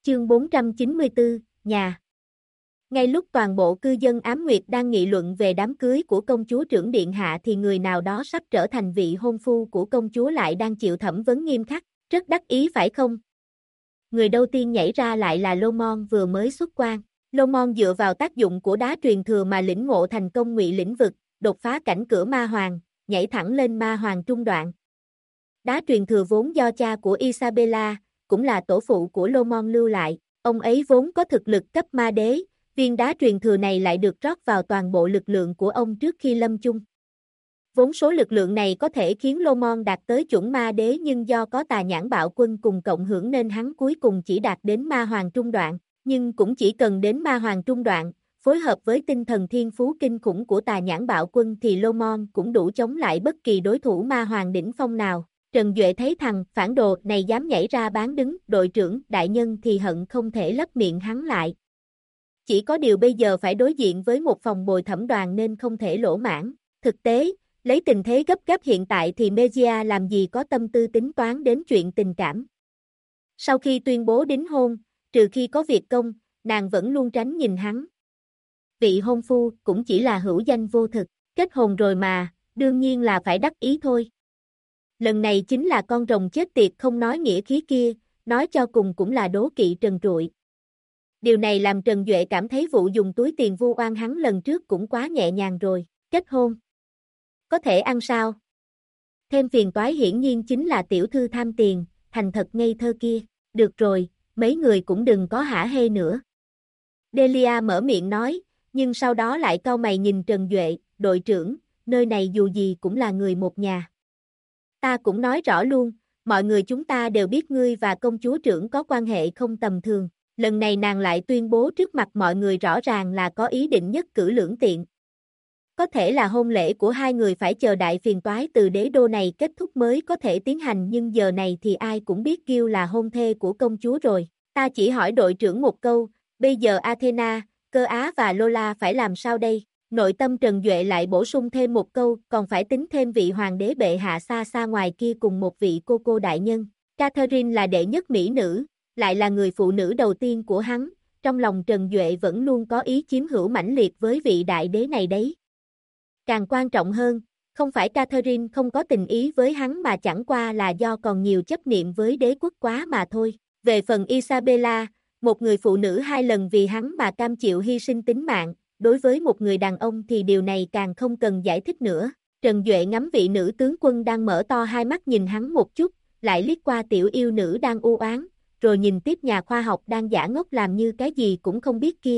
Chương 494, nhà. Ngay lúc toàn bộ cư dân Ám Nguyệt đang nghị luận về đám cưới của công chúa trưởng điện hạ thì người nào đó sắp trở thành vị hôn phu của công chúa lại đang chịu thẩm vấn nghiêm khắc, rất đắc ý phải không? Người đầu tiên nhảy ra lại là Lô Mon vừa mới xuất quan. Lô Mon dựa vào tác dụng của đá truyền thừa mà lĩnh ngộ thành công ngụy lĩnh vực, đột phá cảnh cửa ma hoàng, nhảy thẳng lên ma hoàng trung đoạn. Đá truyền thừa vốn do cha của Isabella, cũng là tổ phụ của Lô Mon lưu lại, ông ấy vốn có thực lực cấp ma đế, viên đá truyền thừa này lại được rót vào toàn bộ lực lượng của ông trước khi lâm chung. Vốn số lực lượng này có thể khiến Lô Mon đạt tới chuẩn ma đế nhưng do có tà nhãn bạo quân cùng cộng hưởng nên hắn cuối cùng chỉ đạt đến ma hoàng trung đoạn, nhưng cũng chỉ cần đến ma hoàng trung đoạn, phối hợp với tinh thần thiên phú kinh khủng của tà nhãn bạo quân thì Lô Mon cũng đủ chống lại bất kỳ đối thủ ma hoàng đỉnh phong nào. Trần Duệ thấy thằng phản đồ này dám nhảy ra bán đứng đội trưởng đại nhân thì hận không thể lấp miệng hắn lại. Chỉ có điều bây giờ phải đối diện với một phòng bồi thẩm đoàn nên không thể lỗ mãn. Thực tế, lấy tình thế gấp gáp hiện tại thì Mejia làm gì có tâm tư tính toán đến chuyện tình cảm. Sau khi tuyên bố đính hôn, trừ khi có việc công, nàng vẫn luôn tránh nhìn hắn. Vị hôn phu cũng chỉ là hữu danh vô thực, kết hôn rồi mà, đương nhiên là phải đắc ý thôi. Lần này chính là con rồng chết tiệt không nói nghĩa khí kia, nói cho cùng cũng là đố kỵ trần trụi. Điều này làm Trần Duệ cảm thấy vụ dùng túi tiền vu oan hắn lần trước cũng quá nhẹ nhàng rồi, kết hôn. Có thể ăn sao? Thêm phiền toái hiển nhiên chính là tiểu thư tham tiền, thành thật ngây thơ kia, được rồi, mấy người cũng đừng có hả hê nữa. Delia mở miệng nói, nhưng sau đó lại cau mày nhìn Trần Duệ, đội trưởng, nơi này dù gì cũng là người một nhà. Ta cũng nói rõ luôn, mọi người chúng ta đều biết ngươi và công chúa trưởng có quan hệ không tầm thường. Lần này nàng lại tuyên bố trước mặt mọi người rõ ràng là có ý định nhất cử lưỡng tiện. Có thể là hôn lễ của hai người phải chờ đại phiền toái từ đế đô này kết thúc mới có thể tiến hành nhưng giờ này thì ai cũng biết Kiêu là hôn thê của công chúa rồi. Ta chỉ hỏi đội trưởng một câu, bây giờ Athena, Cơ Á và Lola phải làm sao đây? Nội tâm Trần Duệ lại bổ sung thêm một câu, còn phải tính thêm vị hoàng đế bệ hạ xa xa ngoài kia cùng một vị cô đại nhân. Catherine là đệ nhất mỹ nữ, lại là người phụ nữ đầu tiên của hắn, trong lòng Trần Duệ vẫn luôn có ý chiếm hữu mãnh liệt với vị đại đế này đấy. Càng quan trọng hơn, không phải Catherine không có tình ý với hắn mà chẳng qua là do còn nhiều chấp niệm với đế quốc quá mà thôi. Về phần Isabella, một người phụ nữ hai lần vì hắn mà cam chịu hy sinh tính mạng, đối với một người đàn ông thì điều này càng không cần giải thích nữa. Trần Duệ ngắm vị nữ tướng quân đang mở to hai mắt nhìn hắn một chút, lại liếc qua tiểu yêu nữ đang u oán, rồi nhìn tiếp nhà khoa học đang giả ngốc làm như cái gì cũng không biết kia.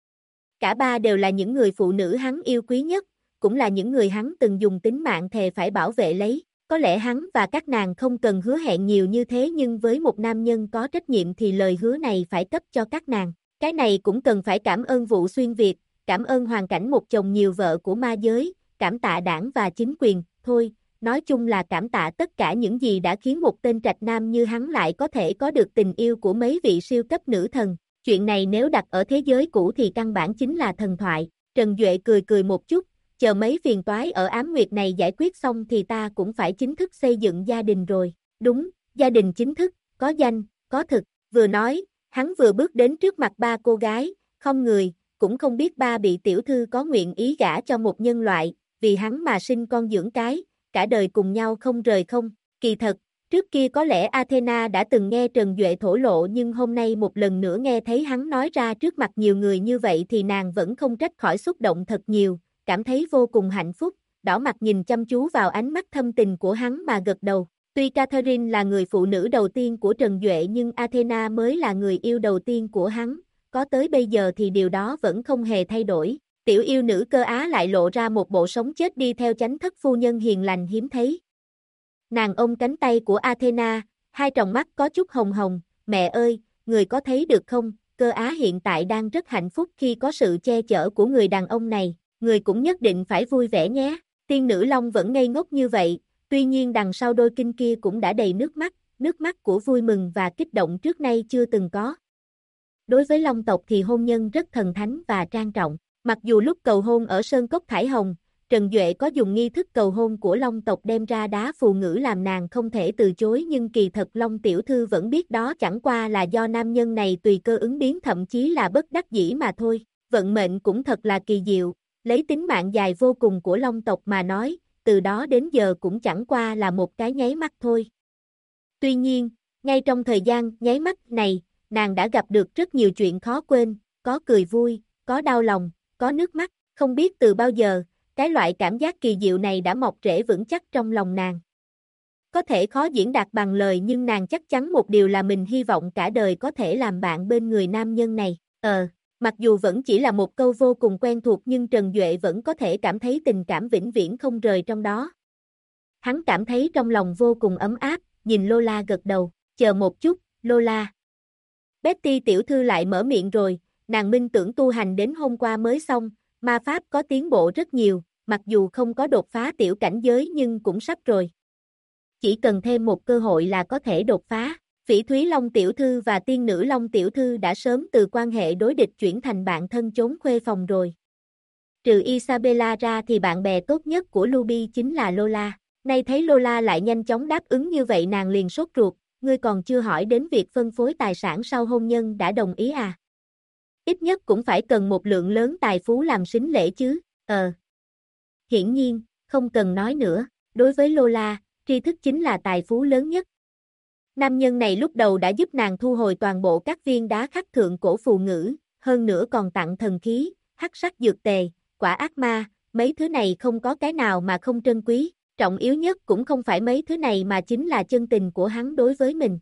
Cả ba đều là những người phụ nữ hắn yêu quý nhất, cũng là những người hắn từng dùng tính mạng thề phải bảo vệ lấy. Có lẽ hắn và các nàng không cần hứa hẹn nhiều như thế nhưng với một nam nhân có trách nhiệm thì lời hứa này phải cấp cho các nàng. Cái này cũng cần phải cảm ơn Vụ Xuyên Việt, cảm ơn hoàn cảnh một chồng nhiều vợ của ma giới, cảm tạ đảng và chính quyền, thôi, nói chung là cảm tạ tất cả những gì đã khiến một tên trạch nam như hắn lại có thể có được tình yêu của mấy vị siêu cấp nữ thần. Chuyện này nếu đặt ở thế giới cũ thì căn bản chính là thần thoại. Trần Duệ cười một chút, chờ mấy phiền toái ở Ám Nguyệt này giải quyết xong thì ta cũng phải chính thức xây dựng gia đình rồi. Đúng, gia đình chính thức, có danh, có thực. Vừa nói, hắn vừa bước đến trước mặt ba cô gái, không người, cũng không biết ba bị tiểu thư có nguyện ý gả cho một nhân loại, vì hắn mà sinh con dưỡng cái, cả đời cùng nhau không rời không. Kỳ thật, trước kia có lẽ Athena đã từng nghe Trần Duệ thổ lộ nhưng hôm nay một lần nữa nghe thấy hắn nói ra trước mặt nhiều người như vậy thì nàng vẫn không trách khỏi xúc động thật nhiều, cảm thấy vô cùng hạnh phúc, đỏ mặt nhìn chăm chú vào ánh mắt thâm tình của hắn mà gật đầu. Tuy Catherine là người phụ nữ đầu tiên của Trần Duệ nhưng Athena mới là người yêu đầu tiên của hắn, có tới bây giờ thì điều đó vẫn không hề thay đổi. Tiểu yêu nữ Cơ Á lại lộ ra một bộ sống chết đi theo chánh thất phu nhân hiền lành hiếm thấy. Nàng ôm cánh tay của Athena, hai tròng mắt có chút hồng hồng, mẹ ơi, người có thấy được không, Cơ Á hiện tại đang rất hạnh phúc khi có sự che chở của người đàn ông này, người cũng nhất định phải vui vẻ nhé. Tiên nữ Long vẫn ngây ngốc như vậy, tuy nhiên đằng sau đôi kinh kia cũng đã đầy nước mắt của vui mừng và kích động trước nay chưa từng có. Đối với Long tộc thì hôn nhân rất thần thánh và trang trọng, mặc dù lúc cầu hôn ở Sơn Cốc Thải Hồng, Trần Duệ có dùng nghi thức cầu hôn của Long tộc đem ra đá phù ngữ làm nàng không thể từ chối, nhưng kỳ thật Long tiểu thư vẫn biết đó chẳng qua là do nam nhân này tùy cơ ứng biến, thậm chí là bất đắc dĩ mà thôi. Vận mệnh cũng thật là kỳ diệu, lấy tính mạng dài vô cùng của Long tộc mà nói, từ đó đến giờ cũng chẳng qua là một cái nháy mắt thôi. Tuy nhiên, ngay trong thời gian nháy mắt này, nàng đã gặp được rất nhiều chuyện khó quên, có cười vui, có đau lòng, có nước mắt, không biết từ bao giờ, cái loại cảm giác kỳ diệu này đã mọc rễ vững chắc trong lòng nàng. Có thể khó diễn đạt bằng lời, nhưng nàng chắc chắn một điều là mình hy vọng cả đời có thể làm bạn bên người nam nhân này. Mặc dù vẫn chỉ là một câu vô cùng quen thuộc, nhưng Trần Duệ vẫn có thể cảm thấy tình cảm vĩnh viễn không rời trong đó. Hắn cảm thấy trong lòng vô cùng ấm áp, nhìn Lola gật đầu, chờ một chút, Lola. Betty tiểu thư lại mở miệng rồi, nàng minh tưởng tu hành đến hôm qua mới xong, ma pháp có tiến bộ rất nhiều, mặc dù không có đột phá tiểu cảnh giới nhưng cũng sắp rồi. Chỉ cần thêm một cơ hội là có thể đột phá. Phỉ Thúy Long tiểu thư và Tiên nữ Long tiểu thư đã sớm từ quan hệ đối địch chuyển thành bạn thân trốn khuê phòng rồi. Trừ Isabella ra thì bạn bè tốt nhất của Ruby chính là Lola. Nay thấy Lola lại nhanh chóng đáp ứng như vậy, nàng liền sốt ruột, ngươi còn chưa hỏi đến việc phân phối tài sản sau hôn nhân đã đồng ý à? Ít nhất cũng phải cần một lượng lớn tài phú làm sính lễ chứ. Hiển nhiên, không cần nói nữa, đối với Lola, tri thức chính là tài phú lớn nhất. Nam nhân này lúc đầu đã giúp nàng thu hồi toàn bộ các viên đá khắc thượng cổ phù ngữ, hơn nữa còn tặng thần khí, hắc sắc dược tề, quả ác ma, mấy thứ này không có cái nào mà không trân quý, trọng yếu nhất cũng không phải mấy thứ này mà chính là chân tình của hắn đối với mình.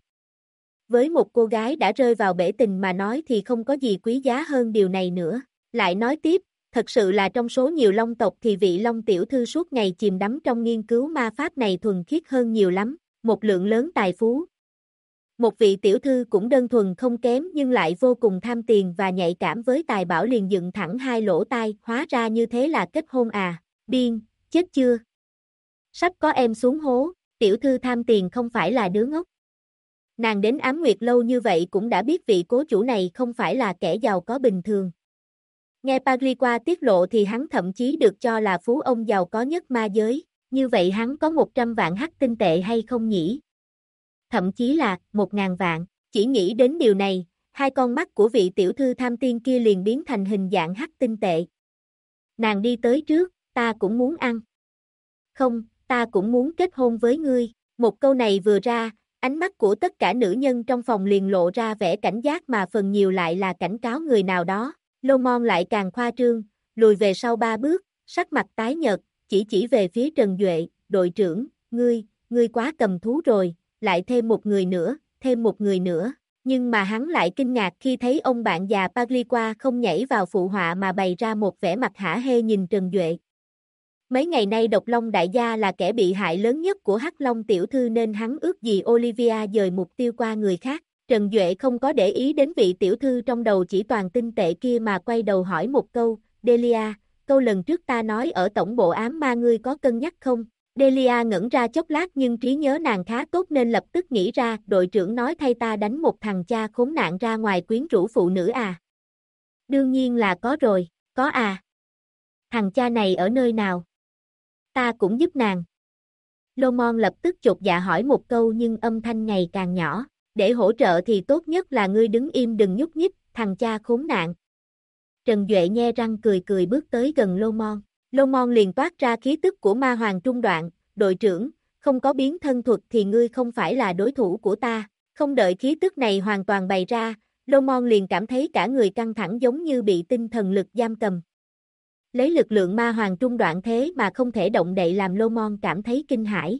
Với một cô gái đã rơi vào bể tình mà nói thì không có gì quý giá hơn điều này nữa. Lại nói tiếp, thật sự là trong số nhiều Long tộc thì vị Long tiểu thư suốt ngày chìm đắm trong nghiên cứu ma pháp này thuần khiết hơn nhiều lắm, một lượng lớn tài phú. Một vị tiểu thư cũng đơn thuần không kém nhưng lại vô cùng tham tiền và nhạy cảm với tài bảo, liền dựng thẳng hai lỗ tai, hóa ra như thế là kết hôn à, điên, chết chưa? Sắp có em xuống hố, tiểu thư tham tiền không phải là đứa ngốc. Nàng đến Ám Nguyệt lâu như vậy cũng đã biết vị cố chủ này không phải là kẻ giàu có bình thường. Nghe Pagriqua tiết lộ thì hắn thậm chí được cho là phú ông giàu có nhất ma giới, như vậy hắn có 100 vạn hắc tinh tệ hay không nhỉ? Thậm chí là 1.000 vạn, chỉ nghĩ đến điều này, hai con mắt của vị tiểu thư tham tiên kia liền biến thành hình dạng hắc tinh tệ. Nàng đi tới trước, ta cũng muốn ăn. Không, ta cũng muốn kết hôn với ngươi. Một câu này vừa ra, ánh mắt của tất cả nữ nhân trong phòng liền lộ ra vẻ cảnh giác, mà phần nhiều lại là cảnh cáo người nào đó. Lomon lại càng khoa trương, lùi về sau 3 bước, sắc mặt tái nhợt, chỉ về phía Trần Duệ, đội trưởng, ngươi quá cầm thú rồi, lại thêm một người nữa. Nhưng mà hắn lại kinh ngạc khi thấy ông bạn già Pagriqua không nhảy vào phụ họa mà bày ra một vẻ mặt hả hê nhìn Trần Duệ. Mấy ngày nay Độc Long đại gia là kẻ bị hại lớn nhất của Hắc Long tiểu thư nên hắn ước gì Olivia dời mục tiêu qua người khác. Trần Duệ không có để ý đến vị tiểu thư trong đầu chỉ toàn tinh tệ kia mà quay đầu hỏi một câu, Delia, câu lần trước ta nói ở tổng bộ ám ma ngươi có cân nhắc không? Delia ngẩn ra chốc lát nhưng trí nhớ nàng khá tốt nên lập tức nghĩ ra, đội trưởng nói thay ta đánh một thằng cha khốn nạn ra ngoài quyến rũ phụ nữ à? Đương nhiên là có rồi, có à? Thằng cha này ở nơi nào? Ta cũng giúp nàng. Lomon lập tức chột dạ hỏi một câu nhưng âm thanh ngày càng nhỏ, để hỗ trợ thì tốt nhất là ngươi đứng im đừng nhúc nhích, thằng cha khốn nạn. Trần Duệ nhe răng cười bước tới gần Lomon. Lomon liền toát ra khí tức của ma hoàng trung đoạn, đội trưởng, không có biến thân thuật thì ngươi không phải là đối thủ của ta. Không đợi khí tức này hoàn toàn bày ra, Lomon liền cảm thấy cả người căng thẳng giống như bị tinh thần lực giam cầm. Lấy lực lượng ma hoàng trung đoạn thế mà không thể động đậy làm Lomon cảm thấy kinh hãi.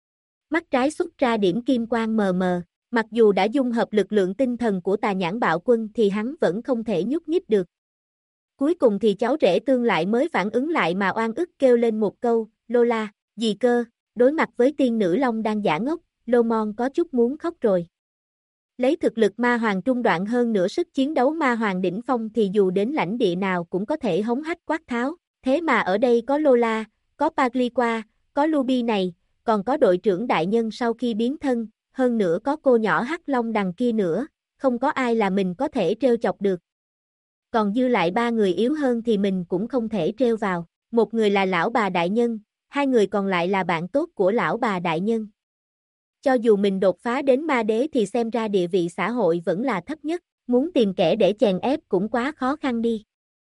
Mắt trái xuất ra điểm kim quang mờ mờ, mặc dù đã dung hợp lực lượng tinh thần của Tà Nhãn Bạo Quân thì hắn vẫn không thể nhúc nhích được. Cuối cùng thì cháu rể tương lại mới phản ứng lại mà oan ức kêu lên một câu, Lola, gì cơ, đối mặt với tiên nữ Long đang giả ngốc, Lomon có chút muốn khóc rồi. Lấy thực lực ma hoàng trung đoạn hơn nữa sức chiến đấu ma hoàng đỉnh phong thì dù đến lãnh địa nào cũng có thể hống hách quát tháo, thế mà ở đây có Lola, có Pagriqua, có Ruby này, còn có đội trưởng đại nhân sau khi biến thân, hơn nữa có cô nhỏ Hắc Long đằng kia nữa, không có ai là mình có thể trêu chọc được. Còn dư lại 3 người yếu hơn thì mình cũng không thể trêu vào. một người là lão bà đại nhân, hai người còn lại là bạn tốt của lão bà đại nhân. Cho dù mình đột phá đến ma đế thì xem ra địa vị xã hội vẫn là thấp nhất, muốn tìm kẻ để chèn ép cũng quá khó khăn đi.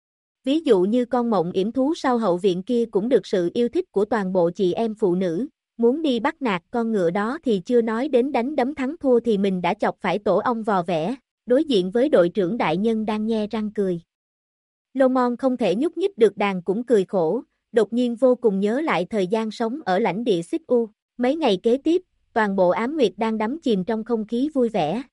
Ví dụ như con mộng yểm thú sau hậu viện kia cũng được sự yêu thích của toàn bộ chị em phụ nữ, muốn đi bắt nạt con ngựa đó thì chưa nói đến đánh đấm thắng thua thì mình đã chọc phải tổ ong vò vẽ, đối diện với đội trưởng đại nhân đang nhe răng cười. Lomon không thể nhúc nhích được đàn cũng cười khổ, đột nhiên vô cùng nhớ lại thời gian sống ở lãnh địa Xích U, mấy ngày kế tiếp, toàn bộ Ám Nguyệt đang đắm chìm trong không khí vui vẻ.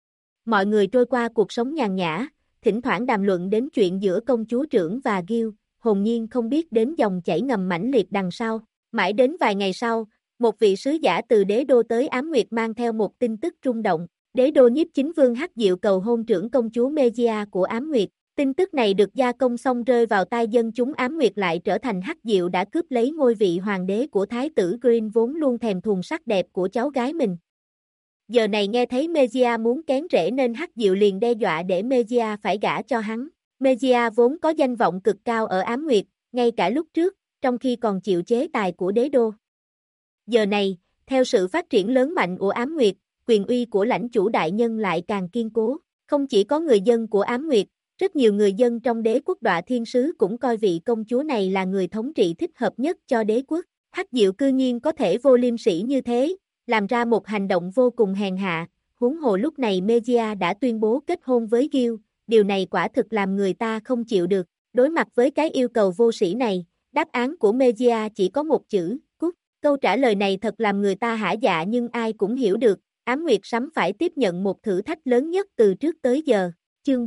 Mọi người trôi qua cuộc sống nhàn nhã, thỉnh thoảng đàm luận đến chuyện giữa công chúa trưởng và Gil, hồn nhiên không biết đến dòng chảy ngầm mãnh liệt đằng sau. Mãi đến vài ngày sau, một vị sứ giả từ đế đô tới Ám Nguyệt mang theo một tin tức rung động. Đế đô nhiếp chính vương Hắc Diệu cầu hôn trưởng công chúa Megia của Ám Nguyệt. Tin tức này được gia công xong rơi vào tai dân chúng Ám Nguyệt lại trở thành Hắc Diệu đã cướp lấy ngôi vị hoàng đế của thái tử Green vốn luôn thèm thuồng sắc đẹp của cháu gái mình. Giờ này nghe thấy Megia muốn kén rễ nên Hắc Diệu liền đe dọa để Megia phải gả cho hắn. Megia vốn có danh vọng cực cao ở Ám Nguyệt, ngay cả lúc trước, trong khi còn chịu chế tài của đế đô. Giờ này, theo sự phát triển lớn mạnh của Ám Nguyệt, quyền uy của lãnh chủ đại nhân lại càng kiên cố. Không chỉ có người dân của Ám Nguyệt, rất nhiều người dân trong đế quốc Đoạ Thiên Sứ cũng coi vị công chúa này là người thống trị thích hợp nhất cho đế quốc. Hắc Diệu cư nhiên có thể vô liêm sỉ như thế, làm ra một hành động vô cùng hèn hạ, huống hồ lúc này Megia đã tuyên bố kết hôn với Gil, điều này quả thực làm người ta không chịu được. Đối mặt với cái yêu cầu vô sĩ này, đáp án của Megia chỉ có một chữ, cút. Câu trả lời này thật làm người ta hả dạ nhưng ai cũng hiểu được, Ám Nguyệt sắm phải tiếp nhận một thử thách lớn nhất từ trước tới giờ. Chương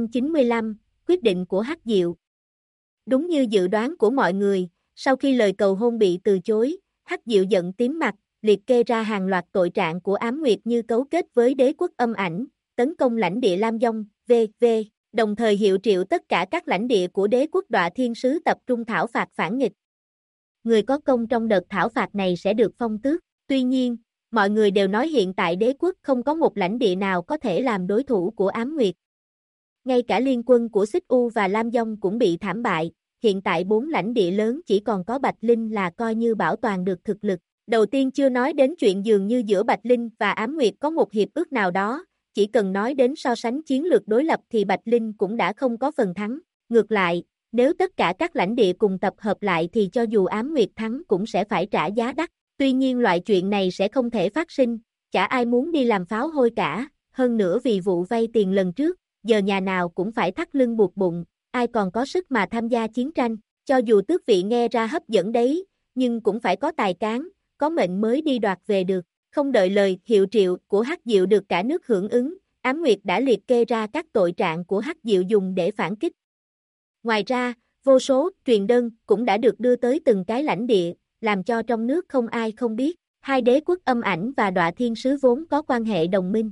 495, quyết định của Hắc Diệu. Đúng như dự đoán của mọi người, sau khi lời cầu hôn bị từ chối, Hắc Diệu giận tím mặt, liệt kê ra hàng loạt tội trạng của Ám Nguyệt như cấu kết với đế quốc âm ảnh, tấn công lãnh địa Lam Dông, v.v. Đồng thời hiệu triệu tất cả các lãnh địa của đế quốc Đoạ Thiên Sứ tập trung thảo phạt phản nghịch. Người có công trong đợt thảo phạt này sẽ được phong tước. Tuy nhiên, mọi người đều nói hiện tại đế quốc không có một lãnh địa nào có thể làm đối thủ của Ám Nguyệt. Ngay cả liên quân của Xích U và Lam Dông cũng bị thảm bại, hiện tại 4 lãnh địa lớn chỉ còn có Bạch Linh là coi như bảo toàn được thực lực. Đầu tiên chưa nói đến chuyện dường như giữa Bạch Linh và Ám Nguyệt có một hiệp ước nào đó, chỉ cần nói đến so sánh chiến lược đối lập thì Bạch Linh cũng đã không có phần thắng. Ngược lại, nếu tất cả các lãnh địa cùng tập hợp lại thì cho dù Ám Nguyệt thắng cũng sẽ phải trả giá đắt. Tuy nhiên loại chuyện này sẽ không thể phát sinh, chả ai muốn đi làm pháo hôi cả, hơn nữa vì vụ vay tiền lần trước, giờ nhà nào cũng phải thắt lưng buộc bụng, ai còn có sức mà tham gia chiến tranh, cho dù tước vị nghe ra hấp dẫn đấy, nhưng cũng phải có tài cán, có mệnh mới đi đoạt về được. Không đợi lời hiệu triệu của Hắc Diệu được cả nước hưởng ứng, Ám Nguyệt đã liệt kê ra các tội trạng của Hắc Diệu dùng để phản kích. Ngoài ra, vô số truyền đơn cũng đã được đưa tới từng cái lãnh địa, làm cho trong nước không ai không biết, hai đế quốc âm ảnh và Đoạ Thiên Sứ vốn có quan hệ đồng minh.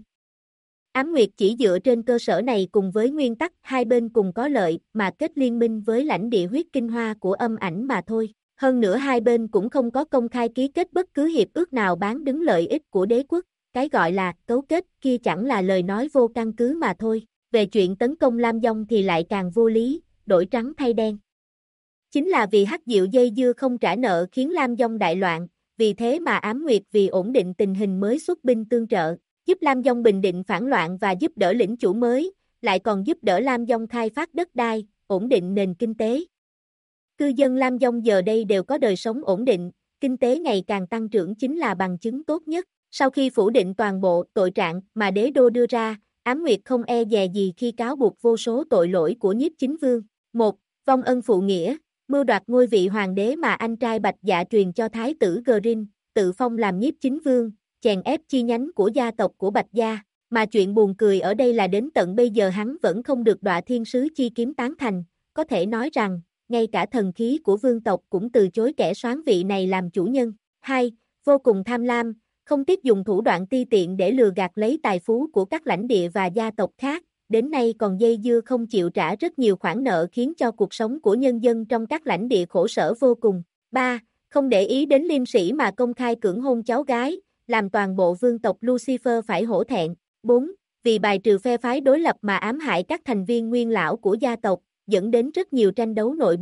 Ám Nguyệt chỉ dựa trên cơ sở này cùng với nguyên tắc hai bên cùng có lợi mà kết liên minh với lãnh địa huyết kinh hoa của âm ảnh mà thôi. Hơn nữa hai bên cũng không có công khai ký kết bất cứ hiệp ước nào bán đứng lợi ích của đế quốc, cái gọi là cấu kết kia chẳng là lời nói vô căn cứ mà thôi. Về chuyện tấn công Lam Dông thì lại càng vô lý, đổi trắng thay đen. Chính là vì Hắc Diệu dây dưa không trả nợ khiến Lam Dông đại loạn, vì thế mà Ám Nguyệt vì ổn định tình hình mới xuất binh tương trợ, giúp Lam Dông bình định phản loạn và giúp đỡ lĩnh chủ mới, lại còn giúp đỡ Lam Dông khai phát đất đai, ổn định nền kinh tế. Cư dân Lam Dông giờ đây đều có đời sống ổn định, kinh tế ngày càng tăng trưởng chính là bằng chứng tốt nhất. Sau khi phủ định toàn bộ tội trạng mà đế đô đưa ra, Ám Nguyệt không e dè gì khi cáo buộc vô số tội lỗi của nhiếp chính vương. 1. Vong ân phụ nghĩa, mưu đoạt ngôi vị hoàng đế mà anh trai Bạch Dạ truyền cho thái tử Green, tự phong làm nhiếp chính vương, chèn ép chi nhánh của gia tộc của Bạch Gia. Mà chuyện buồn cười ở đây là đến tận bây giờ hắn vẫn không được Đoạ Thiên Sứ chi kiếm tán thành, có thể nói rằng, ngay cả thần khí của vương tộc cũng từ chối kẻ soán vị này làm chủ nhân. 2. Vô cùng tham lam, không tiếc dùng thủ đoạn ti tiện để lừa gạt lấy tài phú của các lãnh địa và gia tộc khác, đến nay còn dây dưa không chịu trả rất nhiều khoản nợ khiến cho cuộc sống của nhân dân trong các lãnh địa khổ sở vô cùng. 3. Không để ý đến liêm sĩ mà công khai cưỡng hôn cháu gái, làm toàn bộ vương tộc Lucifer phải hổ thẹn. 4. Vì bài trừ phe phái đối lập mà ám hại các thành viên nguyên lão của gia tộc, dẫn đến rất nhiều tranh đấu nội bộ.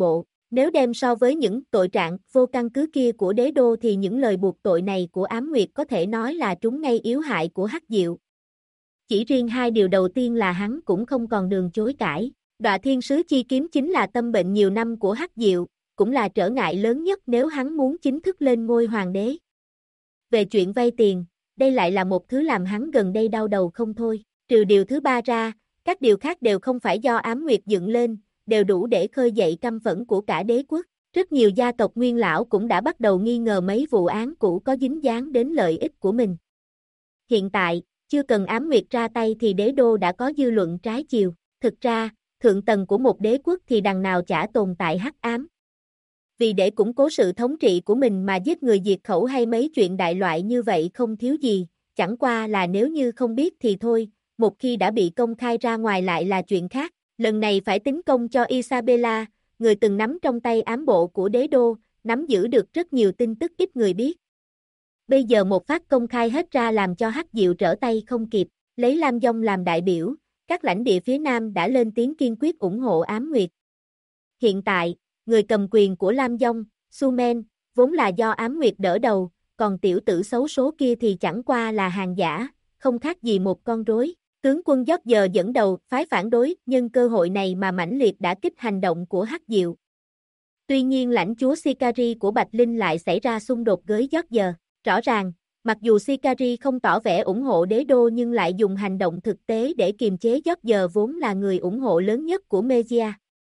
Nếu đem so với những tội trạng vô căn cứ kia của đế đô thì những lời buộc tội này của Ám Nguyệt có thể nói là trúng ngay yếu hại của Hắc Diệu. Chỉ riêng hai điều đầu tiên là hắn cũng không còn đường chối cãi. Đọa Thiên Sứ Chi Kiếm chính là tâm bệnh nhiều năm của Hắc Diệu, cũng là trở ngại lớn nhất nếu hắn muốn chính thức lên ngôi hoàng đế. Về chuyện vay tiền, đây lại là một thứ làm hắn gần đây đau đầu không thôi. Trừ điều thứ ba ra, các điều khác đều không phải do Ám Nguyệt dựng lên, đều đủ để khơi dậy căm phẫn của cả đế quốc. Rất nhiều gia tộc nguyên lão cũng đã bắt đầu nghi ngờ mấy vụ án cũ có dính dáng đến lợi ích của mình. Hiện tại, chưa cần Ám Nguyệt ra tay thì đế đô đã có dư luận trái chiều. Thực ra, thượng tầng của một đế quốc thì đằng nào chả tồn tại hắc ám. Vì để củng cố sự thống trị của mình mà giết người diệt khẩu hay mấy chuyện đại loại như vậy không thiếu gì, chẳng qua là nếu như không biết thì thôi, một khi đã bị công khai ra ngoài lại là chuyện khác. Lần này phải tính công cho Isabella, người từng nắm trong tay ám bộ của đế đô, nắm giữ được rất nhiều tin tức ít người biết. Bây giờ một phát công khai hết ra làm cho Hắc Diệu trở tay không kịp, lấy Lam Dông làm đại biểu, các lãnh địa phía Nam đã lên tiếng kiên quyết ủng hộ Ám Nguyệt. Hiện tại, người cầm quyền của Lam Dông, Sumen, vốn là do Ám Nguyệt đỡ đầu, còn tiểu tử xấu số kia thì chẳng qua là hàng giả, không khác gì một con rối. Tướng quân Giót giờ dẫn đầu phái phản đối, nhân cơ hội này mà mãnh liệt đả kích hành động của Hắc Diệu. Tuy nhiên lãnh chúa Sikari của Bạch Linh lại xảy ra xung đột với Giót giờ. Rõ ràng, mặc dù Sikari không tỏ vẻ ủng hộ đế đô nhưng lại dùng hành động thực tế để kiềm chế Giót giờ vốn là người ủng hộ lớn nhất của Megia.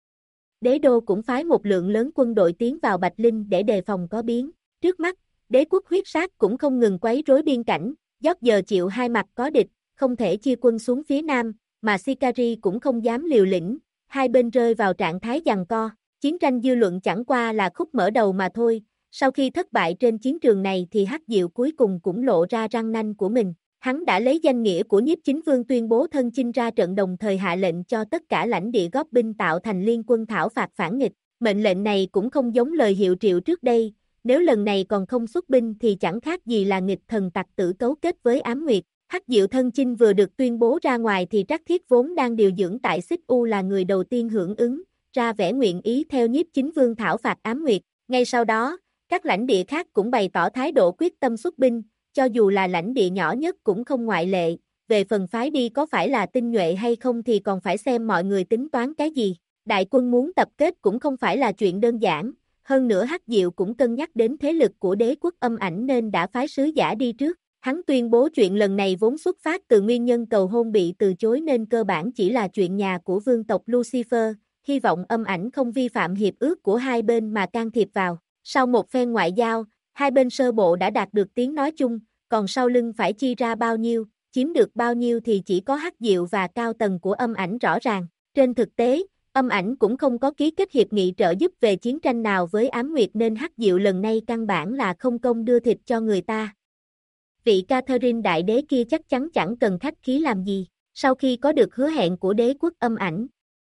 Đế đô cũng phái một lượng lớn quân đội tiến vào Bạch Linh để đề phòng có biến. Trước mắt, đế quốc huyết sát cũng không ngừng quấy rối biên cảnh, Giót giờ chịu hai mặt có địch, không thể chia quân xuống phía Nam, mà Sikari cũng không dám liều lĩnh, hai bên rơi vào trạng thái giằng co. Chiến tranh dư luận chẳng qua là khúc mở đầu mà thôi. Sau khi thất bại trên chiến trường này thì Hắc Diệu cuối cùng cũng lộ ra răng nanh của mình. Hắn đã lấy danh nghĩa của Nhiếp Chính Vương tuyên bố thân chinh ra trận, đồng thời hạ lệnh cho tất cả lãnh địa góp binh tạo thành liên quân thảo phạt phản nghịch. Mệnh lệnh này cũng không giống lời hiệu triệu trước đây, nếu lần này còn không xuất binh thì chẳng khác gì là nghịch thần tặc tử cấu kết với Ám Nguyệt. Hắc Diệu thân chinh vừa được tuyên bố ra ngoài thì Trắc Thiết vốn đang điều dưỡng tại Xích U là người đầu tiên hưởng ứng, ra vẻ nguyện ý theo Nhiếp Chính Vương thảo phạt Ám Nguyệt. Ngay sau đó, các lãnh địa khác cũng bày tỏ thái độ quyết tâm xuất binh, cho dù là lãnh địa nhỏ nhất cũng không ngoại lệ. Về phần phái đi có phải là tinh nhuệ hay không thì còn phải xem mọi người tính toán cái gì. Đại quân muốn tập kết cũng không phải là chuyện đơn giản, hơn nữa Hắc Diệu cũng cân nhắc đến thế lực của đế quốc Âm Ảnh nên đã phái sứ giả đi trước. Hắn tuyên bố chuyện lần này vốn xuất phát từ nguyên nhân cầu hôn bị từ chối nên cơ bản chỉ là chuyện nhà của vương tộc Lucifer, hy vọng Âm Ảnh không vi phạm hiệp ước của hai bên mà can thiệp vào. Sau một phen ngoại giao, hai bên sơ bộ đã đạt được tiếng nói chung, còn sau lưng phải chi ra bao nhiêu, chiếm được bao nhiêu thì chỉ có Hắc Diệu và cao tầng của Âm Ảnh rõ ràng. Trên thực tế, Âm Ảnh cũng không có ký kết hiệp nghị trợ giúp về chiến tranh nào với Ám Nguyệt nên Hắc Diệu lần này căn bản là không công đưa thịt cho người ta. Vị Catherine đại đế kia chắc chắn chẳng cần khách khí làm gì. Sau khi có được hứa hẹn của đế quốc Âm Ảnh,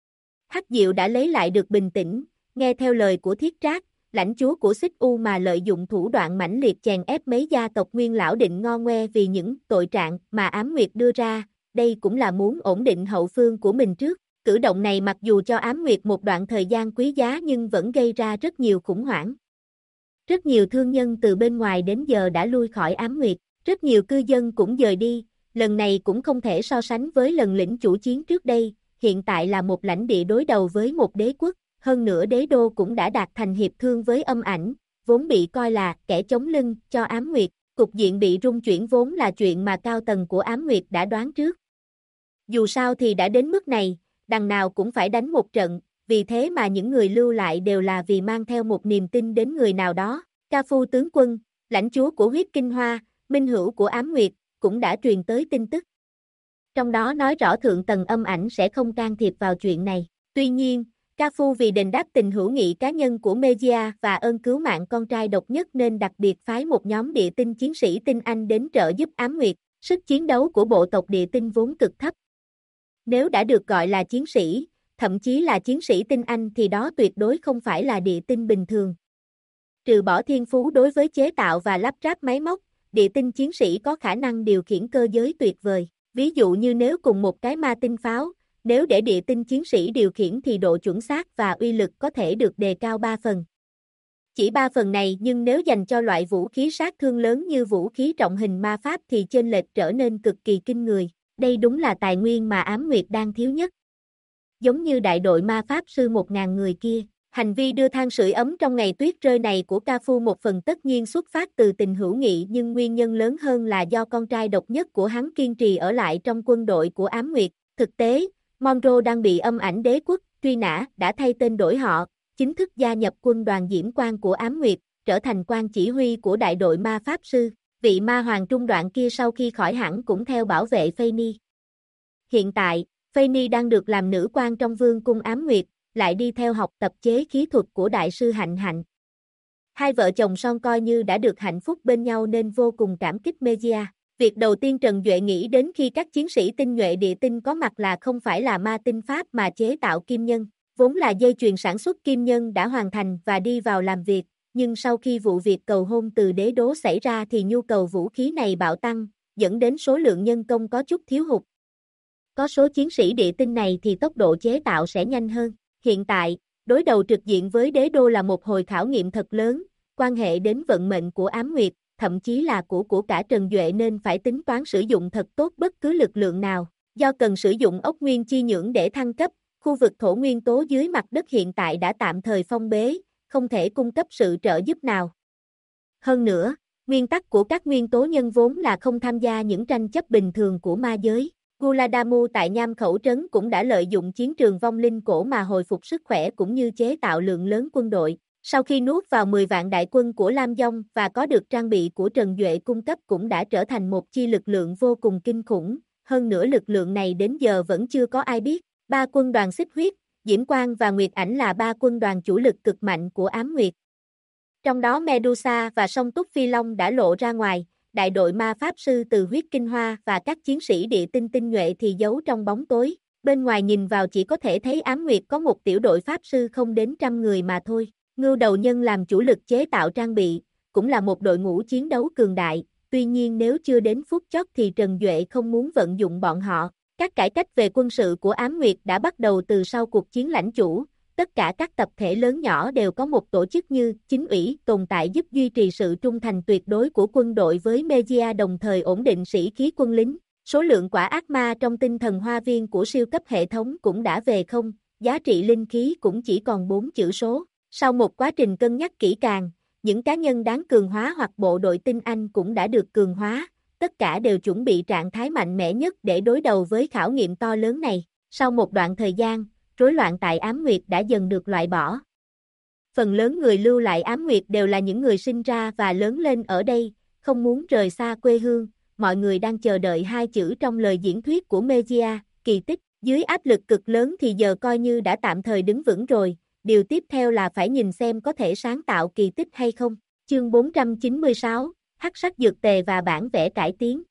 Hắc Diệu đã lấy lại được bình tĩnh, nghe theo lời của Thiết Trác, lãnh chúa của Xích U mà lợi dụng thủ đoạn mãnh liệt chèn ép mấy gia tộc nguyên lão định ngo ngoe vì những tội trạng mà Ám Nguyệt đưa ra, đây cũng là muốn ổn định hậu phương của mình trước. Cử động này mặc dù cho Ám Nguyệt một đoạn thời gian quý giá nhưng vẫn gây ra rất nhiều khủng hoảng. Rất nhiều thương nhân từ bên ngoài đến giờ đã lui khỏi Ám Nguyệt, rất nhiều cư dân cũng dời đi, lần này cũng không thể so sánh với lần lĩnh chủ chiến trước đây, hiện tại là một lãnh địa đối đầu với một đế quốc. Hơn nữa đế đô cũng đã đạt thành hiệp thương với Âm Ảnh, vốn bị coi là kẻ chống lưng cho Ám Nguyệt, cục diện bị rung chuyển vốn là chuyện mà cao tầng của Ám Nguyệt đã đoán trước. Dù sao thì đã đến mức này, đằng nào cũng phải đánh một trận, vì thế mà những người lưu lại đều là vì mang theo một niềm tin đến người nào đó. Ca Phu tướng quân, lãnh chúa của huyết kinh hoa, minh hữu của Ám Nguyệt, cũng đã truyền tới tin tức. Trong đó nói rõ thượng tầng Âm Ảnh sẽ không can thiệp vào chuyện này. Tuy nhiên, Ca Phu vì đền đáp tình hữu nghị cá nhân của Megia và ơn cứu mạng con trai độc nhất nên đặc biệt phái một nhóm địa tinh chiến sĩ tinh anh đến trợ giúp Ám Nguyệt. Sức chiến đấu của bộ tộc địa tinh vốn cực thấp. Nếu đã được gọi là chiến sĩ, thậm chí là chiến sĩ tinh anh thì đó tuyệt đối không phải là địa tinh bình thường. Trừ bỏ thiên phú đối với chế tạo và lắp ráp máy móc, địa tinh chiến sĩ có khả năng điều khiển cơ giới tuyệt vời. Ví dụ như nếu cùng một cái ma tinh pháo, Nếu để địa tinh chiến sĩ điều khiển thì độ chuẩn xác và uy lực có thể được đề cao 3 phần. Chỉ 3 phần này nhưng nếu dành cho loại vũ khí sát thương lớn như vũ khí trọng hình ma pháp thì chênh lệch trở nên cực kỳ kinh người. Đây đúng là tài nguyên mà Ám Nguyệt đang thiếu nhất. Giống như đại đội ma pháp sư 1.000 người kia, hành vi đưa than sưởi ấm trong ngày tuyết rơi này của Cafu một phần tất nhiên xuất phát từ tình hữu nghị nhưng nguyên nhân lớn hơn là do con trai độc nhất của hắn kiên trì ở lại trong quân đội của Ám Nguyệt. Thực tế, Monroe đang bị âm ảnh đế quốc truy nã, đã thay tên đổi họ, chính thức gia nhập quân đoàn diễm quang của Ám Nguyệt, trở thành quan chỉ huy của đại đội ma pháp sư. Vị ma hoàng trung đoạn kia sau khi khỏi hẳn cũng theo bảo vệ Fanny. Hiện tại, Fanny đang được làm nữ quan trong vương cung Ám Nguyệt, lại đi theo học tập chế khí thuật của đại sư Hạnh Hạnh. Hai vợ chồng son coi như đã được hạnh phúc bên nhau nên vô cùng cảm kích Mejia. Việc đầu tiên Trần Duệ nghĩ đến khi các chiến sĩ tinh nhuệ địa tinh có mặt là không phải là ma tinh pháp mà chế tạo kim nhân. Vốn là dây chuyền sản xuất kim nhân đã hoàn thành và đi vào làm việc, nhưng sau khi vụ việc cầu hôn từ đế đố xảy ra thì nhu cầu vũ khí này bạo tăng, dẫn đến số lượng nhân công có chút thiếu hụt. Có số chiến sĩ địa tinh này thì tốc độ chế tạo sẽ nhanh hơn. Hiện tại, đối đầu trực diện với đế đô là một hồi khảo nghiệm thật lớn, quan hệ đến vận mệnh của Ám Nguyệt, thậm chí là của cả Trần Duệ nên phải tính toán sử dụng thật tốt bất cứ lực lượng nào. Do cần sử dụng ốc nguyên chi nhưỡng để thăng cấp, khu vực thổ nguyên tố dưới mặt đất hiện tại đã tạm thời phong bế, không thể cung cấp sự trợ giúp nào. Hơn nữa, nguyên tắc của các nguyên tố nhân vốn là không tham gia những tranh chấp bình thường của ma giới. Guladamu tại Nham Khẩu Trấn cũng đã lợi dụng chiến trường vong linh cổ mà hồi phục sức khỏe cũng như chế tạo lượng lớn quân đội. Sau khi nuốt vào 10 vạn đại quân của Lam Dông và có được trang bị của Trần Duệ cung cấp cũng đã trở thành một chi lực lượng vô cùng kinh khủng. Hơn nữa lực lượng này đến giờ vẫn chưa có ai biết. 3 quân đoàn xích huyết, Diễm Quang và Nguyệt Ảnh là 3 quân đoàn chủ lực cực mạnh của Ám Nguyệt. Trong đó Medusa và Song Túc Phi Long đã lộ ra ngoài, đại đội ma pháp sư từ huyết kinh hoa và các chiến sĩ địa tinh tinh nhuệ thì giấu trong bóng tối. Bên ngoài nhìn vào chỉ có thể thấy Ám Nguyệt có một tiểu đội pháp sư không đến 100 người mà thôi. Ngưu Đầu Nhân làm chủ lực chế tạo trang bị, cũng là một đội ngũ chiến đấu cường đại, tuy nhiên nếu chưa đến phút chót thì Trần Duệ không muốn vận dụng bọn họ. Các cải cách về quân sự của Ám Nguyệt đã bắt đầu từ sau cuộc chiến lãnh chủ, tất cả các tập thể lớn nhỏ đều có một tổ chức như chính ủy tồn tại giúp duy trì sự trung thành tuyệt đối của quân đội với Mejia đồng thời ổn định sĩ khí quân lính. Số lượng quả ác ma trong tinh thần hoa viên của siêu cấp hệ thống cũng đã về không, giá trị linh khí cũng chỉ còn 4 chữ số. Sau một quá trình cân nhắc kỹ càng, những cá nhân đáng cường hóa hoặc bộ đội tinh anh cũng đã được cường hóa, tất cả đều chuẩn bị trạng thái mạnh mẽ nhất để đối đầu với khảo nghiệm to lớn này. Sau một đoạn thời gian, rối loạn tại Ám Nguyệt đã dần được loại bỏ. Phần lớn người lưu lại Ám Nguyệt đều là những người sinh ra và lớn lên ở đây, không muốn rời xa quê hương, mọi người đang chờ đợi 2 chữ trong lời diễn thuyết của Mejia, kỳ tích. Dưới áp lực cực lớn thì giờ coi như đã tạm thời đứng vững rồi, điều tiếp theo là phải nhìn xem có thể sáng tạo kỳ tích hay không. Chương 496, Hắc sắc dược tề và bản vẽ cải tiến.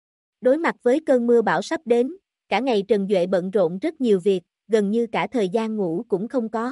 Đối mặt với cơn mưa bão sắp đến, cả ngày Trần Duệ bận rộn rất nhiều việc, gần như cả thời gian ngủ cũng không có.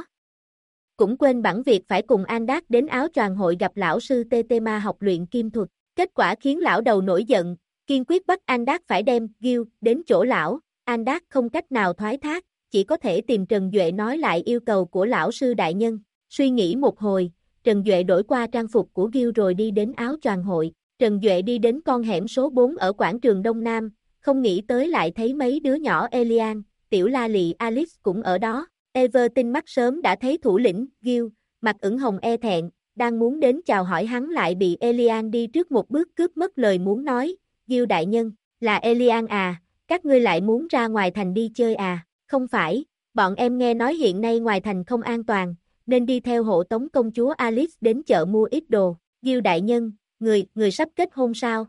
Cũng quên bẵng việc phải cùng Andak đến áo choàng hội gặp lão sư Tetema học luyện kim thuật. Kết quả khiến lão đầu nổi giận, kiên quyết bắt Andak phải đem Gil đến chỗ lão. Andak không cách nào thoái thác, chỉ có thể tìm Trần Duệ nói lại yêu cầu của lão sư đại nhân. Suy nghĩ một hồi, Trần Duệ đổi qua trang phục của Gil rồi đi đến áo choàng hội. Trần Duệ đi đến con hẻm số 4 ở quảng trường Đông Nam, không nghĩ tới lại thấy mấy đứa nhỏ Elian, Tiểu La Lị Alice cũng ở đó. Ever tinh mắt sớm đã thấy thủ lĩnh, Gil, mặt ửng hồng e thẹn, đang muốn đến chào hỏi hắn lại bị Elian đi trước một bước cướp mất lời muốn nói. Gil đại nhân, là Elian à, các ngươi lại muốn ra ngoài thành đi chơi à? Không phải, bọn em nghe nói hiện nay ngoài thành không an toàn, nên đi theo hộ tống công chúa Alice đến chợ mua ít đồ. Gil đại nhân, người sắp kết hôn sao?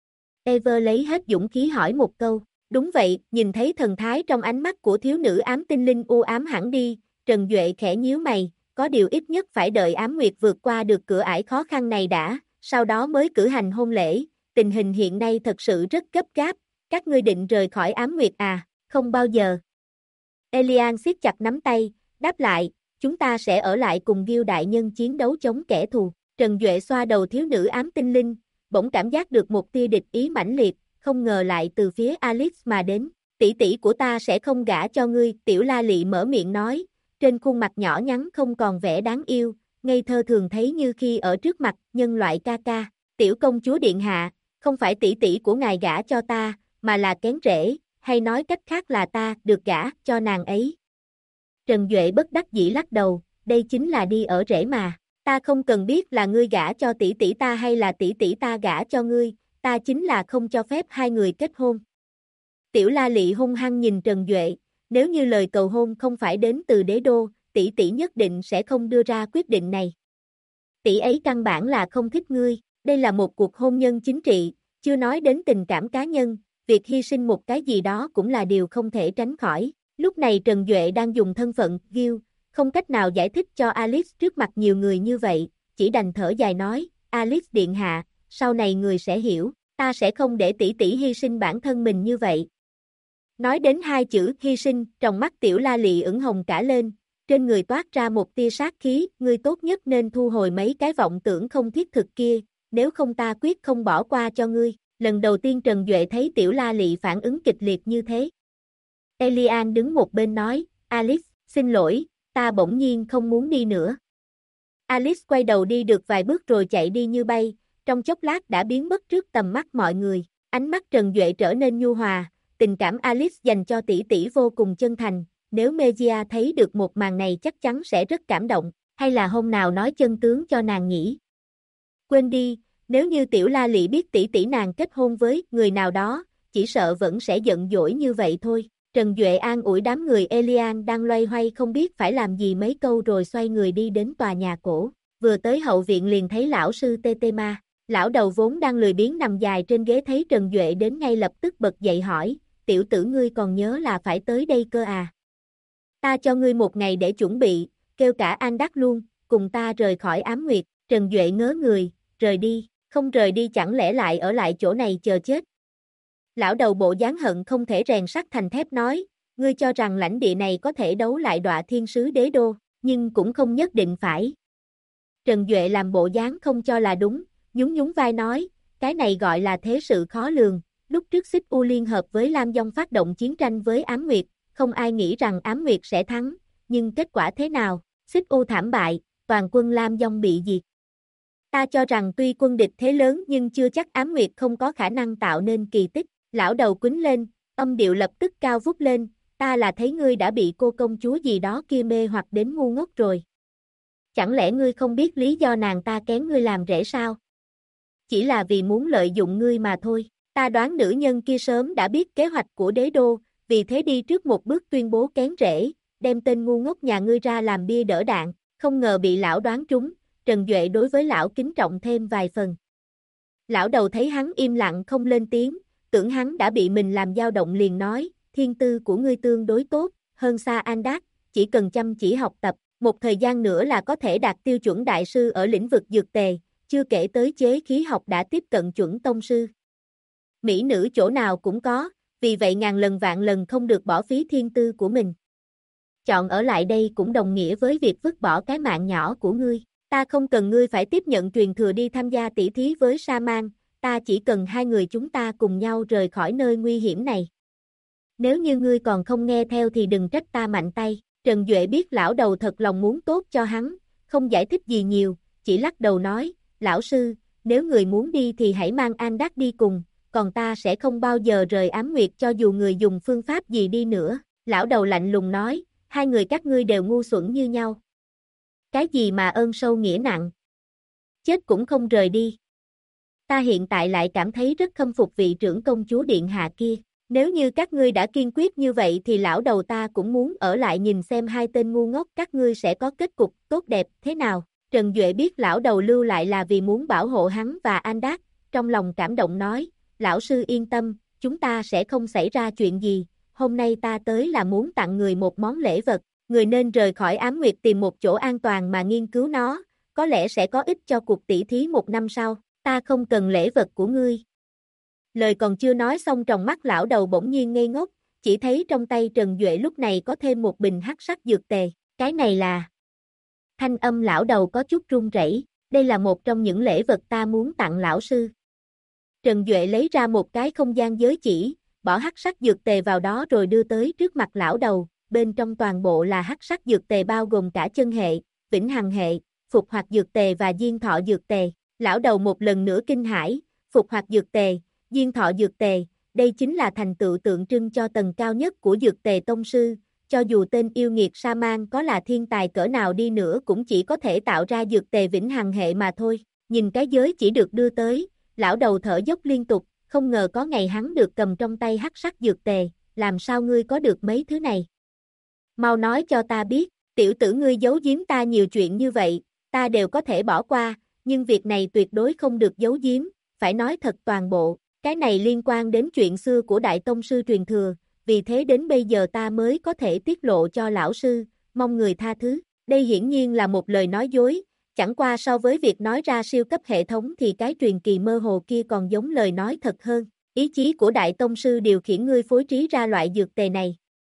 Ever lấy hết dũng khí hỏi một câu. Đúng vậy, nhìn thấy thần thái trong ánh mắt của thiếu nữ ám tinh linh u ám hẳn đi, Trần Duệ khẽ nhíu mày, có điều ít nhất phải đợi Ám Nguyệt vượt qua được cửa ải khó khăn này đã, sau đó mới cử hành hôn lễ. Tình hình hiện nay thật sự rất gấp gáp, các ngươi định rời khỏi Ám Nguyệt à? Không bao giờ. Elian siết chặt nắm tay, đáp lại, chúng ta sẽ ở lại cùng Gil đại nhân chiến đấu chống kẻ thù. Trần Duệ xoa đầu thiếu nữ ám tinh linh, bỗng cảm giác được một tia địch ý mãnh liệt, không ngờ lại từ phía Alice mà đến. tỷ tỷ của ta sẽ không gả cho ngươi, Tiểu La Lị mở miệng nói, trên khuôn mặt nhỏ nhắn không còn vẻ đáng yêu, ngây thơ thường thấy như khi ở trước mặt nhân loại ca ca. Tiểu công chúa điện hạ, không phải tỷ tỷ của ngài gả cho ta, mà là kén rể, hay nói cách khác là ta được gả cho nàng ấy. Trần Duệ bất đắc dĩ lắc đầu, đây chính là đi ở rể mà, ta không cần biết là ngươi gả cho tỷ tỷ ta hay là tỷ tỷ ta gả cho ngươi, ta chính là không cho phép hai người kết hôn. Tiểu La Lị hung hăng nhìn Trần Duệ, nếu như lời cầu hôn không phải đến từ đế đô, tỷ tỷ nhất định sẽ không đưa ra quyết định này. Tỷ ấy căn bản là không thích ngươi, đây là một cuộc hôn nhân chính trị, chưa nói đến tình cảm cá nhân, việc hy sinh một cái gì đó cũng là điều không thể tránh khỏi. Lúc này Trần Duệ đang dùng thân phận Gil, không cách nào giải thích cho Alice trước mặt nhiều người như vậy, chỉ đành thở dài nói, Alice điện hạ, sau này người sẽ hiểu, ta sẽ không để tỷ tỷ hy sinh bản thân mình như vậy. Nói đến hai chữ hy sinh, trong mắt Tiểu La Lị ửng hồng cả lên, trên người toát ra một tia sát khí, ngươi tốt nhất nên thu hồi mấy cái vọng tưởng không thiết thực kia, nếu không ta quyết không bỏ qua cho ngươi. Lần đầu tiên Trần Duệ thấy Tiểu La Lị phản ứng kịch liệt như thế. Elian đứng một bên nói, Alice, xin lỗi, ta bỗng nhiên không muốn đi nữa. Alice quay đầu đi được vài bước rồi chạy đi như bay, trong chốc lát đã biến mất trước tầm mắt mọi người. Ánh mắt Trần Duệ trở nên nhu hòa, tình cảm Alice dành cho tỷ tỷ vô cùng chân thành, nếu Megia thấy được một màn này chắc chắn sẽ rất cảm động, hay là hôm nào nói chân tướng cho nàng nhỉ? Quên đi, nếu như Tiểu La Lị biết tỷ tỷ nàng kết hôn với người nào đó, chỉ sợ vẫn sẽ giận dỗi như vậy thôi. Trần Duệ an ủi đám người Elian đang loay hoay không biết phải làm gì mấy câu rồi xoay người đi đến tòa nhà cổ. Vừa tới hậu viện liền thấy lão sư Tetema. Lão đầu vốn đang lười biếng nằm dài trên ghế thấy Trần Duệ đến ngay lập tức bật dậy hỏi, tiểu tử ngươi còn nhớ là phải tới đây cơ à? Ta cho ngươi một ngày để chuẩn bị, kêu cả An Đắc luôn, cùng ta rời khỏi Ám Nguyệt. Trần Duệ ngớ người, rời đi, không rời đi chẳng lẽ lại ở lại chỗ này chờ chết. Lão đầu bộ dáng hận không thể rèn sắt thành thép nói, ngươi cho rằng lãnh địa này có thể đấu lại Đọa Thiên Sứ Đế Đô, nhưng cũng không nhất định phải. Trần Duệ làm bộ dáng không cho là đúng, nhún nhún vai nói, cái này gọi là thế sự khó lường, lúc trước Xích U liên hợp với Lam Dông phát động chiến tranh với Ám Nguyệt, không ai nghĩ rằng Ám Nguyệt sẽ thắng, nhưng kết quả thế nào, Xích U thảm bại, toàn quân Lam Dông bị diệt. Ta cho rằng tuy quân địch thế lớn nhưng chưa chắc Ám Nguyệt không có khả năng tạo nên kỳ tích. Lão đầu quýnh lên, âm điệu lập tức cao vút lên, ta là thấy ngươi đã bị cô công chúa gì đó kia mê hoặc đến ngu ngốc rồi. Chẳng lẽ ngươi không biết lý do nàng ta kén ngươi làm rể sao? Chỉ là vì muốn lợi dụng ngươi mà thôi. Ta đoán nữ nhân kia sớm đã biết kế hoạch của đế đô, vì thế đi trước một bước tuyên bố kén rể, đem tên ngu ngốc nhà ngươi ra làm bia đỡ đạn, không ngờ bị lão đoán trúng, Trần Duệ đối với lão kính trọng thêm vài phần. Lão đầu thấy hắn im lặng không lên tiếng, tưởng hắn đã bị mình làm dao động liền nói, thiên tư của ngươi tương đối tốt, hơn xa An Đắc, chỉ cần chăm chỉ học tập, một thời gian nữa là có thể đạt tiêu chuẩn đại sư ở lĩnh vực dược tề, chưa kể tới chế khí học đã tiếp cận chuẩn tông sư. Mỹ nữ chỗ nào cũng có, vì vậy ngàn lần vạn lần không được bỏ phí thiên tư của mình. Chọn ở lại đây cũng đồng nghĩa với việc vứt bỏ cái mạng nhỏ của ngươi, ta không cần ngươi phải tiếp nhận truyền thừa đi tham gia tỷ thí với Sa-man, ta chỉ cần hai người chúng ta cùng nhau rời khỏi nơi nguy hiểm này. Nếu như ngươi còn không nghe theo thì đừng trách ta mạnh tay. Trần Duệ biết lão đầu thật lòng muốn tốt cho hắn, không giải thích gì nhiều, chỉ lắc đầu nói, lão sư, nếu người muốn đi thì hãy mang An Đắc đi cùng, còn ta sẽ không bao giờ rời Ám Nguyệt cho dù người dùng phương pháp gì đi nữa. Lão đầu lạnh lùng nói, hai người các ngươi đều ngu xuẩn như nhau. Cái gì mà ơn sâu nghĩa nặng? Chết cũng không rời đi. Ta hiện tại lại cảm thấy rất khâm phục vị trưởng công chúa điện hạ kia. Nếu như các ngươi đã kiên quyết như vậy thì lão đầu ta cũng muốn ở lại nhìn xem hai tên ngu ngốc các ngươi sẽ có kết cục tốt đẹp thế nào. Trần Duệ biết lão đầu lưu lại là vì muốn bảo hộ hắn và An Đắc, trong lòng cảm động nói, lão sư yên tâm, chúng ta sẽ không xảy ra chuyện gì, hôm nay ta tới là muốn tặng người một món lễ vật, người nên rời khỏi Ám Nguyệt tìm một chỗ an toàn mà nghiên cứu nó, có lẽ sẽ có ích cho cuộc tỷ thí một năm sau, ta không cần lễ vật của ngươi. Lời còn chưa nói xong trong mắt lão đầu bỗng nhiên ngây ngốc, chỉ thấy trong tay Trần Duệ lúc này có thêm một bình hắc sắc dược tề, cái này là... Thanh âm lão đầu có chút run rẩy, đây là một trong những lễ vật ta muốn tặng lão sư. Trần Duệ lấy ra một cái không gian giới chỉ, bỏ hắc sắc dược tề vào đó rồi đưa tới trước mặt lão đầu, bên trong toàn bộ là hắc sắc dược tề bao gồm cả chân hệ, vĩnh hằng hệ, phục hoạt dược tề và diên thọ dược tề. Lão đầu một lần nữa kinh hãi, phục hoạt dược tề, diên thọ dược tề, đây chính là thành tựu tượng trưng cho tầng cao nhất của dược tề tông sư, cho dù tên yêu nghiệt Sa-man có là thiên tài cỡ nào đi nữa cũng chỉ có thể tạo ra dược tề vĩnh hằng hệ mà thôi. Nhìn cái giới chỉ được đưa tới, lão đầu thở dốc liên tục, không ngờ có ngày hắn được cầm trong tay hắc sắc dược tề, làm sao ngươi có được mấy thứ này? Mau nói cho ta biết, tiểu tử ngươi giấu giếm ta nhiều chuyện như vậy, ta đều có thể bỏ qua, nhưng việc này tuyệt đối không được giấu giếm, phải nói thật toàn bộ, cái này liên quan đến chuyện xưa của đại tông sư truyền thừa, vì thế đến bây giờ ta mới có thể tiết lộ cho lão sư, mong người tha thứ. Đây hiển nhiên là một lời nói dối, chẳng qua so với việc nói ra siêu cấp hệ thống thì cái truyền kỳ mơ hồ kia còn giống lời nói thật hơn. Ý chí của đại tông sư điều khiển ngươi phối trí ra loại dược tề này.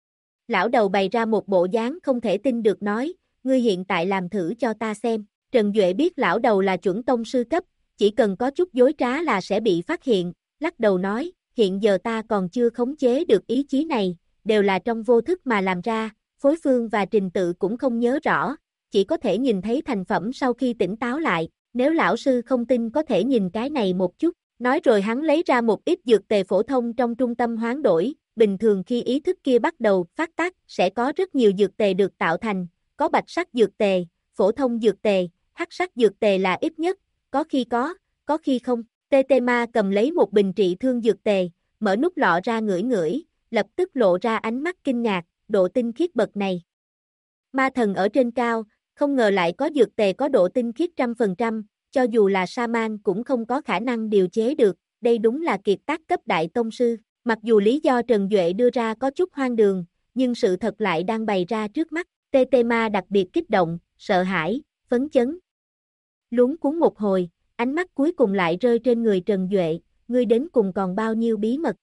Lão đầu bày ra một bộ dáng không thể tin được nói, ngươi hiện tại làm thử cho ta xem. Trần Duệ biết lão đầu là chuẩn tông sư cấp, chỉ cần có chút dối trá là sẽ bị phát hiện, lắc đầu nói, hiện giờ ta còn chưa khống chế được ý chí này, đều là trong vô thức mà làm ra, phối phương và trình tự cũng không nhớ rõ, chỉ có thể nhìn thấy thành phẩm sau khi tỉnh táo lại, nếu lão sư không tin có thể nhìn cái này một chút, nói rồi hắn lấy ra một ít dược tề phổ thông trong trung tâm hoán đổi, bình thường khi ý thức kia bắt đầu phát tác sẽ có rất nhiều dược tề được tạo thành, có bạch sắc dược tề, phổ thông dược tề, hắc sắc dược tề là ít nhất, có khi không. Tetema cầm lấy một bình trị thương dược tề, mở nút lọ ra ngửi ngửi, lập tức lộ ra ánh mắt kinh ngạc, độ tinh khiết bậc này. Ma thần ở trên cao, không ngờ lại có dược tề có độ tinh khiết 100%, cho dù là Sa-man cũng không có khả năng điều chế được, đây đúng là kiệt tác cấp đại tông sư. Mặc dù lý do Trần Duệ đưa ra có chút hoang đường, nhưng sự thật lại đang bày ra trước mắt. Tetema đặc biệt kích động, sợ hãi, phấn chấn. Luống cuống một hồi, ánh mắt cuối cùng lại rơi trên người Trần Duệ, ngươi đến cùng còn bao nhiêu bí mật.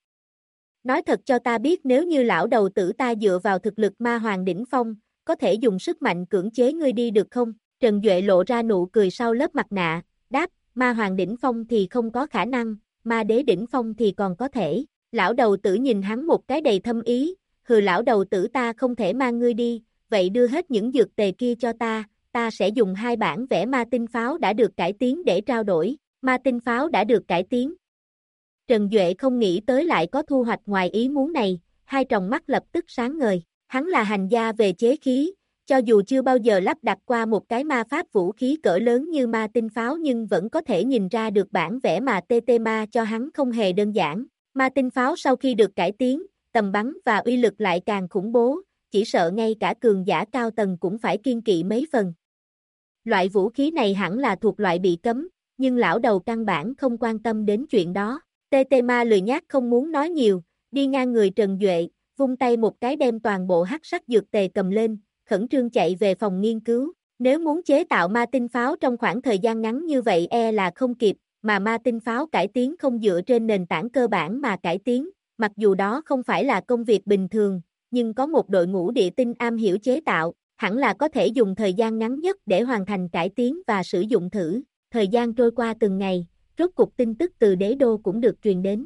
Nói thật cho ta biết nếu như lão đầu tử ta dựa vào thực lực ma hoàng đỉnh phong, có thể dùng sức mạnh cưỡng chế ngươi đi được không? Trần Duệ lộ ra nụ cười sau lớp mặt nạ, đáp, ma hoàng đỉnh phong thì không có khả năng, ma đế đỉnh phong thì còn có thể. Lão đầu tử nhìn hắn một cái đầy thâm ý, hừ lão đầu tử ta không thể mang ngươi đi, vậy đưa hết những dược tề kia cho ta sẽ dùng 2 bản vẽ ma tinh pháo đã được cải tiến để trao đổi, ma tinh pháo đã được cải tiến. Trần Duệ không nghĩ tới lại có thu hoạch ngoài ý muốn này, hai tròng mắt lập tức sáng ngời, hắn là hành gia về chế khí, cho dù chưa bao giờ lắp đặt qua một cái ma pháp vũ khí cỡ lớn như ma tinh pháo nhưng vẫn có thể nhìn ra được bản vẽ mà Tetema cho hắn không hề đơn giản. Ma tinh pháo sau khi được cải tiến, tầm bắn và uy lực lại càng khủng bố, chỉ sợ ngay cả cường giả cao tầng cũng phải kiêng kỵ mấy phần. Loại vũ khí này hẳn là thuộc loại bị cấm, nhưng lão đầu căn bản không quan tâm đến chuyện đó. Tetema lười nhác không muốn nói nhiều, đi ngang người Trần Duệ, vung tay một cái đem toàn bộ hắc sắc dược tề cầm lên, khẩn trương chạy về phòng nghiên cứu. Nếu muốn chế tạo ma tinh pháo trong khoảng thời gian ngắn như vậy e là không kịp, mà ma tinh pháo cải tiến không dựa trên nền tảng cơ bản mà cải tiến, mặc dù đó không phải là công việc bình thường, nhưng có một đội ngũ địa tinh am hiểu chế tạo, hẳn là có thể dùng thời gian ngắn nhất để hoàn thành cải tiến và sử dụng thử. Thời gian trôi qua từng ngày, rốt cục tin tức từ đế đô cũng được truyền đến.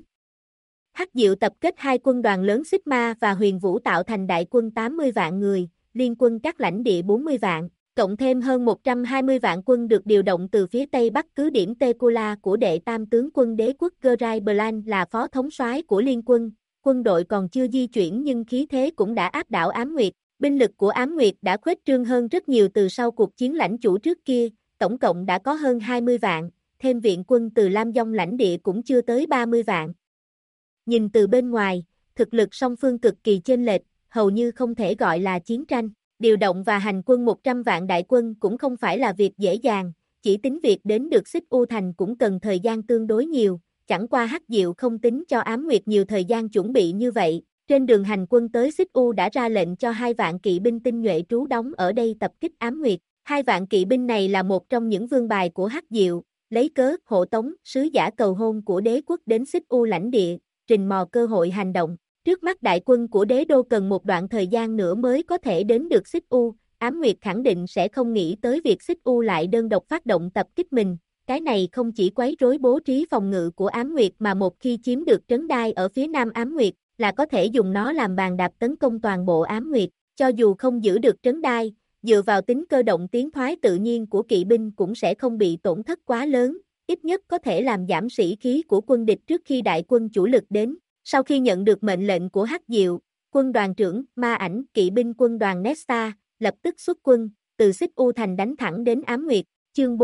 Hắc Diệu tập kết 2 quân đoàn lớn Sigma và Huyền Vũ tạo thành đại quân 80 vạn người, liên quân các lãnh địa 40 vạn, cộng thêm hơn 120 vạn quân được điều động từ phía Tây Bắc cứ điểm Tekula của đệ tam tướng quân đế quốc Gerai Blanc là phó thống soái của liên quân. Quân đội còn chưa di chuyển nhưng khí thế cũng đã áp đảo Ám Nguyệt. Binh lực của Ám Nguyệt đã khuếch trương hơn rất nhiều từ sau cuộc chiến lãnh chủ trước kia, tổng cộng đã có hơn 20 vạn, thêm viện quân từ Lam Dông lãnh địa cũng chưa tới 30 vạn. Nhìn từ bên ngoài, thực lực song phương cực kỳ chênh lệch, hầu như không thể gọi là chiến tranh. Điều động và hành quân 100 vạn đại quân cũng không phải là việc dễ dàng, chỉ tính việc đến được Xích U Thành cũng cần thời gian tương đối nhiều, chẳng qua Hắc Diệu không tính cho Ám Nguyệt nhiều thời gian chuẩn bị như vậy. Trên đường hành quân tới Xích U đã ra lệnh cho 2 vạn kỵ binh tinh nhuệ trú đóng ở đây tập kích Ám Nguyệt. 2 vạn kỵ binh này là một trong những vương bài của Hắc Diệu, lấy cớ hộ tống sứ giả cầu hôn của đế quốc đến Xích U lãnh địa, rình mò cơ hội hành động. Trước mắt đại quân của đế đô cần một đoạn thời gian nữa mới có thể đến được Xích U, Ám Nguyệt khẳng định sẽ không nghĩ tới việc Xích U lại đơn độc phát động tập kích mình. Cái này không chỉ quấy rối bố trí phòng ngự của Ám Nguyệt mà một khi chiếm được trấn đai ở phía nam Ám Nguyệt, là có thể dùng nó làm bàn đạp tấn công toàn bộ Ám Nguyệt, cho dù không giữ được trấn đai, dựa vào tính cơ động tiến thoái tự nhiên của kỵ binh cũng sẽ không bị tổn thất quá lớn, ít nhất có thể làm giảm sĩ khí của quân địch trước khi đại quân chủ lực đến. Sau khi nhận được mệnh lệnh của Hắc Diệu, quân đoàn trưởng Ma Ảnh kỵ binh quân đoàn Nesta lập tức xuất quân, từ Xích U Thành đánh thẳng đến Ám Nguyệt. Chương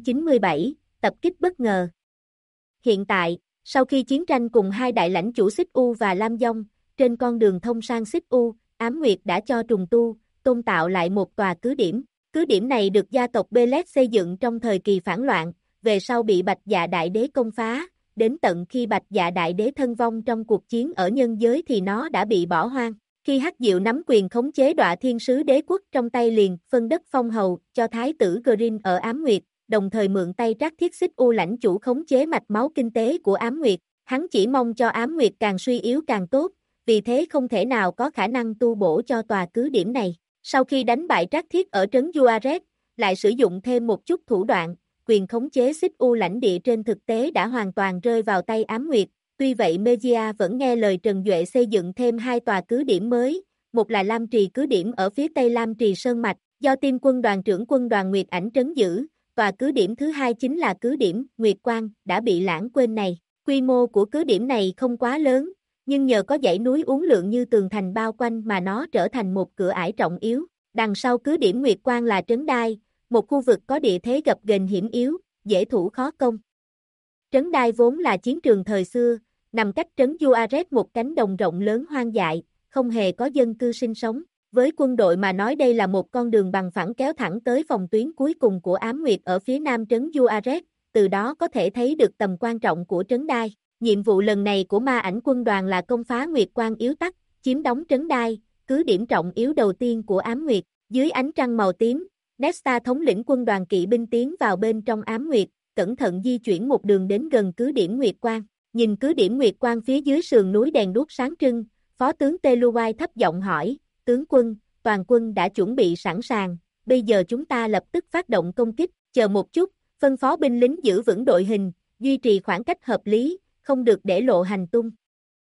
497, tập kích bất ngờ. Hiện tại, sau khi chiến tranh cùng hai đại lãnh chủ Xích U và Lam Dông, trên con đường thông sang Xích U, Ám Nguyệt đã cho trùng tu, tôn tạo lại một tòa cứ điểm. Cứ điểm này được gia tộc Belet xây dựng trong thời kỳ phản loạn, về sau bị Bạch Dạ Đại Đế công phá, đến tận khi Bạch Dạ Đại Đế thân vong trong cuộc chiến ở nhân giới thì nó đã bị bỏ hoang. Khi Hắc Diệu nắm quyền khống chế Đọa Thiên Sứ Đế Quốc trong tay liền phân đất phong hầu cho Thái tử Green ở Ám Nguyệt, đồng thời mượn tay Trác Thiết Xích U lãnh chủ khống chế mạch máu kinh tế của Ám Nguyệt, hắn chỉ mong cho Ám Nguyệt càng suy yếu càng tốt, vì thế không thể nào có khả năng tu bổ cho tòa cứ điểm này. Sau khi đánh bại Trác Thiết ở trấn Juarez, lại sử dụng thêm một chút thủ đoạn, quyền khống chế Xích U lãnh địa trên thực tế đã hoàn toàn rơi vào tay Ám Nguyệt. Tuy vậy Mejia vẫn nghe lời Trần Duệ xây dựng thêm hai tòa cứ điểm mới, một là Lam Trì cứ điểm ở phía tây Lam Trì Sơn Mạch, do Tiên quân đoàn trưởng quân đoàn Nguyệt Ảnh trấn giữ, tòa cứ điểm thứ hai chính là cứ điểm Nguyệt Quang, đã bị lãng quên này. Quy mô của cứ điểm này không quá lớn, nhưng nhờ có dãy núi uốn lượn như tường thành bao quanh mà nó trở thành một cửa ải trọng yếu. Đằng sau cứ điểm Nguyệt Quang là Trấn Đai, một khu vực có địa thế gập ghềnh hiểm yếu, dễ thủ khó công. Trấn Đai vốn là chiến trường thời xưa, nằm cách trấn Juarez một cánh đồng rộng lớn hoang dại, không hề có dân cư sinh sống. Với quân đội mà nói đây là một con đường bằng phẳng kéo thẳng tới phòng tuyến cuối cùng của Ám Nguyệt ở phía nam trấn Juarez, từ đó có thể thấy được tầm quan trọng của Trấn Đai. Nhiệm vụ lần này của Ma Ảnh quân đoàn là công phá Nguyệt Quang yếu tắc, chiếm đóng Trấn Đai, cứ điểm trọng yếu đầu tiên của Ám Nguyệt. Dưới ánh trăng màu tím, Nesta thống lĩnh quân đoàn kỵ binh tiến vào bên trong Ám Nguyệt, cẩn thận di chuyển một đường đến gần cứ điểm Nguyệt Quang. Nhìn cứ điểm Nguyệt Quang phía dưới sườn núi đèn đuốc sáng trưng, Phó tướng Teluai thấp giọng hỏi, tướng quân, toàn quân đã chuẩn bị sẵn sàng, bây giờ chúng ta lập tức phát động công kích, chờ một chút, phân phó binh lính giữ vững đội hình, duy trì khoảng cách hợp lý, không được để lộ hành tung.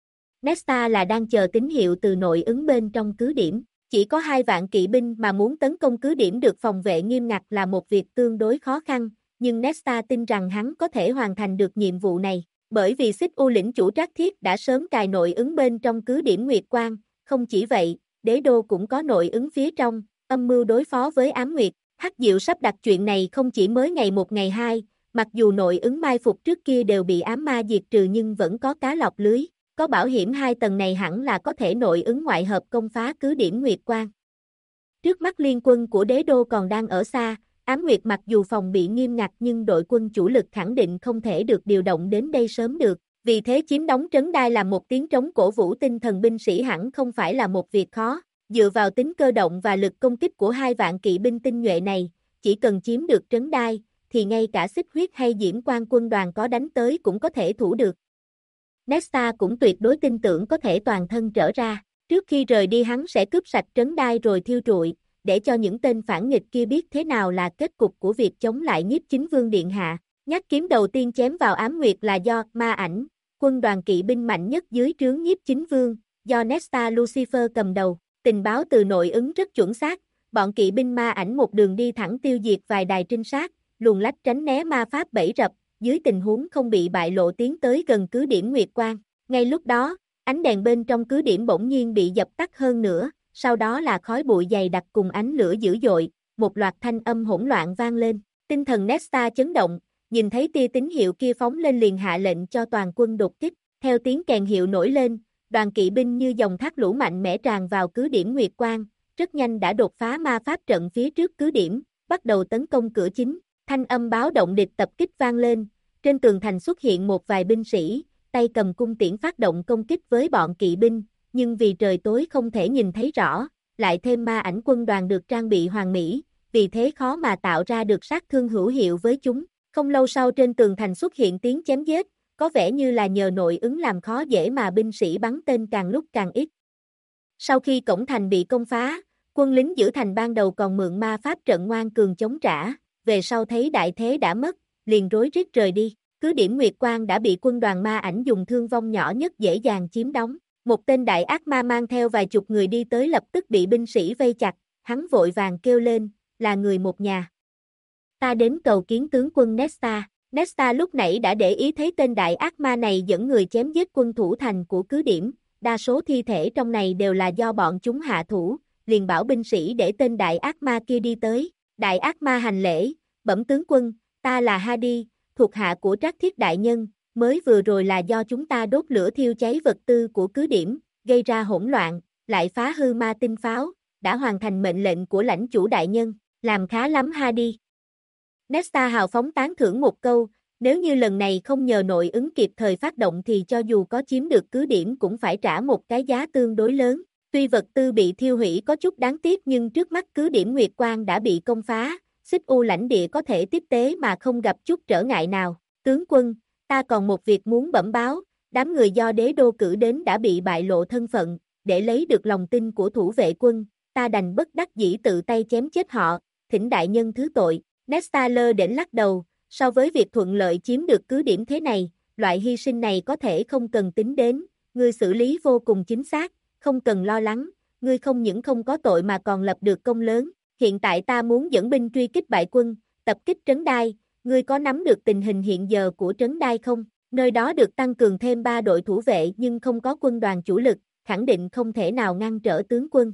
Nesta là đang chờ tín hiệu từ nội ứng bên trong cứ điểm, chỉ có 2 vạn kỵ binh mà muốn tấn công cứ điểm được phòng vệ nghiêm ngặt là một việc tương đối khó khăn, nhưng Nesta tin rằng hắn có thể hoàn thành được nhiệm vụ này. Bởi vì Xích U lĩnh chủ Trác Thiết đã sớm cài nội ứng bên trong cứ điểm Nguyệt Quang, không chỉ vậy, đế đô cũng có nội ứng phía trong, âm mưu đối phó với Ám Nguyệt. Hắc Diệu sắp đặt chuyện này không chỉ mới ngày 1 ngày 2, mặc dù nội ứng mai phục trước kia đều bị ám ma diệt trừ nhưng vẫn có cá lọc lưới, có bảo hiểm 2 tầng này hẳn là có thể nội ứng ngoại hợp công phá cứ điểm Nguyệt Quang. Trước mắt liên quân của đế đô còn đang ở xa, Ám Nguyệt mặc dù phòng bị nghiêm ngặt nhưng đội quân chủ lực khẳng định không thể được điều động đến đây sớm được, vì thế chiếm đóng Trấn Đai là một tiếng trống cổ vũ tinh thần binh sĩ hẳn không phải là một việc khó. Dựa vào tính cơ động và lực công kích của 2 vạn kỵ binh tinh nhuệ này, chỉ cần chiếm được Trấn Đai, thì ngay cả Xích Huyết hay Diễm Quang quân đoàn có đánh tới cũng có thể thủ được. Nesta cũng tuyệt đối tin tưởng có thể toàn thân trở ra, trước khi rời đi hắn sẽ cướp sạch Trấn Đai rồi thiêu trụi, để cho những tên phản nghịch kia biết thế nào là kết cục của việc chống lại Nhiếp Chính Vương Điện Hạ. Nhát kiếm đầu tiên chém vào Ám Nguyệt là do Ma Ảnh, quân đoàn kỵ binh mạnh nhất dưới trướng Nhiếp Chính Vương, do Nesta Lucifer cầm đầu. Tình báo từ nội ứng rất chuẩn xác, bọn kỵ binh Ma Ảnh một đường đi thẳng tiêu diệt vài đài trinh sát, luồn lách tránh né ma pháp bẫy rập, dưới tình huống không bị bại lộ tiến tới gần cứ điểm Nguyệt Quang. Ngay lúc đó, ánh đèn bên trong cứ điểm bỗng nhiên bị dập tắt hơn nữa, sau đó là khói bụi dày đặc cùng ánh lửa dữ dội, một loạt thanh âm hỗn loạn vang lên. Tinh thần Nesta chấn động, nhìn thấy tia tín hiệu kia phóng lên liền hạ lệnh cho toàn quân đột kích. Theo tiếng kèn hiệu nổi lên, đoàn kỵ binh như dòng thác lũ mạnh mẽ tràn vào cứ điểm Nguyệt Quang, rất nhanh đã đột phá ma pháp trận phía trước cứ điểm, bắt đầu tấn công cửa chính. Thanh âm báo động địch tập kích vang lên, trên tường thành xuất hiện một vài binh sĩ, tay cầm cung tiễn phát động công kích với bọn kỵ binh, nhưng vì trời tối không thể nhìn thấy rõ, lại thêm Ma Ảnh quân đoàn được trang bị hoàn mỹ, vì thế khó mà tạo ra được sát thương hữu hiệu với chúng. Không lâu sau trên tường thành xuất hiện tiếng chém giết, có vẻ như là nhờ nội ứng làm khó dễ mà binh sĩ bắn tên càng lúc càng ít. Sau khi cổng thành bị công phá, quân lính giữ thành ban đầu còn mượn ma pháp trận ngoan cường chống trả, về sau thấy đại thế đã mất, liền rối rít rời đi. Cứ điểm Nguyệt Quang đã bị quân đoàn Ma Ảnh dùng thương vong nhỏ nhất dễ dàng chiếm đóng. Một tên đại ác ma mang theo vài chục người đi tới lập tức bị binh sĩ vây chặt, hắn vội vàng kêu lên, là người một nhà. Ta đến cầu kiến tướng quân Nesta. Nesta lúc nãy đã để ý thấy tên đại ác ma này dẫn người chém giết quân thủ thành của cứ điểm, đa số thi thể trong này đều là do bọn chúng hạ thủ, liền bảo binh sĩ để tên đại ác ma kia đi tới. Đại ác ma hành lễ, bẩm tướng quân, ta là Hadi, thuộc hạ của Trác Thiết đại nhân, mới vừa rồi là do chúng ta đốt lửa thiêu cháy vật tư của cứ điểm, gây ra hỗn loạn, lại phá hư ma tinh pháo, đã hoàn thành mệnh lệnh của lãnh chủ đại nhân, làm khá lắm Hadi. Nesta hào phóng tán thưởng một câu, nếu như lần này không nhờ nội ứng kịp thời phát động thì cho dù có chiếm được cứ điểm cũng phải trả một cái giá tương đối lớn. Tuy vật tư bị thiêu hủy có chút đáng tiếc nhưng trước mắt cứ điểm Nguyệt Quang đã bị công phá, Xích U lãnh địa có thể tiếp tế mà không gặp chút trở ngại nào. Tướng quân, ta còn một việc muốn bẩm báo, đám người do đế đô cử đến đã bị bại lộ thân phận, để lấy được lòng tin của thủ vệ quân, ta đành bất đắc dĩ tự tay chém chết họ, thỉnh đại nhân thứ tội. Nesta lơ đễnh lắc đầu, so với việc thuận lợi chiếm được cứ điểm thế này, loại hy sinh này có thể không cần tính đến, ngươi xử lý vô cùng chính xác, không cần lo lắng, ngươi không những không có tội mà còn lập được công lớn, hiện tại ta muốn dẫn binh truy kích bại quân, tập kích Trấn Đai, ngươi có nắm được tình hình hiện giờ của Trấn Đai không? Nơi đó được tăng cường thêm 3 đội thủ vệ nhưng không có quân đoàn chủ lực, khẳng định không thể nào ngăn trở tướng quân.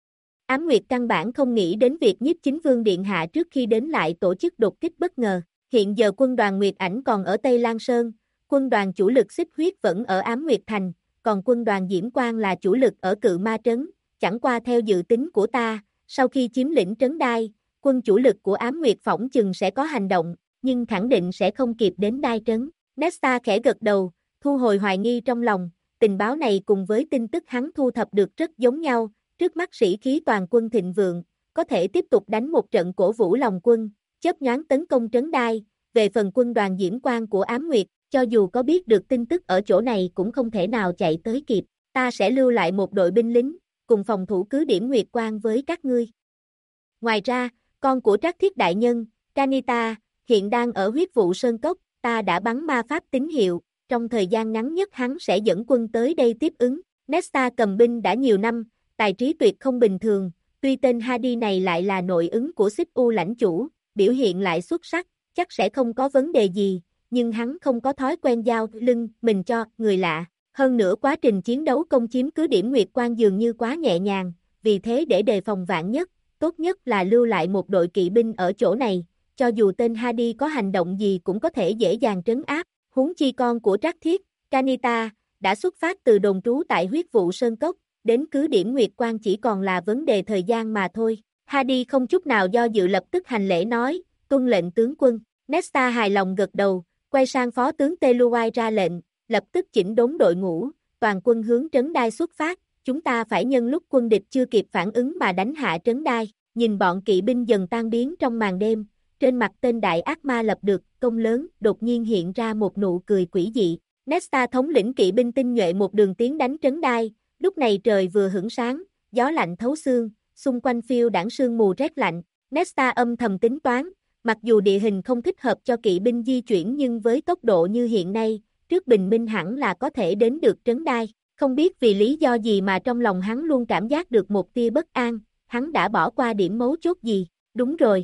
Ám Nguyệt căn bản không nghĩ đến việc Nhiếp Chính Vương Điện Hạ trước khi đến lại tổ chức đột kích bất ngờ. Hiện giờ quân đoàn Nguyệt Ảnh còn ở Tây Lan Sơn, quân đoàn chủ lực Xích Huyết vẫn ở Ám Nguyệt Thành, còn quân đoàn Diễm Quang là chủ lực ở Cự Ma Trấn. Chẳng qua theo dự tính của ta, sau khi chiếm lĩnh Trấn Đai, quân chủ lực của Ám Nguyệt phỏng chừng sẽ có hành động, nhưng khẳng định sẽ không kịp đến Đai Trấn. Nesta khẽ gật đầu, thu hồi hoài nghi trong lòng, tình báo này cùng với tin tức hắn thu thập được rất giống nhau. Trước mắt sĩ khí toàn quân thịnh vượng, có thể tiếp tục đánh một trận cổ vũ lòng quân, chớp nhoáng tấn công Trấn Đai. Về phần quân đoàn Diễm Quang của Ám Nguyệt, cho dù có biết được tin tức ở chỗ này cũng không thể nào chạy tới kịp. Ta sẽ lưu lại một đội binh lính, cùng phòng thủ cứ điểm Nguyệt Quang với các ngươi. Ngoài ra, con của Trác Thiết đại nhân, Kanita, hiện đang ở huyết vụ Sơn Cốc, ta đã bắn ma pháp tín hiệu, trong thời gian ngắn nhất hắn sẽ dẫn quân tới đây tiếp ứng. Nesta cầm binh đã nhiều năm, tài trí tuyệt không bình thường, tuy tên Hadi này lại là nội ứng của Xích U lãnh chủ, biểu hiện lại xuất sắc, chắc sẽ không có vấn đề gì, nhưng hắn không có thói quen giao lưng mình cho người lạ. Hơn nữa quá trình chiến đấu công chiếm cứ điểm Nguyệt Quang dường như quá nhẹ nhàng, vì thế để đề phòng vạn nhất, tốt nhất là lưu lại một đội kỵ binh ở chỗ này, cho dù tên Hadi có hành động gì cũng có thể dễ dàng trấn áp. Huống chi con của Trác Thiết, Kanita, đã xuất phát từ đồn trú tại huyết vụ Sơn Cốc, đến cứ điểm Nguyệt Quang chỉ còn là vấn đề thời gian mà thôi. Hadi không chút nào do dự lập tức hành lễ nói, tuân lệnh tướng quân. Nesta hài lòng gật đầu, quay sang phó tướng Teluai ra lệnh, lập tức chỉnh đốn đội ngũ, toàn quân hướng Trấn Đai xuất phát, chúng ta phải nhân lúc quân địch chưa kịp phản ứng mà đánh hạ Trấn Đai. Nhìn bọn kỵ binh dần tan biến trong màn đêm, trên mặt tên đại ác ma lập được công lớn, đột nhiên hiện ra một nụ cười quỷ dị. Nesta thống lĩnh kỵ binh tinh nhuệ một đường tiến đánh Trấn Đai. Lúc này trời vừa hửng sáng, gió lạnh thấu xương, xung quanh phiêu đãng sương mù rét lạnh. Nesta âm thầm tính toán, mặc dù địa hình không thích hợp cho kỵ binh di chuyển nhưng với tốc độ như hiện nay, trước bình minh hẳn là có thể đến được Trấn Đai. Không biết vì lý do gì mà trong lòng hắn luôn cảm giác được một tia bất an, hắn đã bỏ qua điểm mấu chốt gì, đúng rồi.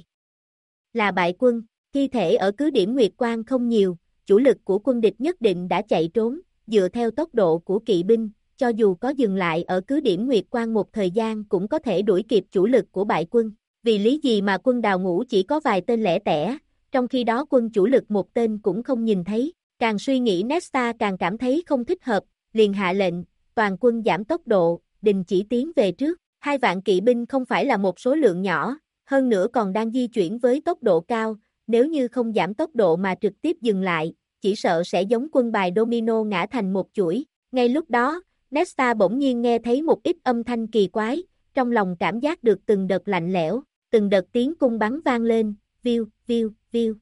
Là bại quân, thi thể ở cứ điểm Nguyệt Quang không nhiều, chủ lực của quân địch nhất định đã chạy trốn, dựa theo tốc độ của kỵ binh. Cho dù có dừng lại ở cứ điểm Nguyệt Quang một thời gian cũng có thể đuổi kịp chủ lực của bại quân. Vì lý gì mà quân đào ngũ chỉ có vài tên lẻ tẻ, trong khi đó quân chủ lực một tên cũng không nhìn thấy. Càng suy nghĩ Nesta càng cảm thấy không thích hợp, liền hạ lệnh, toàn quân giảm tốc độ, đình chỉ tiến về trước. 2 vạn kỵ binh không phải là một số lượng nhỏ, hơn nữa còn đang di chuyển với tốc độ cao, nếu như không giảm tốc độ mà trực tiếp dừng lại, chỉ sợ sẽ giống quân bài domino ngã thành một chuỗi. Ngay lúc đó, Nesta bỗng nhiên nghe thấy một ít âm thanh kỳ quái, trong lòng cảm giác được từng đợt lạnh lẽo, từng đợt tiếng cung bắn vang lên, viu, viu, viu.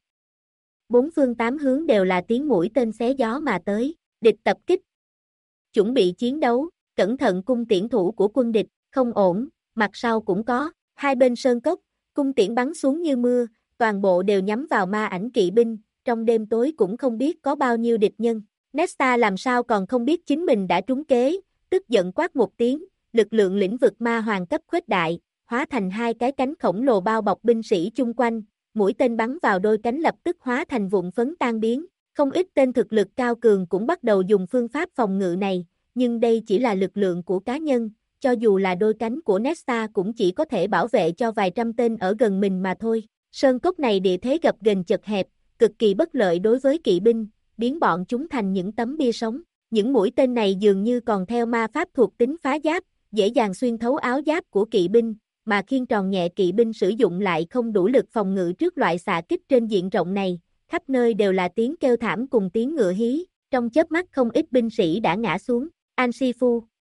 4 phương 8 hướng đều là tiếng mũi tên xé gió mà tới, địch tập kích. Chuẩn bị chiến đấu, cẩn thận cung tiễn thủ của quân địch, không ổn, mặt sau cũng có, 2 bên sơn cốc, cung tiễn bắn xuống như mưa, toàn bộ đều nhắm vào ma ảnh kỵ binh, trong đêm tối cũng không biết có bao nhiêu địch nhân. Nesta làm sao còn không biết chính mình đã trúng kế, tức giận quát một tiếng, lực lượng lĩnh vực ma hoàng cấp khuếch đại, hóa thành hai cái cánh khổng lồ bao bọc binh sĩ chung quanh, mũi tên bắn vào đôi cánh lập tức hóa thành vụn phấn tan biến. Không ít tên thực lực cao cường cũng bắt đầu dùng phương pháp phòng ngự này, nhưng đây chỉ là lực lượng của cá nhân, cho dù là đôi cánh của Nesta cũng chỉ có thể bảo vệ cho vài trăm tên ở gần mình mà thôi. Sơn cốc này địa thế gập ghềnh chật hẹp, cực kỳ bất lợi đối với kỵ binh, biến bọn chúng thành những tấm bia sống. Những mũi tên này dường như còn theo ma pháp thuộc tính phá giáp, dễ dàng xuyên thấu áo giáp của kỵ binh, mà khiên tròn nhẹ kỵ binh sử dụng lại không đủ lực phòng ngự trước loại xạ kích trên diện rộng này. Khắp nơi đều là tiếng kêu thảm cùng tiếng ngựa hí, trong chớp mắt không ít binh sĩ đã ngã xuống. An-si-fu.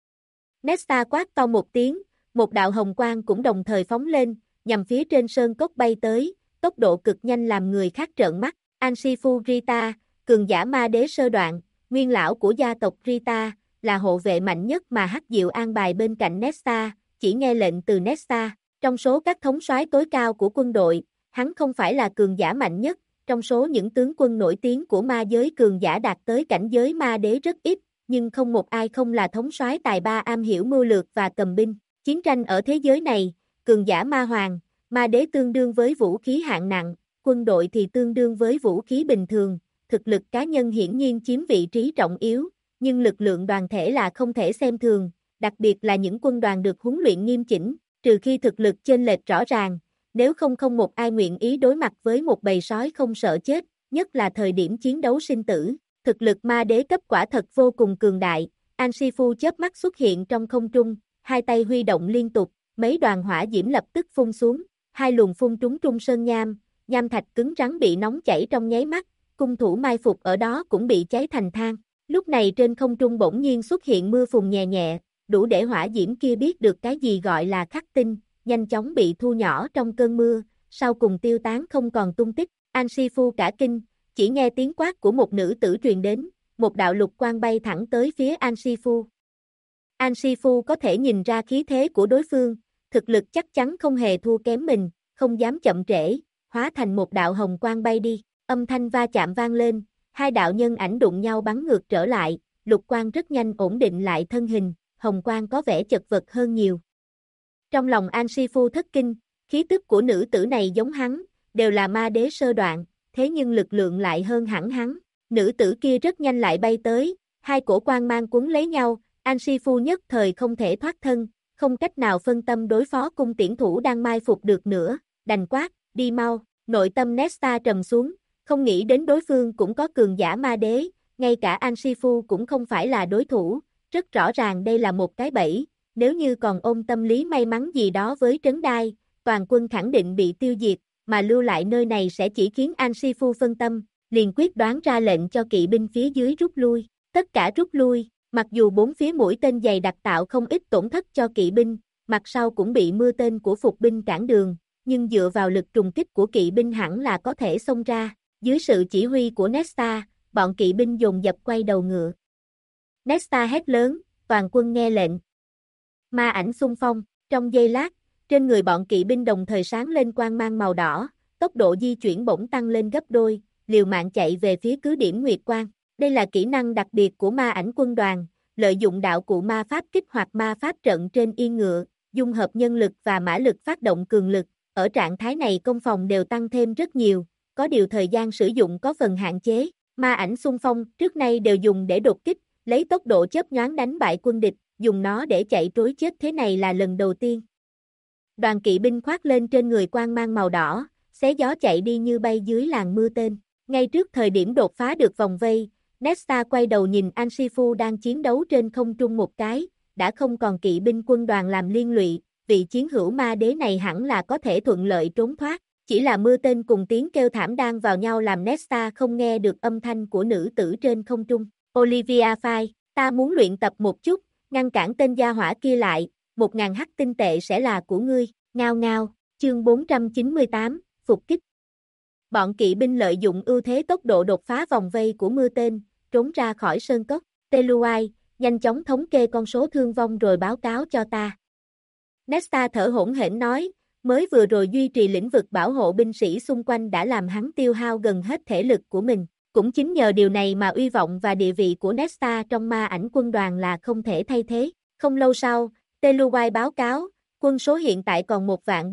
Nesta quát to một tiếng, một đạo hồng quang cũng đồng thời phóng lên, nhằm phía trên sơn cốc bay tới, tốc độ cực nhanh làm người khác trợn mắt. An-si-fu Rita, cường giả ma đế sơ đoạn, nguyên lão của gia tộc Rita, là hộ vệ mạnh nhất mà Hắc Diệu an bài bên cạnh Nesta, chỉ nghe lệnh từ Nesta. Trong số các thống soái tối cao của quân đội, hắn không phải là cường giả mạnh nhất. Trong số những tướng quân nổi tiếng của ma giới, cường giả đạt tới cảnh giới ma đế rất ít, nhưng không một ai không là thống soái tài ba am hiểu mưu lược và cầm binh. Chiến tranh ở thế giới này, cường giả ma hoàng, ma đế tương đương với vũ khí hạng nặng, quân đội thì tương đương với vũ khí bình thường. Thực lực cá nhân hiển nhiên chiếm vị trí trọng yếu, nhưng lực lượng đoàn thể là không thể xem thường, đặc biệt là những quân đoàn được huấn luyện nghiêm chỉnh, trừ khi thực lực chênh lệch rõ ràng. Nếu không một ai nguyện ý đối mặt với một bầy sói không sợ chết, nhất là thời điểm chiến đấu sinh tử. Thực lực ma đế cấp quả thật vô cùng cường đại. An-si-fu chớp mắt xuất hiện trong không trung, hai tay huy động liên tục, mấy đoàn hỏa diễm lập tức phun xuống, hai luồng phun trúng trung sơn nham, nham thạch cứng rắn bị nóng chảy trong nháy mắt, cung thủ mai phục ở đó cũng bị cháy thành than. Lúc này trên không trung bỗng nhiên xuất hiện mưa phùn nhẹ nhẹ, đủ để hỏa diễm kia biết được cái gì gọi là khắc tinh, nhanh chóng bị thu nhỏ trong cơn mưa, sau cùng tiêu tán không còn tung tích. An-si-fu cả kinh, chỉ nghe tiếng quát của một nữ tử truyền đến, một đạo lục quang bay thẳng tới phía An-si-fu. An-si-fu có thể nhìn ra khí thế của đối phương, thực lực chắc chắn không hề thua kém mình, không dám chậm trễ, hóa thành một đạo hồng quang bay đi. Âm thanh va chạm vang lên, hai đạo nhân ảnh đụng nhau bắn ngược trở lại, lục quang rất nhanh ổn định lại thân hình, hồng quang có vẻ chật vật hơn nhiều. Trong lòng An-si-fu thất kinh, khí tức của nữ tử này giống hắn, đều là ma đế sơ đoạn, thế nhưng lực lượng lại hơn hẳn hắn. Nữ tử kia rất nhanh lại bay tới, hai cổ quang mang quấn lấy nhau, An-si-fu nhất thời không thể thoát thân, không cách nào phân tâm đối phó cung tiễn thủ đang mai phục được nữa, đành quát, đi mau. Nội tâm Nesta trầm xuống, không nghĩ đến đối phương cũng có cường giả ma đế, ngay cả An-si-fu cũng không phải là đối thủ, rất rõ ràng đây là một cái bẫy, nếu như còn ôm tâm lý may mắn gì đó với Trấn Đai, toàn quân khẳng định bị tiêu diệt, mà lưu lại nơi này sẽ chỉ khiến An-si-fu phân tâm, liền quyết đoán ra lệnh cho kỵ binh phía dưới rút lui. Tất cả rút lui, mặc dù bốn phía mũi tên dày đặc tạo không ít tổn thất cho kỵ binh, mặt sau cũng bị mưa tên của phục binh cản đường, nhưng dựa vào lực trùng kích của kỵ binh hẳn là có thể xông ra. Dưới sự chỉ huy của Nesta, bọn kỵ binh dồn dập quay đầu ngựa. Nesta hét lớn, toàn quân nghe lệnh. Ma ảnh xung phong, trong giây lát, trên người bọn kỵ binh đồng thời sáng lên quang mang màu đỏ, tốc độ di chuyển bỗng tăng lên gấp đôi, liều mạng chạy về phía cứ điểm Nguyệt Quang. Đây là kỹ năng đặc biệt của ma ảnh quân đoàn, lợi dụng đạo cụ ma pháp kích hoạt ma pháp trận trên yên ngựa, dung hợp nhân lực và mã lực phát động cường lực. Ở trạng thái này công phòng đều tăng thêm rất nhiều, có điều thời gian sử dụng có phần hạn chế. Ma ảnh xung phong trước nay đều dùng để đột kích, lấy tốc độ chớp nhoáng đánh bại quân địch, dùng nó để chạy trối chết thế này là lần đầu tiên. Đoàn kỵ binh khoác lên trên người quang mang màu đỏ, xé gió chạy đi như bay dưới làn mưa tên. Ngay trước thời điểm đột phá được vòng vây, Nesta quay đầu nhìn An-si-fu đang chiến đấu trên không trung một cái, đã không còn kỵ binh quân đoàn làm liên lụy, vị chiến hữu ma đế này hẳn là có thể thuận lợi trốn thoát. Chỉ là mưa tên cùng tiếng kêu thảm đang vào nhau làm Nesta không nghe được âm thanh của nữ tử trên không trung. Olivia Fay, ta muốn luyện tập một chút, ngăn cản tên gia hỏa kia lại, 1000 hắc tinh tệ sẽ là của ngươi. Ngao ngao, chương 498, phục kích. Bọn kỵ binh lợi dụng ưu thế tốc độ đột phá vòng vây của mưa tên, trốn ra khỏi sơn cốc. Teluai, nhanh chóng thống kê con số thương vong rồi báo cáo cho ta. Nesta thở hổn hển nói, mới vừa rồi duy trì lĩnh vực bảo hộ binh sĩ xung quanh đã làm hắn tiêu hao gần hết thể lực của mình. Cũng chính nhờ điều này mà uy vọng và địa vị của Nesta trong ma ảnh quân đoàn là không thể thay thế. Không lâu sau, Telluride báo cáo, quân số hiện tại còn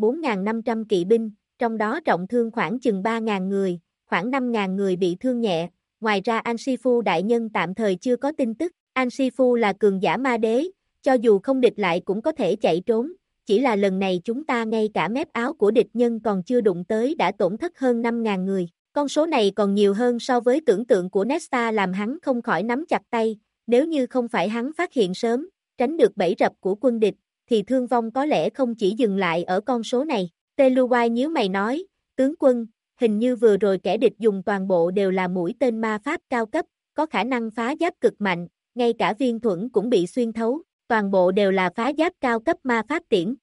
1.4500 kỵ binh, trong đó trọng thương khoảng chừng 3.000 người, khoảng 5.000 người bị thương nhẹ. Ngoài ra Ansifu đại nhân tạm thời chưa có tin tức. Ansifu là cường giả ma đế, cho dù không địch lại cũng có thể chạy trốn, chỉ là lần này chúng ta ngay cả mép áo của địch nhân còn chưa đụng tới đã tổn thất hơn 5.000 người. Con số này còn nhiều hơn so với tưởng tượng của Nesta làm hắn không khỏi nắm chặt tay, nếu như không phải hắn phát hiện sớm, tránh được bẫy rập của quân địch, thì thương vong có lẽ không chỉ dừng lại ở con số này. Telluride nhíu mày nói, tướng quân, hình như vừa rồi kẻ địch dùng toàn bộ đều là mũi tên ma pháp cao cấp, có khả năng phá giáp cực mạnh, ngay cả viên thuẫn cũng bị xuyên thấu, toàn bộ đều là phá giáp cao cấp ma pháp tiễn.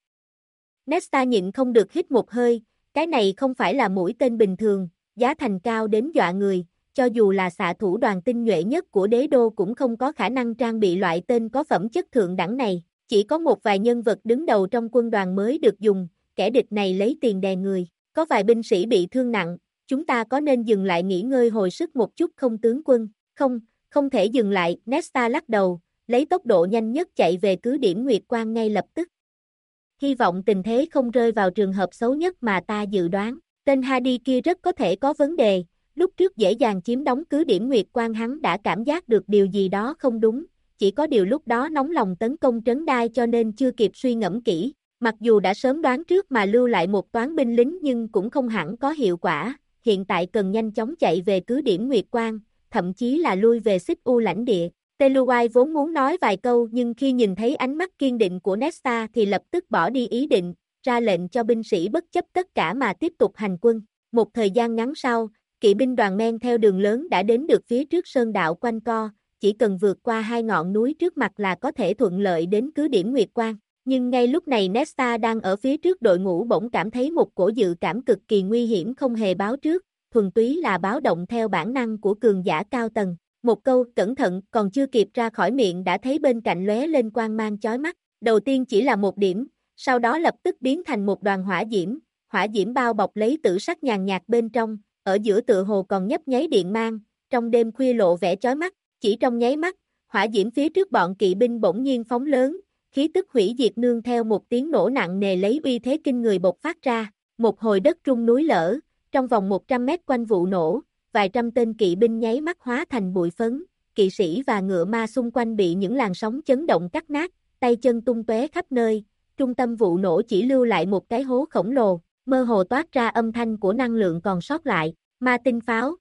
Nesta nhịn không được hít một hơi, cái này không phải là mũi tên bình thường, giá thành cao đến dọa người, cho dù là xạ thủ đoàn tinh nhuệ nhất của đế đô cũng không có khả năng trang bị loại tên có phẩm chất thượng đẳng này, chỉ có một vài nhân vật đứng đầu trong quân đoàn mới được dùng, kẻ địch này lấy tiền đè người, có vài binh sĩ bị thương nặng, chúng ta có nên dừng lại nghỉ ngơi hồi sức một chút không tướng quân? Không, không thể dừng lại, Nesta lắc đầu, lấy tốc độ nhanh nhất chạy về cứ điểm Nguyệt Quang ngay lập tức. Hy vọng tình thế không rơi vào trường hợp xấu nhất mà ta dự đoán. Tên Hadi kia rất có thể có vấn đề, lúc trước dễ dàng chiếm đóng cứ điểm Nguyệt Quang hắn đã cảm giác được điều gì đó không đúng, chỉ có điều lúc đó nóng lòng tấn công trấn đai cho nên chưa kịp suy ngẫm kỹ, mặc dù đã sớm đoán trước mà lưu lại một toán binh lính nhưng cũng không hẳn có hiệu quả, hiện tại cần nhanh chóng chạy về cứ điểm Nguyệt Quang, thậm chí là lui về Xích U lãnh địa. Telluride vốn muốn nói vài câu nhưng khi nhìn thấy ánh mắt kiên định của Nesta thì lập tức bỏ đi ý định, ra lệnh cho binh sĩ bất chấp tất cả mà tiếp tục hành quân. Một thời gian ngắn sau, kỵ binh đoàn men theo đường lớn đã đến được phía trước sơn đạo quanh co, chỉ cần vượt qua hai ngọn núi trước mặt là có thể thuận lợi đến cứ điểm Nguyệt Quang. Nhưng ngay lúc này Nesta đang ở phía trước đội ngũ bỗng cảm thấy một cổ dự cảm cực kỳ nguy hiểm không hề báo trước, thuần túy là báo động theo bản năng của cường giả cao tầng. Một câu cẩn thận còn chưa kịp ra khỏi miệng đã thấy bên cạnh lóe lên quang mang chói mắt, đầu tiên chỉ là một điểm, sau đó lập tức biến thành một đoàn hỏa diễm bao bọc lấy tử sắc nhàn nhạt bên trong, ở giữa tựa hồ còn nhấp nháy điện mang, trong đêm khuya lộ vẻ chói mắt, chỉ trong nháy mắt, hỏa diễm phía trước bọn kỵ binh bỗng nhiên phóng lớn, khí tức hủy diệt nương theo một tiếng nổ nặng nề lấy uy thế kinh người bộc phát ra, một hồi đất rung núi lở, trong vòng 100 mét quanh vụ nổ, vài trăm tên kỵ binh nháy mắt hóa thành bụi phấn, kỵ sĩ và ngựa ma xung quanh bị những làn sóng chấn động cắt nát, tay chân tung tóe khắp nơi, trung tâm vụ nổ chỉ lưu lại một cái hố khổng lồ, mơ hồ toát ra âm thanh của năng lượng còn sót lại, ma tinh pháo.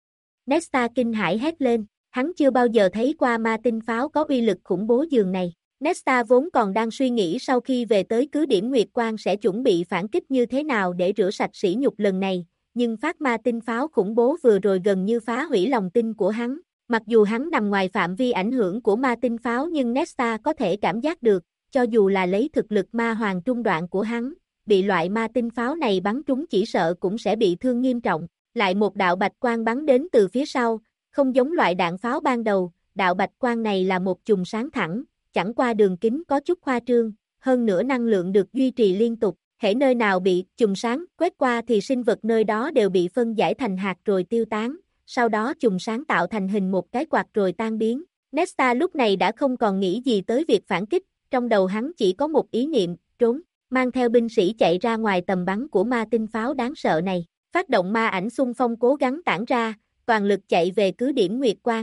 Nesta kinh hãi hét lên, hắn chưa bao giờ thấy qua ma tinh pháo có uy lực khủng bố dường này. Nesta vốn còn đang suy nghĩ sau khi về tới cứ điểm Nguyệt Quang sẽ chuẩn bị phản kích như thế nào để rửa sạch sỉ nhục lần này, nhưng phát ma tinh pháo khủng bố vừa rồi gần như phá hủy lòng tin của hắn. Mặc dù hắn nằm ngoài phạm vi ảnh hưởng của ma tinh pháo nhưng Nesta có thể cảm giác được, cho dù là lấy thực lực ma hoàng trung đoạn của hắn, bị loại ma tinh pháo này bắn trúng chỉ sợ cũng sẽ bị thương nghiêm trọng. Lại một đạo bạch quang bắn đến từ phía sau, không giống loại đạn pháo ban đầu, đạo bạch quang này là một chùm sáng thẳng, chẳng qua đường kính có chút khoa trương, hơn nữa năng lượng được duy trì liên tục, hễ nơi nào bị chùm sáng quét qua thì sinh vật nơi đó đều bị phân giải thành hạt rồi tiêu tán, sau đó chùm sáng tạo thành hình một cái quạt rồi tan biến. Nesta lúc này đã không còn nghĩ gì tới việc phản kích, trong đầu hắn chỉ có một ý niệm, trốn, mang theo binh sĩ chạy ra ngoài tầm bắn của ma tinh pháo đáng sợ này, phát động ma ảnh xung phong cố gắng tản ra, toàn lực chạy về cứ điểm Nguyệt Quang.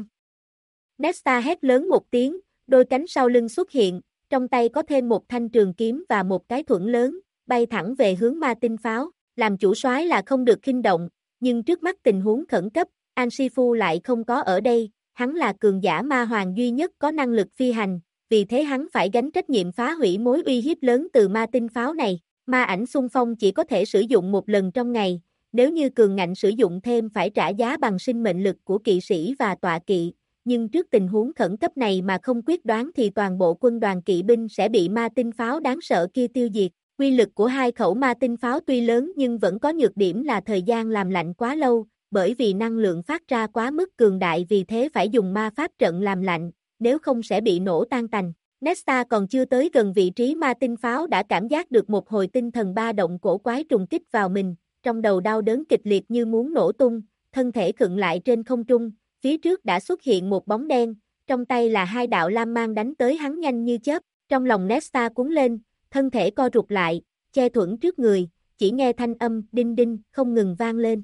Nesta hét lớn một tiếng, đôi cánh sau lưng xuất hiện, trong tay có thêm một thanh trường kiếm và một cái thuẫn lớn, bay thẳng về hướng ma tinh pháo, làm chủ soái là không được khinh động, nhưng trước mắt tình huống khẩn cấp, Ansifu lại không có ở đây, hắn là cường giả ma hoàng duy nhất có năng lực phi hành, vì thế hắn phải gánh trách nhiệm phá hủy mối uy hiếp lớn từ ma tinh pháo này. Ma ảnh xung phong chỉ có thể sử dụng một lần trong ngày, nếu như cường ngạnh sử dụng thêm phải trả giá bằng sinh mệnh lực của kỵ sĩ và tọa kỵ, nhưng trước tình huống khẩn cấp này mà không quyết đoán thì toàn bộ quân đoàn kỵ binh sẽ bị ma tinh pháo đáng sợ kia tiêu diệt. Quy lực của hai khẩu ma tinh pháo tuy lớn nhưng vẫn có nhược điểm là thời gian làm lạnh quá lâu, bởi vì năng lượng phát ra quá mức cường đại vì thế phải dùng ma pháp trận làm lạnh, nếu không sẽ bị nổ tan tành. Nesta còn chưa tới gần vị trí ma tinh pháo đã cảm giác được một hồi tinh thần ba động cổ quái trùng kích vào mình, trong đầu đau đớn kịch liệt như muốn nổ tung, thân thể khựng lại trên không trung, phía trước đã xuất hiện một bóng đen, trong tay là hai đạo lam mang đánh tới hắn nhanh như chớp, trong lòng Nesta cuốn lên, thân thể co rụt lại, che thuẫn trước người, chỉ nghe thanh âm đinh đinh không ngừng vang lên.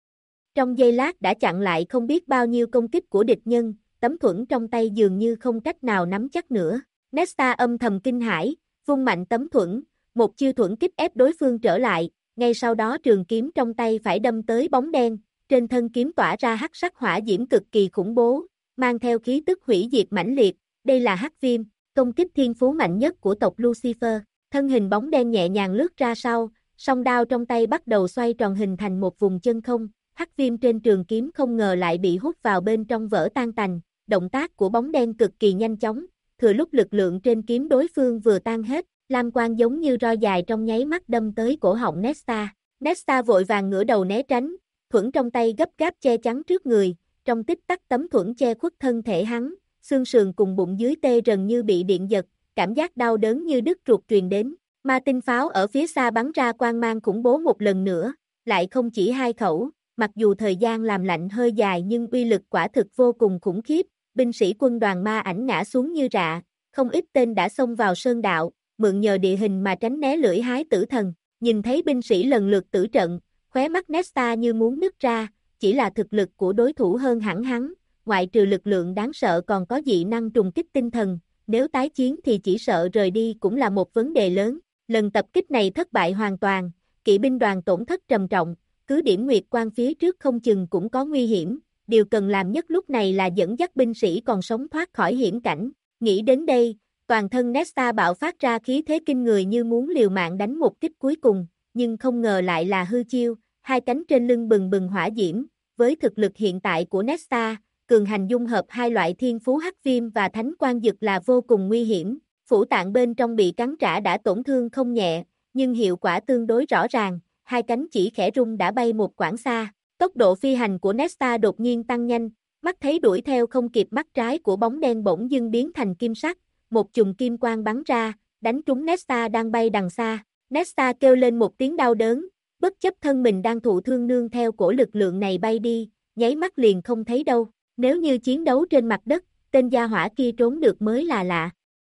Trong giây lát đã chặn lại không biết bao nhiêu công kích của địch nhân, tấm thuẫn trong tay dường như không cách nào nắm chắc nữa. Nesta âm thầm kinh hãi, vung mạnh tấm thuẫn, một chiêu thuẫn kích ép đối phương trở lại, ngay sau đó trường kiếm trong tay phải đâm tới bóng đen, trên thân kiếm tỏa ra hắc sắc hỏa diễm cực kỳ khủng bố, mang theo khí tức hủy diệt mãnh liệt, đây là hắc viêm, công kích thiên phú mạnh nhất của tộc Lucifer. Thân hình bóng đen nhẹ nhàng lướt ra sau, song đao trong tay bắt đầu xoay tròn hình thành một vùng chân không, hắc viêm trên trường kiếm không ngờ lại bị hút vào bên trong vỡ tan tành, động tác của bóng đen cực kỳ nhanh chóng, thừa lúc lực lượng trên kiếm đối phương vừa tan hết, lam quang giống như roi dài trong nháy mắt đâm tới cổ họng Nesta. Nesta vội vàng ngửa đầu né tránh, thuẫn trong tay gấp gáp che chắn trước người, trong tích tắc tấm thuẫn che khuất thân thể hắn, xương sườn cùng bụng dưới tê rần như bị điện giật, cảm giác đau đớn như đứt ruột truyền đến. Ma tinh pháo ở phía xa bắn ra quang mang khủng bố một lần nữa, lại không chỉ hai khẩu, mặc dù thời gian làm lạnh hơi dài nhưng uy lực quả thực vô cùng khủng khiếp, binh sĩ quân đoàn ma ảnh ngã xuống như rạ, không ít tên đã xông vào sơn đạo, mượn nhờ địa hình mà tránh né lưỡi hái tử thần, nhìn thấy binh sĩ lần lượt tử trận, khóe mắt Nesta như muốn nứt ra, chỉ là thực lực của đối thủ hơn hẳn hắn, ngoại trừ lực lượng đáng sợ còn có dị năng trùng kích tinh thần, nếu tái chiến thì chỉ sợ rời đi cũng là một vấn đề lớn. Lần tập kích này thất bại hoàn toàn, kỵ binh đoàn tổn thất trầm trọng, cứ điểm Nguyệt Quang phía trước không chừng cũng có nguy hiểm, điều cần làm nhất lúc này là dẫn dắt binh sĩ còn sống thoát khỏi hiểm cảnh. Nghĩ đến đây, toàn thân Nesta bạo phát ra khí thế kinh người như muốn liều mạng đánh một kích cuối cùng, nhưng không ngờ lại là hư chiêu, hai cánh trên lưng bừng bừng hỏa diễm, với thực lực hiện tại của Nesta, cường hành dung hợp hai loại thiên phú hắc viêm và thánh quang dực là vô cùng nguy hiểm. Phủ tạng bên trong bị cắn trả đã tổn thương không nhẹ, nhưng hiệu quả tương đối rõ ràng, hai cánh chỉ khẽ rung đã bay một quãng xa. Tốc độ phi hành của Nesta đột nhiên tăng nhanh, mắt thấy đuổi theo không kịp, mắt trái của bóng đen bỗng dưng biến thành kim sắc, một chùm kim quang bắn ra, đánh trúng Nesta đang bay đằng xa. Nesta kêu lên một tiếng đau đớn, bất chấp thân mình đang thụ thương nương theo cổ lực lượng này bay đi, nháy mắt liền không thấy đâu. Nếu như chiến đấu trên mặt đất, tên gia hỏa kia trốn được mới là lạ.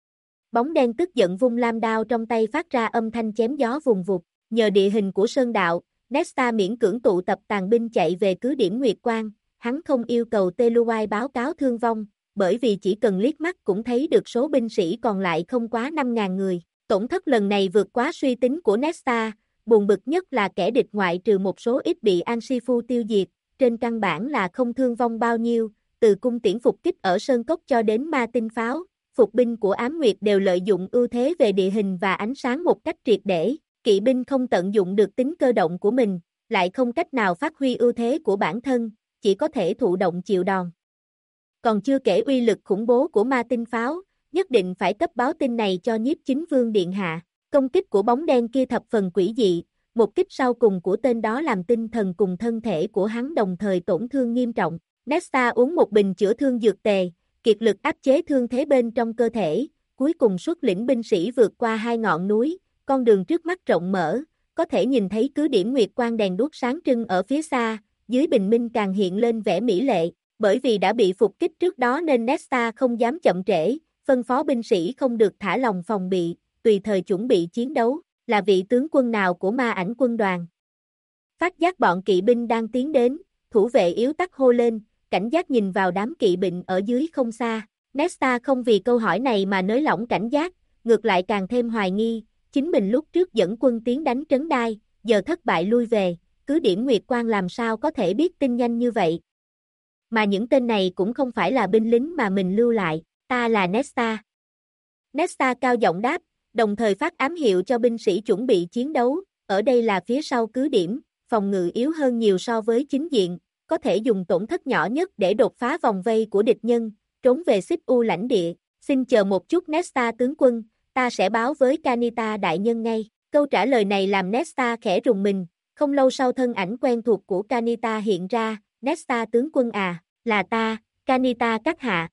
Bóng đen tức giận vung lam đao trong tay phát ra âm thanh chém gió vùng vụt, nhờ địa hình của sơn đạo, Nesta miễn cưỡng tụ tập tàn binh chạy về cứ điểm Nguyệt Quang, hắn không yêu cầu Teluai báo cáo thương vong, bởi vì chỉ cần liếc mắt cũng thấy được số binh sĩ còn lại không quá 5.000 người. Tổn thất lần này vượt quá suy tính của Nesta, buồn bực nhất là kẻ địch ngoại trừ một số ít bị Ansifu tiêu diệt, trên căn bản là không thương vong bao nhiêu, từ cung tiễn phục kích ở sơn cốc cho đến ma tinh pháo. Phục binh của Ám Nguyệt đều lợi dụng ưu thế về địa hình và ánh sáng một cách triệt để, kỵ binh không tận dụng được tính cơ động của mình, lại không cách nào phát huy ưu thế của bản thân, chỉ có thể thụ động chịu đòn. Còn chưa kể uy lực khủng bố của ma tinh pháo, nhất định phải cấp báo tin này cho Nhiếp Chính Vương Điện Hạ. Công kích của bóng đen kia thập phần quỷ dị, một kích sau cùng của tên đó làm tinh thần cùng thân thể của hắn đồng thời tổn thương nghiêm trọng. Nesta uống một bình chữa thương dược tề, kiệt lực áp chế thương thế bên trong cơ thể, cuối cùng xuất lĩnh binh sĩ vượt qua hai ngọn núi, con đường trước mắt rộng mở, có thể nhìn thấy cứ điểm Nguyệt Quang đèn đuốc sáng trưng ở phía xa, dưới bình minh càng hiện lên vẻ mỹ lệ, bởi vì đã bị phục kích trước đó nên Nesta không dám chậm trễ, phân phó binh sĩ không được thả lòng phòng bị, tùy thời chuẩn bị chiến đấu, là vị tướng quân nào của ma ảnh quân đoàn. Phát giác bọn kỵ binh đang tiến đến, thủ vệ yếu tắc hô lên, cảnh giác nhìn vào đám kỵ binh ở dưới không xa. Nesta không vì câu hỏi này mà nới lỏng cảnh giác, ngược lại càng thêm hoài nghi, chính mình lúc trước dẫn quân tiến đánh Trấn Đai, giờ thất bại lui về, cứ điểm Nguyệt Quang làm sao có thể biết tin nhanh như vậy. Mà những tên này cũng không phải là binh lính mà mình lưu lại, ta là Nesta. Nesta cao giọng đáp, đồng thời phát ám hiệu cho binh sĩ chuẩn bị chiến đấu, ở đây là phía sau cứ điểm, phòng ngự yếu hơn nhiều so với chính diện, có thể dùng tổn thất nhỏ nhất để đột phá vòng vây của địch nhân, trốn về xích u lãnh địa. Xin chờ một chút Nesta tướng quân, ta sẽ báo với Kanita đại nhân ngay. Câu trả lời này làm Nesta khẽ rùng mình, không lâu sau thân ảnh quen thuộc của Kanita hiện ra, Nesta tướng quân à, là ta, Kanita các hạ.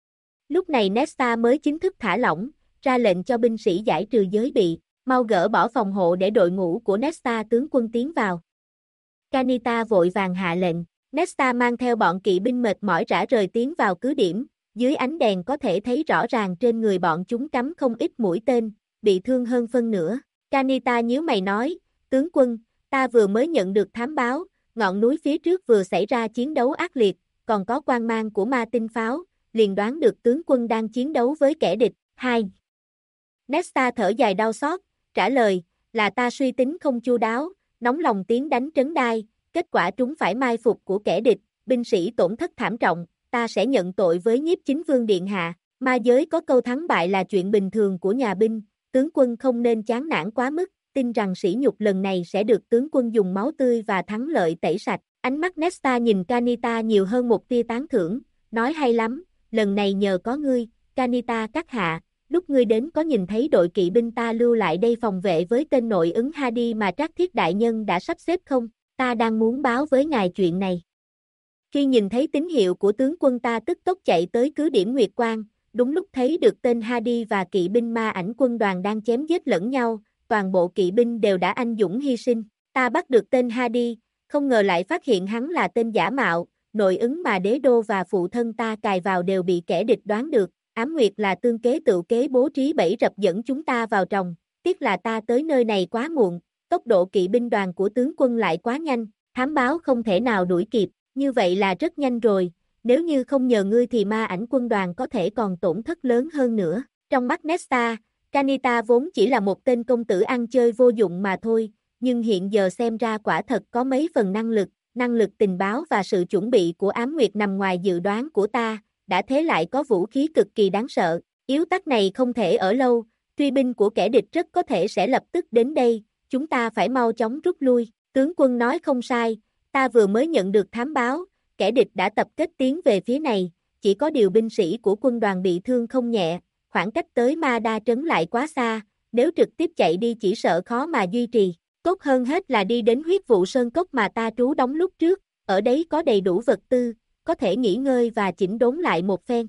Lúc này Nesta mới chính thức thả lỏng, ra lệnh cho binh sĩ giải trừ giới bị, mau gỡ bỏ phòng hộ để đội ngũ của Nesta tướng quân tiến vào. Kanita vội vàng hạ lệnh, Nesta mang theo bọn kỵ binh mệt mỏi rã rời tiến vào cứ điểm, dưới ánh đèn có thể thấy rõ ràng trên người bọn chúng cắm không ít mũi tên, bị thương hơn phân nửa. Kanita nhíu mày nói, tướng quân, ta vừa mới nhận được thám báo, ngọn núi phía trước vừa xảy ra chiến đấu ác liệt, còn có quang mang của ma tinh pháo, liền đoán được tướng quân đang chiến đấu với kẻ địch. 2. Nesta thở dài đau xót, trả lời, là ta suy tính không chu đáo, nóng lòng tiến đánh trấn đai, kết quả trúng phải mai phục của kẻ địch, binh sĩ tổn thất thảm trọng, ta sẽ nhận tội với nhiếp chính vương điện hạ. Ma giới có câu thắng bại là chuyện bình thường của nhà binh, tướng quân không nên chán nản quá mức, tin rằng sỉ nhục lần này sẽ được tướng quân dùng máu tươi và thắng lợi tẩy sạch. Ánh mắt Nesta nhìn Kanita nhiều hơn một tia tán thưởng, nói hay lắm, lần này nhờ có ngươi, Kanita các hạ, lúc ngươi đến có nhìn thấy đội kỵ binh ta lưu lại đây phòng vệ với tên nội ứng Hadi mà Trác Thiết đại nhân đã sắp xếp không? Ta đang muốn báo với ngài chuyện này. Khi nhìn thấy tín hiệu của tướng quân ta tức tốc chạy tới cứ điểm Nguyệt Quang, đúng lúc thấy được tên Hadi và kỵ binh ma ảnh quân đoàn đang chém giết lẫn nhau, toàn bộ kỵ binh đều đã anh dũng hy sinh. Ta bắt được tên Hadi, không ngờ lại phát hiện hắn là tên giả mạo, nội ứng mà đế đô và phụ thân ta cài vào đều bị kẻ địch đoán được. Ám Nguyệt là tương kế tựu kế bố trí bẫy rập dẫn chúng ta vào tròng, tiếc là ta tới nơi này quá muộn, tốc độ kỵ binh đoàn của tướng quân lại quá nhanh, thám báo không thể nào đuổi kịp, như vậy là rất nhanh rồi, nếu như không nhờ ngươi thì ma ảnh quân đoàn có thể còn tổn thất lớn hơn nữa. Trong mắt Nesta, Kanita vốn chỉ là một tên công tử ăn chơi vô dụng mà thôi, nhưng hiện giờ xem ra quả thật có mấy phần năng lực tình báo và sự chuẩn bị của Ám Nguyệt nằm ngoài dự đoán của ta, đã thế lại có vũ khí cực kỳ đáng sợ, yếu tắc này không thể ở lâu, truy binh của kẻ địch rất có thể sẽ lập tức đến đây, chúng ta phải mau chóng rút lui. Tướng quân nói không sai, ta vừa mới nhận được thám báo, kẻ địch đã tập kết tiến về phía này, chỉ có điều binh sĩ của quân đoàn bị thương không nhẹ, khoảng cách tới Ma Đa trấn lại quá xa, nếu trực tiếp chạy đi chỉ sợ khó mà duy trì, tốt hơn hết là đi đến huyết vụ sơn cốc mà ta trú đóng lúc trước, ở đấy có đầy đủ vật tư, có thể nghỉ ngơi và chỉnh đốn lại một phen.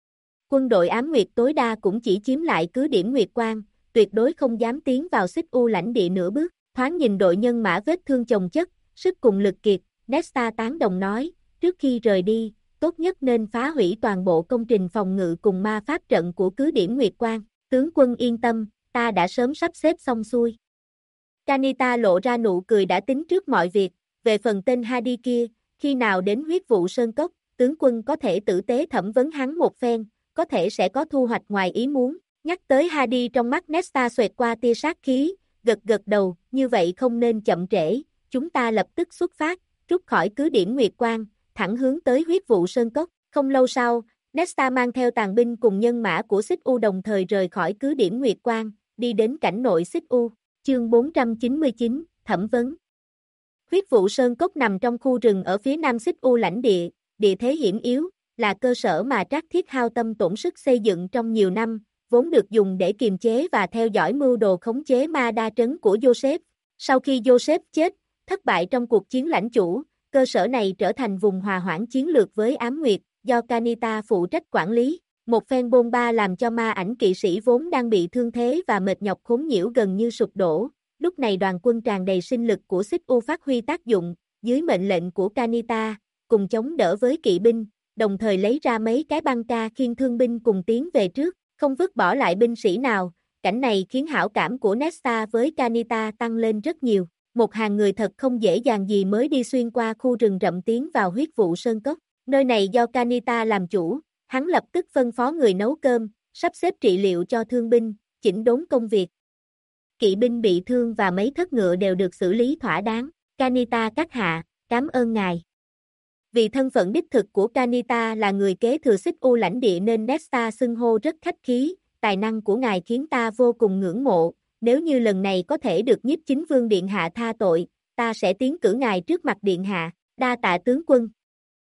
Quân đội Ám Nguyệt tối đa cũng chỉ chiếm lại cứ điểm Nguyệt Quang, tuyệt đối không dám tiến vào Xích U lãnh địa nửa bước. Thoáng nhìn đội nhân mã vết thương chồng chất, sức cùng lực kiệt, Nesta tán đồng nói, trước khi rời đi, tốt nhất nên phá hủy toàn bộ công trình phòng ngự cùng ma pháp trận của cứ điểm Nguyệt Quang. Tướng quân yên tâm, ta đã sớm sắp xếp xong xuôi. Kanita lộ ra nụ cười đã tính trước mọi việc, về phần tên Hadi kia, khi nào đến huyết vụ sơn cốc, tướng quân có thể tử tế thẩm vấn hắn một phen, có thể sẽ có thu hoạch ngoài ý muốn. Nhắc tới Hadi trong mắt Nesta xoẹt qua tia sát khí, gật gật đầu, như vậy không nên chậm trễ, chúng ta lập tức xuất phát, rút khỏi cứ điểm Nguyệt Quang, thẳng hướng tới huyết vụ sơn cốc. Không lâu sau, Nesta mang theo tàn binh cùng nhân mã của Xích U đồng thời rời khỏi cứ điểm Nguyệt Quang, đi đến cảnh nội Xích U. Chương 499, Thẩm vấn. Huyết vụ sơn cốc nằm trong khu rừng ở phía nam Xích U lãnh địa, địa thế hiểm yếu, là cơ sở mà Trác Thiết hao tâm tổn sức xây dựng trong nhiều năm, vốn được dùng để kiềm chế và theo dõi mưu đồ khống chế Ma Đa trấn của Joseph. Sau khi Joseph chết, thất bại trong cuộc chiến lãnh chủ, cơ sở này trở thành vùng hòa hoãn chiến lược với Ám Nguyệt, do Kanita phụ trách quản lý. Một phen bôn ba làm cho ma ảnh kỵ sĩ vốn đang bị thương thế và mệt nhọc khốn nhiễu gần như sụp đổ. Lúc này đoàn quân tràn đầy sinh lực của Xích U phát huy tác dụng, dưới mệnh lệnh của Kanita, cùng chống đỡ với kỵ binh, đồng thời lấy ra mấy cái băng ca khiêng thương binh cùng tiến về trước, không vứt bỏ lại binh sĩ nào. Cảnh này khiến hảo cảm của Nesta với Kanita tăng lên rất nhiều. Một hàng người thật không dễ dàng gì mới đi xuyên qua khu rừng rậm tiến vào huyết vụ sơn cốc. Nơi này do Kanita làm chủ, hắn lập tức phân phó người nấu cơm, sắp xếp trị liệu cho thương binh, chỉnh đốn công việc. Kỵ binh bị thương và mấy thất ngựa đều được xử lý thỏa đáng. Kanita các hạ, cảm ơn ngài. Vì thân phận đích thực của Kanita là người kế thừa Xích U lãnh địa nên Nesta xưng hô rất khách khí, tài năng của ngài khiến ta vô cùng ngưỡng mộ, nếu như lần này có thể được nhiếp chính vương điện hạ tha tội, ta sẽ tiến cử ngài trước mặt điện hạ, đa tạ tướng quân.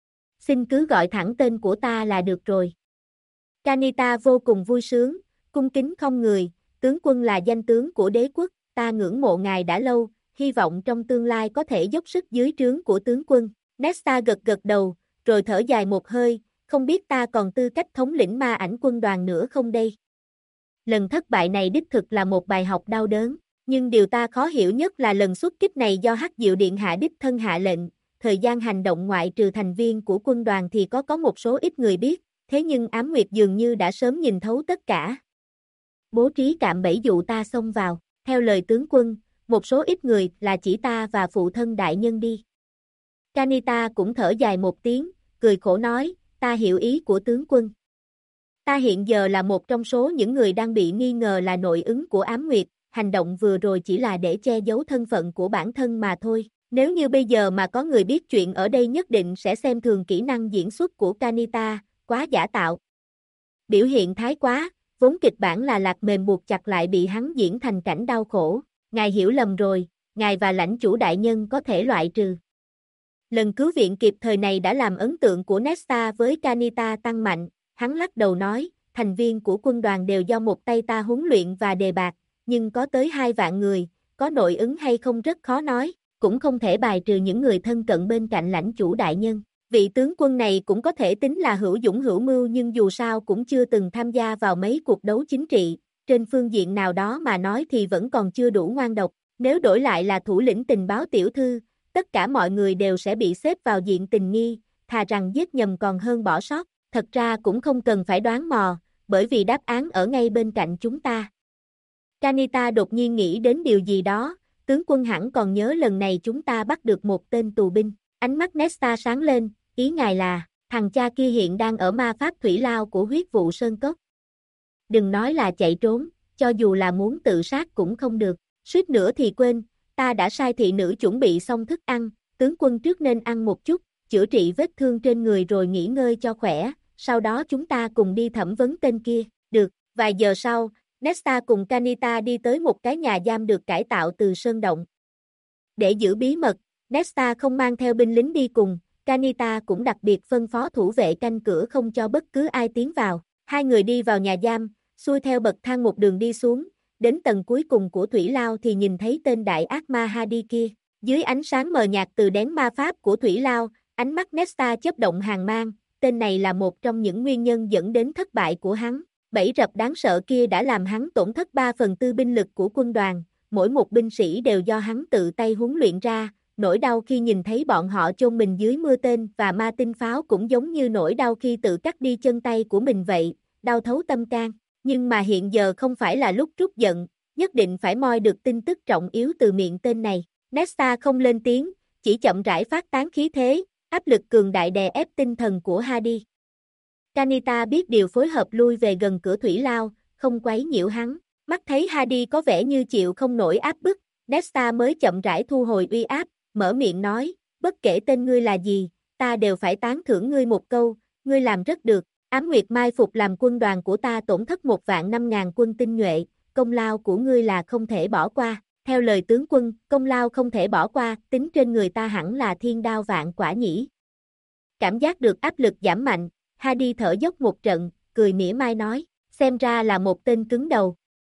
Xin cứ gọi thẳng tên của ta là được rồi. Kanita vô cùng vui sướng, cung kính không người, tướng quân là danh tướng của đế quốc, ta ngưỡng mộ ngài đã lâu, hy vọng trong tương lai có thể dốc sức dưới trướng của tướng quân. Nesta gật gật đầu, rồi thở dài một hơi, không biết ta còn tư cách thống lĩnh ma ảnh quân đoàn nữa không đây? Lần thất bại này đích thực là một bài học đau đớn, nhưng điều ta khó hiểu nhất là lần xuất kích này do Hắc Diệu Điện hạ đích thân hạ lệnh, thời gian hành động ngoại trừ thành viên của quân đoàn thì có một số ít người biết, thế nhưng Ám Nguyệt dường như đã sớm nhìn thấu tất cả. Bố trí cạm bẫy dụ ta xông vào, theo lời tướng quân, một số ít người là chỉ ta và phụ thân đại nhân đi. Kanita cũng thở dài một tiếng, cười khổ nói, ta hiểu ý của tướng quân. Ta hiện giờ là một trong số những người đang bị nghi ngờ là nội ứng của Ám Nguyệt, hành động vừa rồi chỉ là để che giấu thân phận của bản thân mà thôi. Nếu như bây giờ mà có người biết chuyện ở đây nhất định sẽ xem thường kỹ năng diễn xuất của Kanita, quá giả tạo. Biểu hiện thái quá, vốn kịch bản là lạc mềm buộc chặt lại bị hắn diễn thành cảnh đau khổ. Ngài hiểu lầm rồi, ngài và lãnh chủ đại nhân có thể loại trừ. Lần cứu viện kịp thời này đã làm ấn tượng của Nesta với Kanita tăng mạnh, hắn lắc đầu nói, thành viên của quân đoàn đều do một tay ta huấn luyện và đề bạt, nhưng có tới 2 vạn người, có nội ứng hay không rất khó nói, cũng không thể bài trừ những người thân cận bên cạnh lãnh chủ đại nhân. Vị tướng quân này cũng có thể tính là hữu dũng hữu mưu nhưng dù sao cũng chưa từng tham gia vào mấy cuộc đấu chính trị, trên phương diện nào đó mà nói thì vẫn còn chưa đủ ngoan độc, nếu đổi lại là thủ lĩnh tình báo tiểu thư, tất cả mọi người đều sẽ bị xếp vào diện tình nghi, thà rằng giết nhầm còn hơn bỏ sót, thật ra cũng không cần phải đoán mò, bởi vì đáp án ở ngay bên cạnh chúng ta. Kanita đột nhiên nghĩ đến điều gì đó, tướng quân hẳn còn nhớ lần này chúng ta bắt được một tên tù binh, ánh mắt Nesta sáng lên, ý ngài là, thằng cha kia hiện đang ở ma pháp thủy lao của huyết vụ sơn cốc. Đừng nói là chạy trốn, cho dù là muốn tự sát cũng không được, suýt nữa thì quên, ta đã sai thị nữ chuẩn bị xong thức ăn, tướng quân trước nên ăn một chút, chữa trị vết thương trên người rồi nghỉ ngơi cho khỏe, sau đó chúng ta cùng đi thẩm vấn tên kia, được, vài giờ sau, Nesta cùng Kanita đi tới một cái nhà giam được cải tạo từ sơn động. Để giữ bí mật, Nesta không mang theo binh lính đi cùng, Kanita cũng đặc biệt phân phó thủ vệ canh cửa không cho bất cứ ai tiến vào. Hai người đi vào nhà giam, xuôi theo bậc thang một đường đi xuống, đến tầng cuối cùng của thủy lao thì nhìn thấy tên đại ác ma Hadi kia. Dưới ánh sáng mờ nhạt từ đén ma pháp của thủy lao, ánh mắt Nesta chớp động hàn mang, tên này là một trong những nguyên nhân dẫn đến thất bại của hắn. Bẫy rập đáng sợ kia đã làm hắn tổn thất 3/4 binh lực của quân đoàn, mỗi một binh sĩ đều do hắn tự tay huấn luyện ra, nỗi đau khi nhìn thấy bọn họ chôn mình dưới mưa tên và ma tinh pháo cũng giống như nỗi đau khi tự cắt đi chân tay của mình vậy, đau thấu tâm can, nhưng mà hiện giờ không phải là lúc trút giận, nhất định phải moi được tin tức trọng yếu từ miệng tên này. Nesta không lên tiếng, chỉ chậm rãi phát tán khí thế, áp lực cường đại đè ép tinh thần của Hadi. Kanita biết điều phối hợp lui về gần cửa thủy lao, không quấy nhiễu hắn, mắt thấy Hadi có vẻ như chịu không nổi áp bức, Nesta mới chậm rãi thu hồi uy áp, mở miệng nói, bất kể tên ngươi là gì, ta đều phải tán thưởng ngươi một câu, ngươi làm rất được, Ám Nguyệt mai phục làm quân đoàn của ta tổn thất 1.500.000 quân tinh nhuệ, công lao của ngươi là không thể bỏ qua, theo lời tướng quân, công lao không thể bỏ qua, tính trên người ta hẳn là thiên đao vạn quả nhỉ. Cảm giác được áp lực giảm mạnh, Hadi thở dốc một trận, cười mỉa mai nói, xem ra là một tên cứng đầu.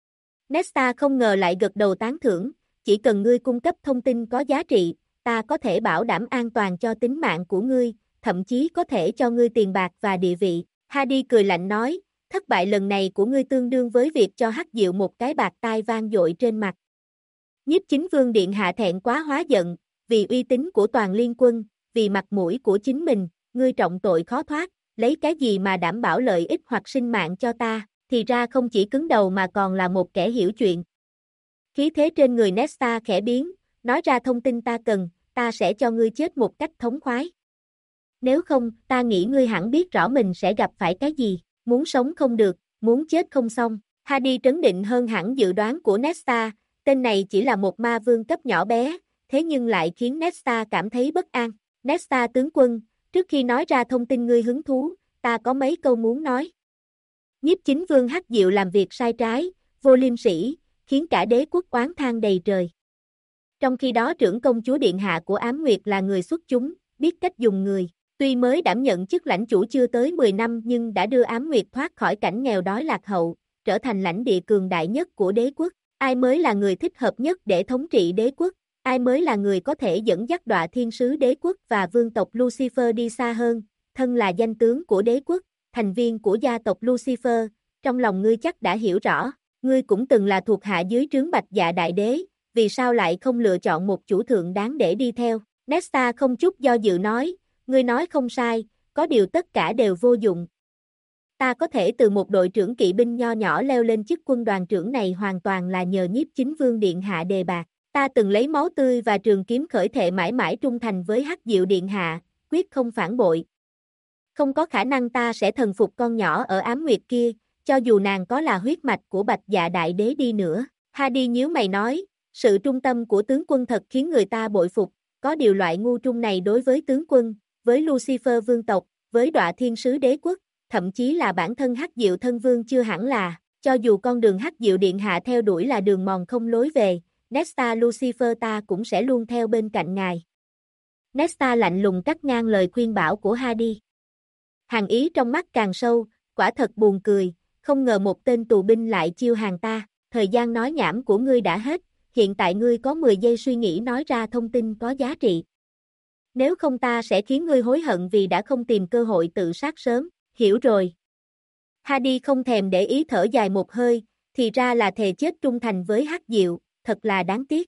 Nesta không ngờ lại gật đầu tán thưởng, chỉ cần ngươi cung cấp thông tin có giá trị, ta có thể bảo đảm an toàn cho tính mạng của ngươi, thậm chí có thể cho ngươi tiền bạc và địa vị. Hadi cười lạnh nói, thất bại lần này của ngươi tương đương với việc cho Hắc Diệu một cái bạt tai vang dội trên mặt. Nhiếp Chính Vương điện hạ thẹn quá hóa giận, vì uy tín của toàn liên quân, vì mặt mũi của chính mình, ngươi trọng tội khó thoát, lấy cái gì mà đảm bảo lợi ích hoặc sinh mạng cho ta, thì ra không chỉ cứng đầu mà còn là một kẻ hiểu chuyện. Khí thế trên người Nesta khẽ biến, nói ra thông tin ta cần, ta sẽ cho ngươi chết một cách thống khoái. Nếu không, ta nghĩ ngươi hẳn biết rõ mình sẽ gặp phải cái gì, muốn sống không được, muốn chết không xong. Hadi trấn định hơn hẳn dự đoán của Nesta, tên này chỉ là một ma vương cấp nhỏ bé, thế nhưng lại khiến Nesta cảm thấy bất an. Nesta tướng quân, trước khi nói ra thông tin ngươi hứng thú, ta có mấy câu muốn nói. Nhiếp Chính Vương Hắc Diệu làm việc sai trái, vô liêm sỉ, khiến cả đế quốc oán than đầy trời. Trong khi đó trưởng công chúa điện hạ của Ám Nguyệt là người xuất chúng, biết cách dùng người. Tuy mới đảm nhận chức lãnh chủ chưa tới 10 năm nhưng đã đưa Ám Nguyệt thoát khỏi cảnh nghèo đói lạc hậu, trở thành lãnh địa cường đại nhất của đế quốc. Ai mới là người thích hợp nhất để thống trị đế quốc? Ai mới là người có thể dẫn dắt Đọa Thiên Sứ đế quốc và vương tộc Lucifer đi xa hơn? Thân là danh tướng của đế quốc, thành viên của gia tộc Lucifer, trong lòng ngươi chắc đã hiểu rõ, ngươi cũng từng là thuộc hạ dưới trướng Bạch Dạ Đại Đế, vì sao lại không lựa chọn một chủ thượng đáng để đi theo? Nesta không chút do dự nói, ngươi nói không sai, có điều tất cả đều vô dụng. Ta có thể từ một đội trưởng kỵ binh nho nhỏ leo lên chức quân đoàn trưởng này hoàn toàn là nhờ nhiếp chính vương điện hạ đề bạt. Ta từng lấy máu tươi và trường kiếm khởi thệ mãi mãi trung thành với Hắc Diệu điện hạ, quyết không phản bội. Không có khả năng ta sẽ thần phục con nhỏ ở Ám Nguyệt kia, cho dù nàng có là huyết mạch của Bạch Dạ đại đế đi nữa. Hadi nhíu mày nói, sự trung tâm của tướng quân thật khiến người ta bội phục, có điều loại ngu trung này đối với tướng quân, với Lucifer vương tộc, với Đọa Thiên sứ đế quốc, thậm chí là bản thân Hắc Diệu thân vương chưa hẳn là, cho dù con đường Hắc Diệu điện hạ theo đuổi là đường mòn không lối về, Nesta Lucifer ta cũng sẽ luôn theo bên cạnh ngài. Nesta lạnh lùng cắt ngang lời khuyên bảo của Hadi. Hàn ý trong mắt càng sâu, quả thật buồn cười, không ngờ một tên tù binh lại chiêu hàng ta, thời gian nói nhảm của ngươi đã hết, hiện tại ngươi có 10 giây suy nghĩ nói ra thông tin có giá trị. Nếu không ta sẽ khiến ngươi hối hận vì đã không tìm cơ hội tự sát sớm, hiểu rồi. Hadi không thèm để ý thở dài một hơi, thì ra là thề chết trung thành với Hắc Diệu, thật là đáng tiếc.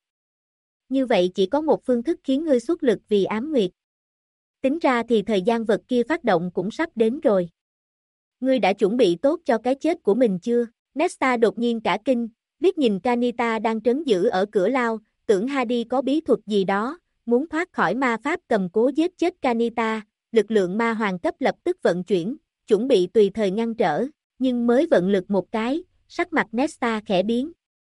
Như vậy chỉ có một phương thức khiến ngươi xuất lực vì Ám Nguyệt. Tính ra thì thời gian vật kia phát động cũng sắp đến rồi. Ngươi đã chuẩn bị tốt cho cái chết của mình chưa? Nesta đột nhiên cả kinh, liếc nhìn Kanita đang trấn giữ ở cửa lao, tưởng Hadi có bí thuật gì đó, muốn thoát khỏi ma pháp cầm cố giết chết Kanita, lực lượng ma hoàng cấp lập tức vận chuyển, chuẩn bị tùy thời ngăn trở, nhưng mới vận lực một cái, sắc mặt Nesta khẽ biến.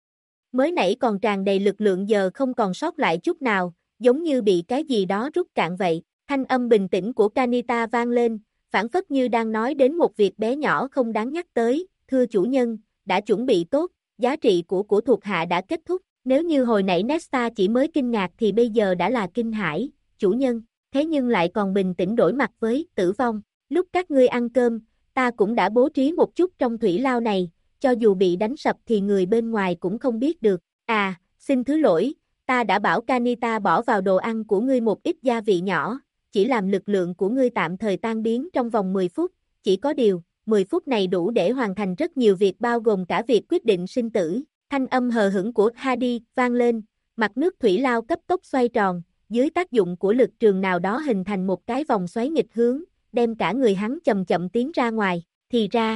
Mới nãy còn tràn đầy lực lượng giờ không còn sót lại chút nào, giống như bị cái gì đó rút cạn vậy. Thanh âm bình tĩnh của Kanita vang lên, phảng phất như đang nói đến một việc bé nhỏ không đáng nhắc tới, thưa chủ nhân, đã chuẩn bị tốt, giá trị của thuộc hạ đã kết thúc, nếu như hồi nãy Nesta chỉ mới kinh ngạc thì bây giờ đã là kinh hãi, chủ nhân, thế nhưng lại còn bình tĩnh đối mặt với tử vong, lúc các ngươi ăn cơm, ta cũng đã bố trí một chút trong thủy lao này, cho dù bị đánh sập thì người bên ngoài cũng không biết được, xin thứ lỗi, ta đã bảo Kanita bỏ vào đồ ăn của ngươi một ít gia vị nhỏ, chỉ làm lực lượng của ngươi tạm thời tan biến trong vòng 10 phút, chỉ có điều, 10 phút này đủ để hoàn thành rất nhiều việc bao gồm cả việc quyết định sinh tử. Thanh âm hờ hững của Hadi vang lên, mặt nước thủy lao cấp tốc xoay tròn, dưới tác dụng của lực trường nào đó hình thành một cái vòng xoáy nghịch hướng, đem cả người hắn chậm chậm tiến ra ngoài, thì ra.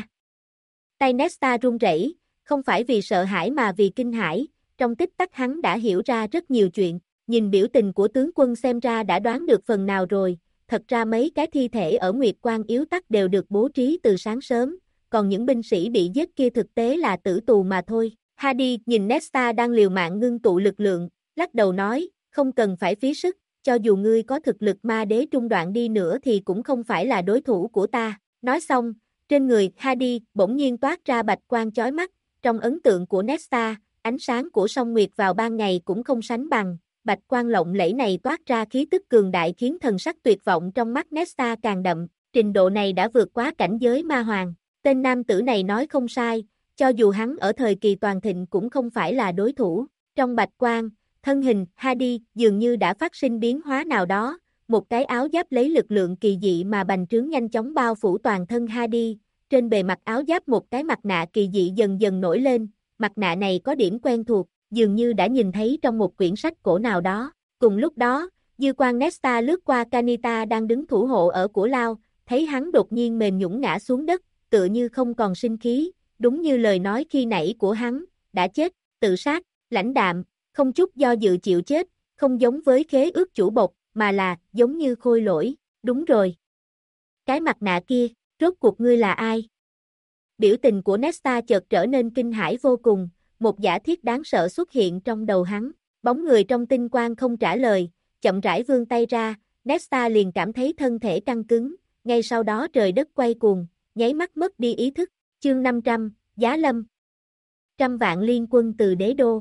Tay Nesta run rẩy, không phải vì sợ hãi mà vì kinh hãi, trong tích tắc hắn đã hiểu ra rất nhiều chuyện. Nhìn biểu tình của tướng quân xem ra đã đoán được phần nào rồi, thật ra mấy cái thi thể ở Nguyệt Quan yếu tắc đều được bố trí từ sáng sớm, còn những binh sĩ bị giết kia thực tế là tử tù mà thôi. Hadi nhìn Nesta đang liều mạng ngưng tụ lực lượng, lắc đầu nói, không cần phải phí sức, cho dù ngươi có thực lực ma đế trung đoạn đi nữa thì cũng không phải là đối thủ của ta. Nói xong, trên người Hadi bỗng nhiên toát ra bạch quang chói mắt, trong ấn tượng của Nesta, ánh sáng của song Nguyệt vào ban ngày cũng không sánh bằng. Bạch quang lộng lẫy này toát ra khí tức cường đại khiến thần sắc tuyệt vọng trong mắt Nesta càng đậm, trình độ này đã vượt quá cảnh giới ma hoàng. Tên nam tử này nói không sai, cho dù hắn ở thời kỳ toàn thịnh cũng không phải là đối thủ. Trong bạch quang, thân hình Hadi dường như đã phát sinh biến hóa nào đó, một cái áo giáp lấy lực lượng kỳ dị mà bành trướng nhanh chóng bao phủ toàn thân Hadi, trên bề mặt áo giáp một cái mặt nạ kỳ dị dần dần nổi lên, mặt nạ này có điểm quen thuộc, dường như đã nhìn thấy trong một quyển sách cổ nào đó. Cùng lúc đó, dư quang Nesta lướt qua Kanita đang đứng thủ hộ ở của lao, thấy hắn đột nhiên mềm nhũn ngã xuống đất, tựa như không còn sinh khí, đúng như lời nói khi nãy của hắn, đã chết, tự sát, lãnh đạm, không chút do dự chịu chết, không giống với khế ước chủ bộc, mà là, giống như khôi lỗi, đúng rồi. Cái mặt nạ kia, rốt cuộc ngươi là ai? Biểu tình của Nesta chợt trở nên kinh hãi vô cùng, một giả thiết đáng sợ xuất hiện trong đầu hắn, bóng người trong tinh quang không trả lời, chậm rãi vươn tay ra, Nesta liền cảm thấy thân thể căng cứng, ngay sau đó trời đất quay cuồng, nháy mắt mất đi ý thức, chương 500, Giá Lâm. Trăm vạn liên quân từ đế đô.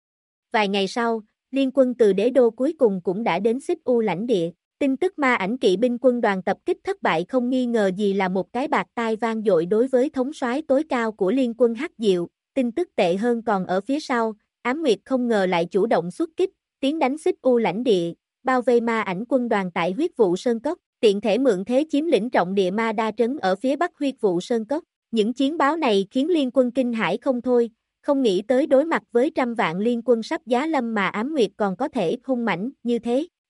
Vài ngày sau, liên quân từ đế đô cuối cùng cũng đã đến Xích U lãnh địa, tin tức ma ảnh kỵ binh quân đoàn tập kích thất bại không nghi ngờ gì là một cái bạt tai vang dội đối với thống soái tối cao của liên quân Hắc Diệu. Tin tức tệ hơn còn ở phía sau, Ám Nguyệt không ngờ lại chủ động xuất kích, tiến đánh Xích U lãnh địa, bao vây ma ảnh quân đoàn tại huyết vụ Sơn Cốc, tiện thể mượn thế chiếm lĩnh trọng địa ma đa trấn ở phía bắc huyết vụ Sơn Cốc. Những chiến báo này khiến liên quân kinh hãi không thôi, không nghĩ tới đối mặt với trăm vạn liên quân sắp giá lâm mà Ám Nguyệt còn có thể hung mãnh như thế.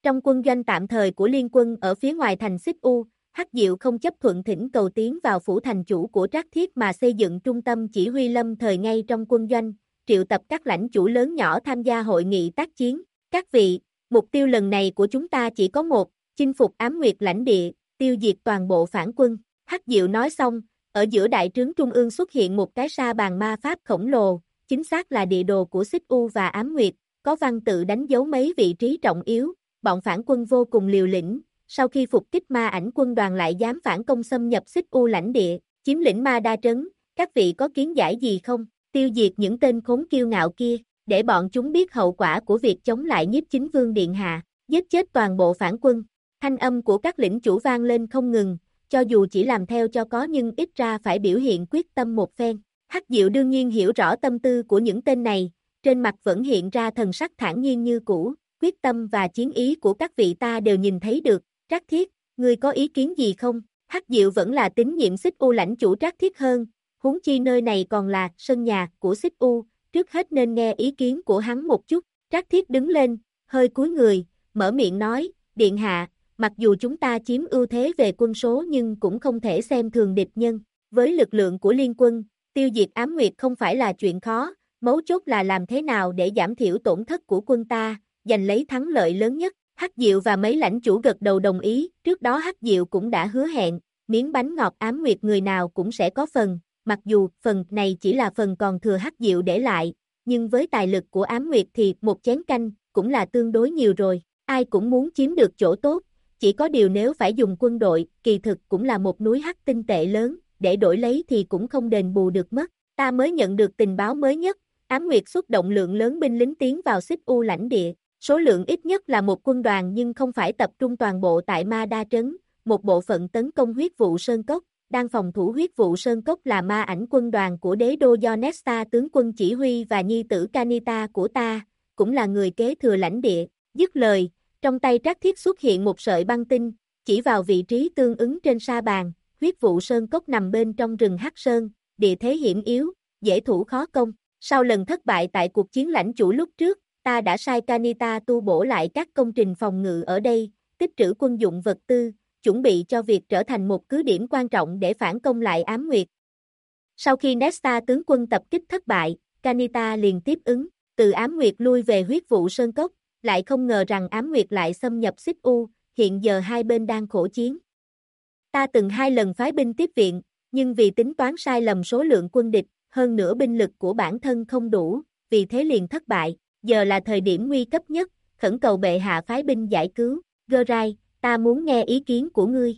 Trong quân doanh tạm thời của liên quân ở phía ngoài thành Xích U, Hắc Diệu không chấp thuận thỉnh cầu tiến vào phủ thành chủ của Trác Thiết mà xây dựng trung tâm chỉ huy lâm thời ngay trong quân doanh, triệu tập các lãnh chủ lớn nhỏ tham gia hội nghị tác chiến. Các vị, mục tiêu lần này của chúng ta chỉ có một, chinh phục Ám Nguyệt lãnh địa, tiêu diệt toàn bộ phản quân. Hắc Diệu nói xong, ở giữa đại trướng trung ương xuất hiện một cái sa bàn ma pháp khổng lồ, chính xác là địa đồ của Xích U và Ám Nguyệt, có văn tự đánh dấu mấy vị trí trọng yếu. Bọn phản quân vô cùng liều lĩnh, sau khi phục kích ma ảnh quân đoàn lại dám phản công xâm nhập Xích U lãnh địa, chiếm lĩnh Ma Đa Trấn, các vị có kiến giải gì không? Tiêu diệt những tên khốn kiêu ngạo kia, để bọn chúng biết hậu quả của việc chống lại Nhiếp Chính Vương Điện Hạ, giết chết toàn bộ phản quân. Thanh âm của các lĩnh chủ vang lên không ngừng, cho dù chỉ làm theo cho có nhưng ít ra phải biểu hiện quyết tâm một phen. Hắc Diệu đương nhiên hiểu rõ tâm tư của những tên này, trên mặt vẫn hiện ra thần sắc thản nhiên như cũ. Quyết tâm và chiến ý của các vị ta đều nhìn thấy được. Trác Thiết, ngươi có ý kiến gì không? Hắc Diệu vẫn là tín nhiệm Xích U lãnh chủ Trác Thiết hơn, huống chi nơi này còn là sân nhà của Xích U, trước hết nên nghe ý kiến của hắn một chút. Trác Thiết đứng lên, hơi cúi người, mở miệng nói, Điện Hạ, mặc dù chúng ta chiếm ưu thế về quân số nhưng cũng không thể xem thường địch nhân. Với lực lượng của liên quân, tiêu diệt Ám Nguyệt không phải là chuyện khó, mấu chốt là làm thế nào để giảm thiểu tổn thất của quân ta, giành lấy thắng lợi lớn nhất. Hắc Diệu và mấy lãnh chủ gật đầu đồng ý, trước đó Hắc Diệu cũng đã hứa hẹn, miếng bánh ngọt Ám Nguyệt người nào cũng sẽ có phần, mặc dù phần này chỉ là phần còn thừa Hắc Diệu để lại, nhưng với tài lực của Ám Nguyệt thì một chén canh cũng là tương đối nhiều rồi, ai cũng muốn chiếm được chỗ tốt, chỉ có điều nếu phải dùng quân đội, kỳ thực cũng là một núi hắc tinh tệ lớn, để đổi lấy thì cũng không đền bù được mất. Ta mới nhận được tình báo mới nhất, Ám Nguyệt xuất động lượng lớn binh lính tiến vào Xích U lãnh địa. Số lượng ít nhất là một quân đoàn nhưng không phải tập trung toàn bộ tại Ma Đa Trấn, một bộ phận tấn công huyết vụ Sơn Cốc, đang phòng thủ huyết vụ Sơn Cốc là ma ảnh quân đoàn của đế đô do Nesta tướng quân chỉ huy và nhi tử Kanita của ta, cũng là người kế thừa lãnh địa. Dứt lời, trong tay Trác Thiết xuất hiện một sợi băng tinh, chỉ vào vị trí tương ứng trên sa bàn, huyết vụ Sơn Cốc nằm bên trong rừng Hắc Sơn, địa thế hiểm yếu, dễ thủ khó công. Sau lần thất bại tại cuộc chiến lãnh chủ lúc trước, ta đã sai Kanita tu bổ lại các công trình phòng ngự ở đây, tích trữ quân dụng vật tư, chuẩn bị cho việc trở thành một cứ điểm quan trọng để phản công lại Ám Nguyệt. Sau khi Nesta tướng quân tập kích thất bại, Kanita liền tiếp ứng, từ Ám Nguyệt lui về huyết vụ Sơn Cốc, lại không ngờ rằng Ám Nguyệt lại xâm nhập Xích U, hiện giờ hai bên đang khổ chiến. Ta từng 2 lần phái binh tiếp viện, nhưng vì tính toán sai lầm số lượng quân địch, hơn nữa binh lực của bản thân không đủ, vì thế liền thất bại. Giờ là thời điểm nguy cấp nhất, khẩn cầu bệ hạ phái binh giải cứu. Gerai, ta muốn nghe ý kiến của ngươi.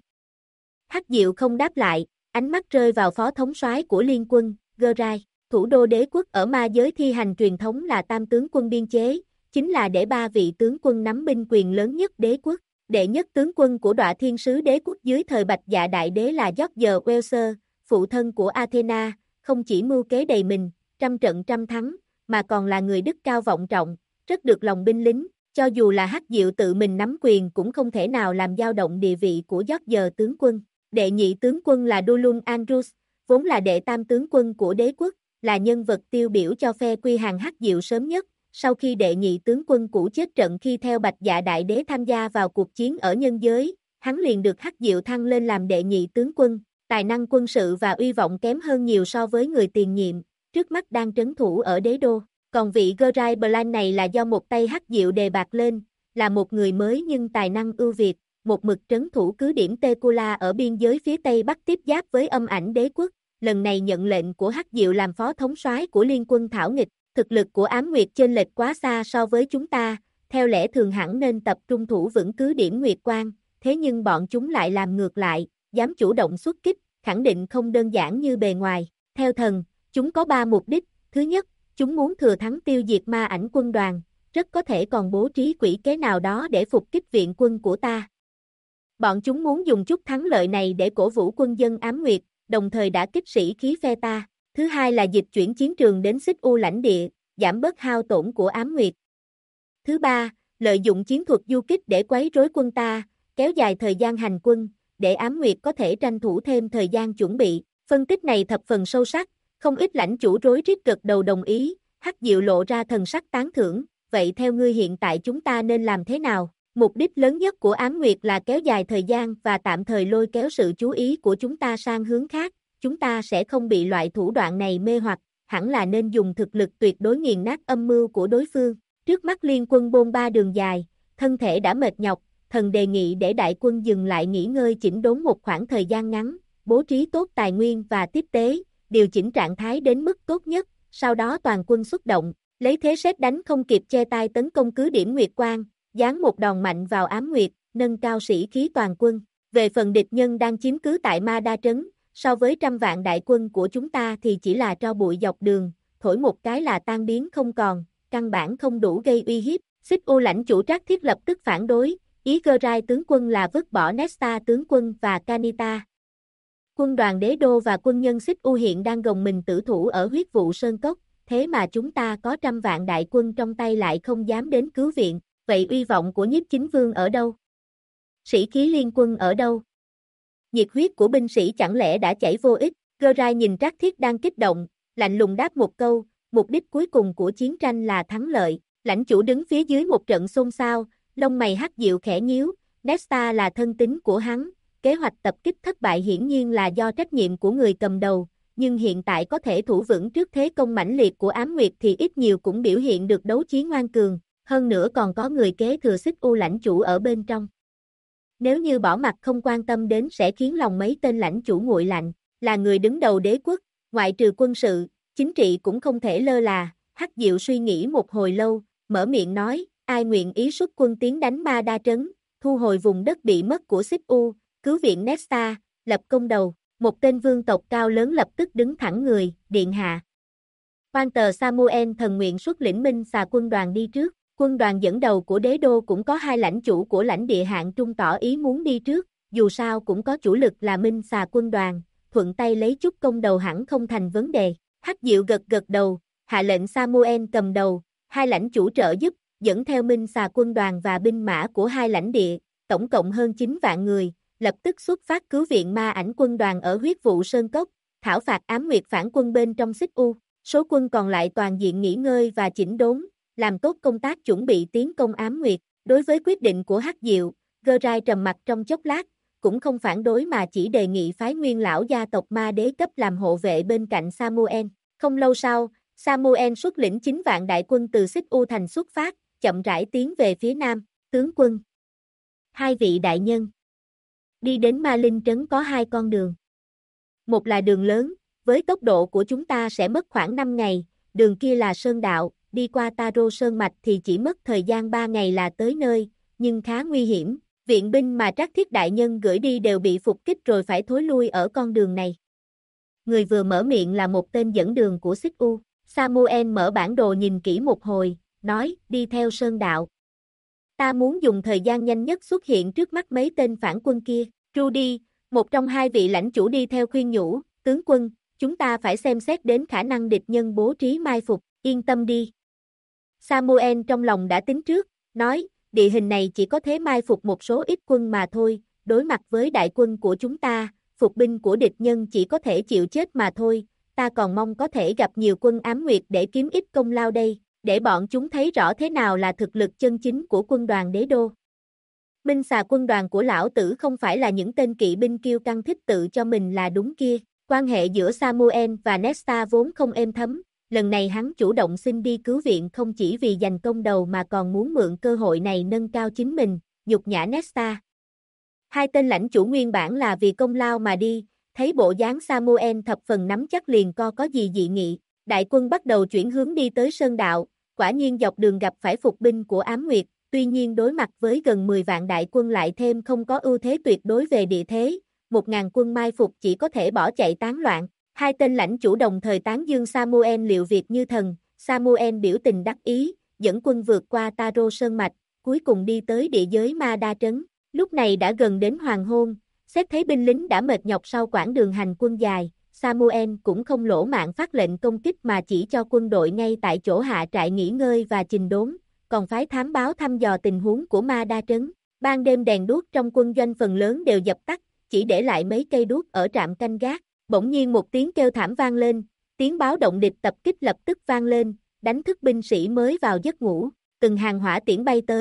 Hắc Diệu không đáp lại, ánh mắt rơi vào phó thống soái của liên quân, Gerai. Thủ đô đế quốc ở ma giới thi hành truyền thống là tam tướng quân biên chế, chính là để 3 vị tướng quân nắm binh quyền lớn nhất đế quốc. Đệ nhất tướng quân của Đọa Thiên Sứ đế quốc dưới thời Bạch Dạ đại đế là George Welser, phụ thân của Athena, không chỉ mưu kế đầy mình, trăm trận trăm thắng, mà còn là người đức cao vọng trọng, rất được lòng binh lính, cho dù là Hắc Diệu tự mình nắm quyền cũng không thể nào làm dao động địa vị của George tướng quân. Đệ nhị tướng quân là Dulun Andrews, vốn là đệ tam tướng quân của đế quốc, là nhân vật tiêu biểu cho phe quy hàng Hắc Diệu sớm nhất. Sau khi đệ nhị tướng quân cũ chết trận khi theo Bạch Dạ đại đế tham gia vào cuộc chiến ở nhân giới, hắn liền được Hắc Diệu thăng lên làm đệ nhị tướng quân, tài năng quân sự và uy vọng kém hơn nhiều so với người tiền nhiệm, trước mắt đang trấn thủ ở đế đô. Còn vị Gerai Blan này là do một tay Hắc Diệu đề bạt lên, là một người mới nhưng tài năng ưu việt, một mực trấn thủ cứ điểm Tekula ở biên giới phía Tây Bắc tiếp giáp với Âm Ảnh đế quốc, lần này nhận lệnh của Hắc Diệu làm phó thống soái của liên quân thảo nghịch. Thực lực của Ám Nguyệt chênh lệch quá xa so với chúng ta, theo lẽ thường hẳn nên tập trung thủ vững cứ điểm Nguyệt Quang, thế nhưng bọn chúng lại làm ngược lại, dám chủ động xuất kích, khẳng định không đơn giản như bề ngoài. Theo thần, chúng có 3 mục đích, thứ nhất, chúng muốn thừa thắng tiêu diệt ma ảnh quân đoàn, rất có thể còn bố trí quỷ kế nào đó để phục kích viện quân của ta. Bọn chúng muốn dùng chút thắng lợi này để cổ vũ quân dân Ám Nguyệt, đồng thời đã kích sĩ khí phe ta. Thứ hai là dịch chuyển chiến trường đến Xích U lãnh địa, giảm bớt hao tổn của Ám Nguyệt. Thứ ba, lợi dụng chiến thuật du kích để quấy rối quân ta, kéo dài thời gian hành quân, để Ám Nguyệt có thể tranh thủ thêm thời gian chuẩn bị. Phân tích này thập phần sâu sắc, không ít lãnh chủ rối rít gật đầu đồng ý, Hắc Diệu lộ ra thần sắc tán thưởng, vậy theo ngươi hiện tại chúng ta nên làm thế nào? Mục đích lớn nhất của Ám Nguyệt là kéo dài thời gian và tạm thời lôi kéo sự chú ý của chúng ta sang hướng khác, chúng ta sẽ không bị loại thủ đoạn này mê hoặc, hẳn là nên dùng thực lực tuyệt đối nghiền nát âm mưu của đối phương. Trước mắt liên quân bôn ba đường dài, thân thể đã mệt nhọc, thần đề nghị để đại quân dừng lại nghỉ ngơi chỉnh đốn một khoảng thời gian ngắn, bố trí tốt tài nguyên và tiếp tế, điều chỉnh trạng thái đến mức tốt nhất, sau đó toàn quân xuất động, lấy thế sét đánh không kịp che tay tấn công cứ điểm Nguyệt Quang, giáng một đòn mạnh vào Ám Nguyệt, nâng cao sĩ khí toàn quân. Về phần địch nhân đang chiếm cứ tại Ma Đa Trấn, so với trăm vạn đại quân của chúng ta thì chỉ là tro bụi dọc đường, thổi một cái là tan biến không còn, căn bản không đủ gây uy hiếp. Xích U lãnh chủ Trác Thiết lập tức phản đối, ý Gerai tướng quân là vứt bỏ Nesta tướng quân và Kanita. Quân đoàn Đế Đô và quân nhân Xích U hiện đang gồng mình tử thủ ở huyết vụ Sơn Cốc, thế mà chúng ta có trăm vạn đại quân trong tay lại không dám đến cứu viện, vậy uy vọng của Nhiếp Chính Vương ở đâu? Sĩ khí liên quân ở đâu? Nhiệt huyết của binh sĩ chẳng lẽ đã chảy vô ích? Gerai nhìn Trác Thiết đang kích động, lạnh lùng đáp một câu, mục đích cuối cùng của chiến tranh là thắng lợi. Lãnh chủ đứng phía dưới một trận xôn xao, lông mày hắc diệu khẽ nhíu, Nesta là thân tín của hắn, kế hoạch tập kích thất bại hiển nhiên là do trách nhiệm của người cầm đầu, nhưng hiện tại có thể thủ vững trước thế công mãnh liệt của Ám Nguyệt thì ít nhiều cũng biểu hiện được đấu trí ngoan cường, hơn nữa còn có người kế thừa Xích U lãnh chủ ở bên trong. Nếu như bỏ mặc không quan tâm đến sẽ khiến lòng mấy tên lãnh chủ nguội lạnh, là người đứng đầu đế quốc, ngoại trừ quân sự, chính trị cũng không thể lơ là. Hắc Diệu suy nghĩ một hồi lâu, mở miệng nói, ai nguyện ý xuất quân tiến đánh Ma Đa Trấn, thu hồi vùng đất bị mất của Xích U, cứu viện Nesta, lập công đầu. Một tên vương tộc cao lớn lập tức đứng thẳng người, điện hạ. Walter Samuel thần nguyện xuất lĩnh Minh Xà quân đoàn đi trước. Quân đoàn dẫn đầu của đế đô cũng có hai lãnh chủ của lãnh địa hạng trung tỏ ý muốn đi trước, dù sao cũng có chủ lực là Minh Xà quân đoàn, thuận tay lấy chút công đầu hẳn không thành vấn đề. Hắc Diệu gật gật đầu, hạ lệnh Samuel cầm đầu, hai lãnh chủ trợ giúp, dẫn theo Minh Xà quân đoàn và binh mã của hai lãnh địa, tổng cộng hơn 9 vạn người, lập tức xuất phát cứu viện ma ảnh quân đoàn ở huyết vụ Sơn Cốc, thảo phạt Ám Nguyệt phản quân bên trong Xích U. Số quân còn lại toàn diện nghỉ ngơi và chỉnh đốn, làm tốt công tác chuẩn bị tiến công Ám Nguyệt. Đối với quyết định của Hắc Diệu, Gerai trầm mặt trong chốc lát, cũng không phản đối mà chỉ đề nghị phái nguyên lão gia tộc ma đế cấp làm hộ vệ bên cạnh Samuel. Không lâu sau, Samuel xuất lĩnh 9 vạn đại quân từ Xích U thành xuất phát, chậm rãi tiến về phía nam. Tướng quân, hai vị đại nhân, đi đến Ma Linh trấn có hai con đường. Một là đường lớn, với tốc độ của chúng ta sẽ mất khoảng 5 ngày, đường kia là sơn đạo, đi qua Taro Sơn Mạch thì chỉ mất thời gian 3 ngày là tới nơi, nhưng khá nguy hiểm, viện binh mà Trác Thiết đại nhân gửi đi đều bị phục kích rồi phải thối lui ở con đường này. Người vừa mở miệng là một tên dẫn đường của Xích U. Samuel mở bản đồ nhìn kỹ một hồi, nói, đi theo sơn đạo. Ta muốn dùng thời gian nhanh nhất xuất hiện trước mắt mấy tên phản quân kia. Rudy, một trong hai vị lãnh chủ đi theo khuyên nhủ, tướng quân, chúng ta phải xem xét đến khả năng địch nhân bố trí mai phục, yên tâm đi. Samuel trong lòng đã tính trước, nói, địa hình này chỉ có thể mai phục một số ít quân mà thôi, đối mặt với đại quân của chúng ta, phục binh của địch nhân chỉ có thể chịu chết mà thôi, ta còn mong có thể gặp nhiều quân Ám Nguyệt để kiếm ít công lao đây, để bọn chúng thấy rõ thế nào là thực lực chân chính của quân đoàn đế đô. Minh Xà quân đoàn của lão tử không phải là những tên kỵ binh kiêu căng thích tự cho mình là đúng kia, quan hệ giữa Samuel và Nesta vốn không êm thấm, lần này hắn chủ động xin đi cứu viện không chỉ vì giành công đầu mà còn muốn mượn cơ hội này nâng cao chính mình, nhục nhã Nesta. Hai tên lãnh chủ nguyên bản là vì công lao mà đi, thấy bộ dáng Samuel thập phần nắm chắc liền có gì dị nghị, đại quân bắt đầu chuyển hướng đi tới Sơn Đạo, quả nhiên dọc đường gặp phải phục binh của Ám Nguyệt, tuy nhiên đối mặt với gần 10 vạn đại quân lại thêm không có ưu thế tuyệt đối về địa thế, 1.000 quân mai phục chỉ có thể bỏ chạy tán loạn. Hai tên lãnh chủ đồng thời tán dương Samuel liệu việc như thần, Samuel biểu tình đắc ý, dẫn quân vượt qua Taro Sơn Mạch, cuối cùng đi tới địa giới Ma Đa Trấn. Lúc này đã gần đến hoàng hôn, xét thấy binh lính đã mệt nhọc sau quãng đường hành quân dài, Samuel cũng không lỗ mãng phát lệnh công kích mà chỉ cho quân đội ngay tại chỗ hạ trại nghỉ ngơi và chỉnh đốn, còn phái thám báo thăm dò tình huống của Ma Đa Trấn. Ban đêm đèn đuốc trong quân doanh phần lớn đều dập tắt, chỉ để lại mấy cây đuốc ở trạm canh gác. Bỗng nhiên một tiếng kêu thảm vang lên, tiếng báo động địch tập kích lập tức vang lên, đánh thức binh sĩ mới vào giấc ngủ, từng hàng hỏa tiễn bay tới,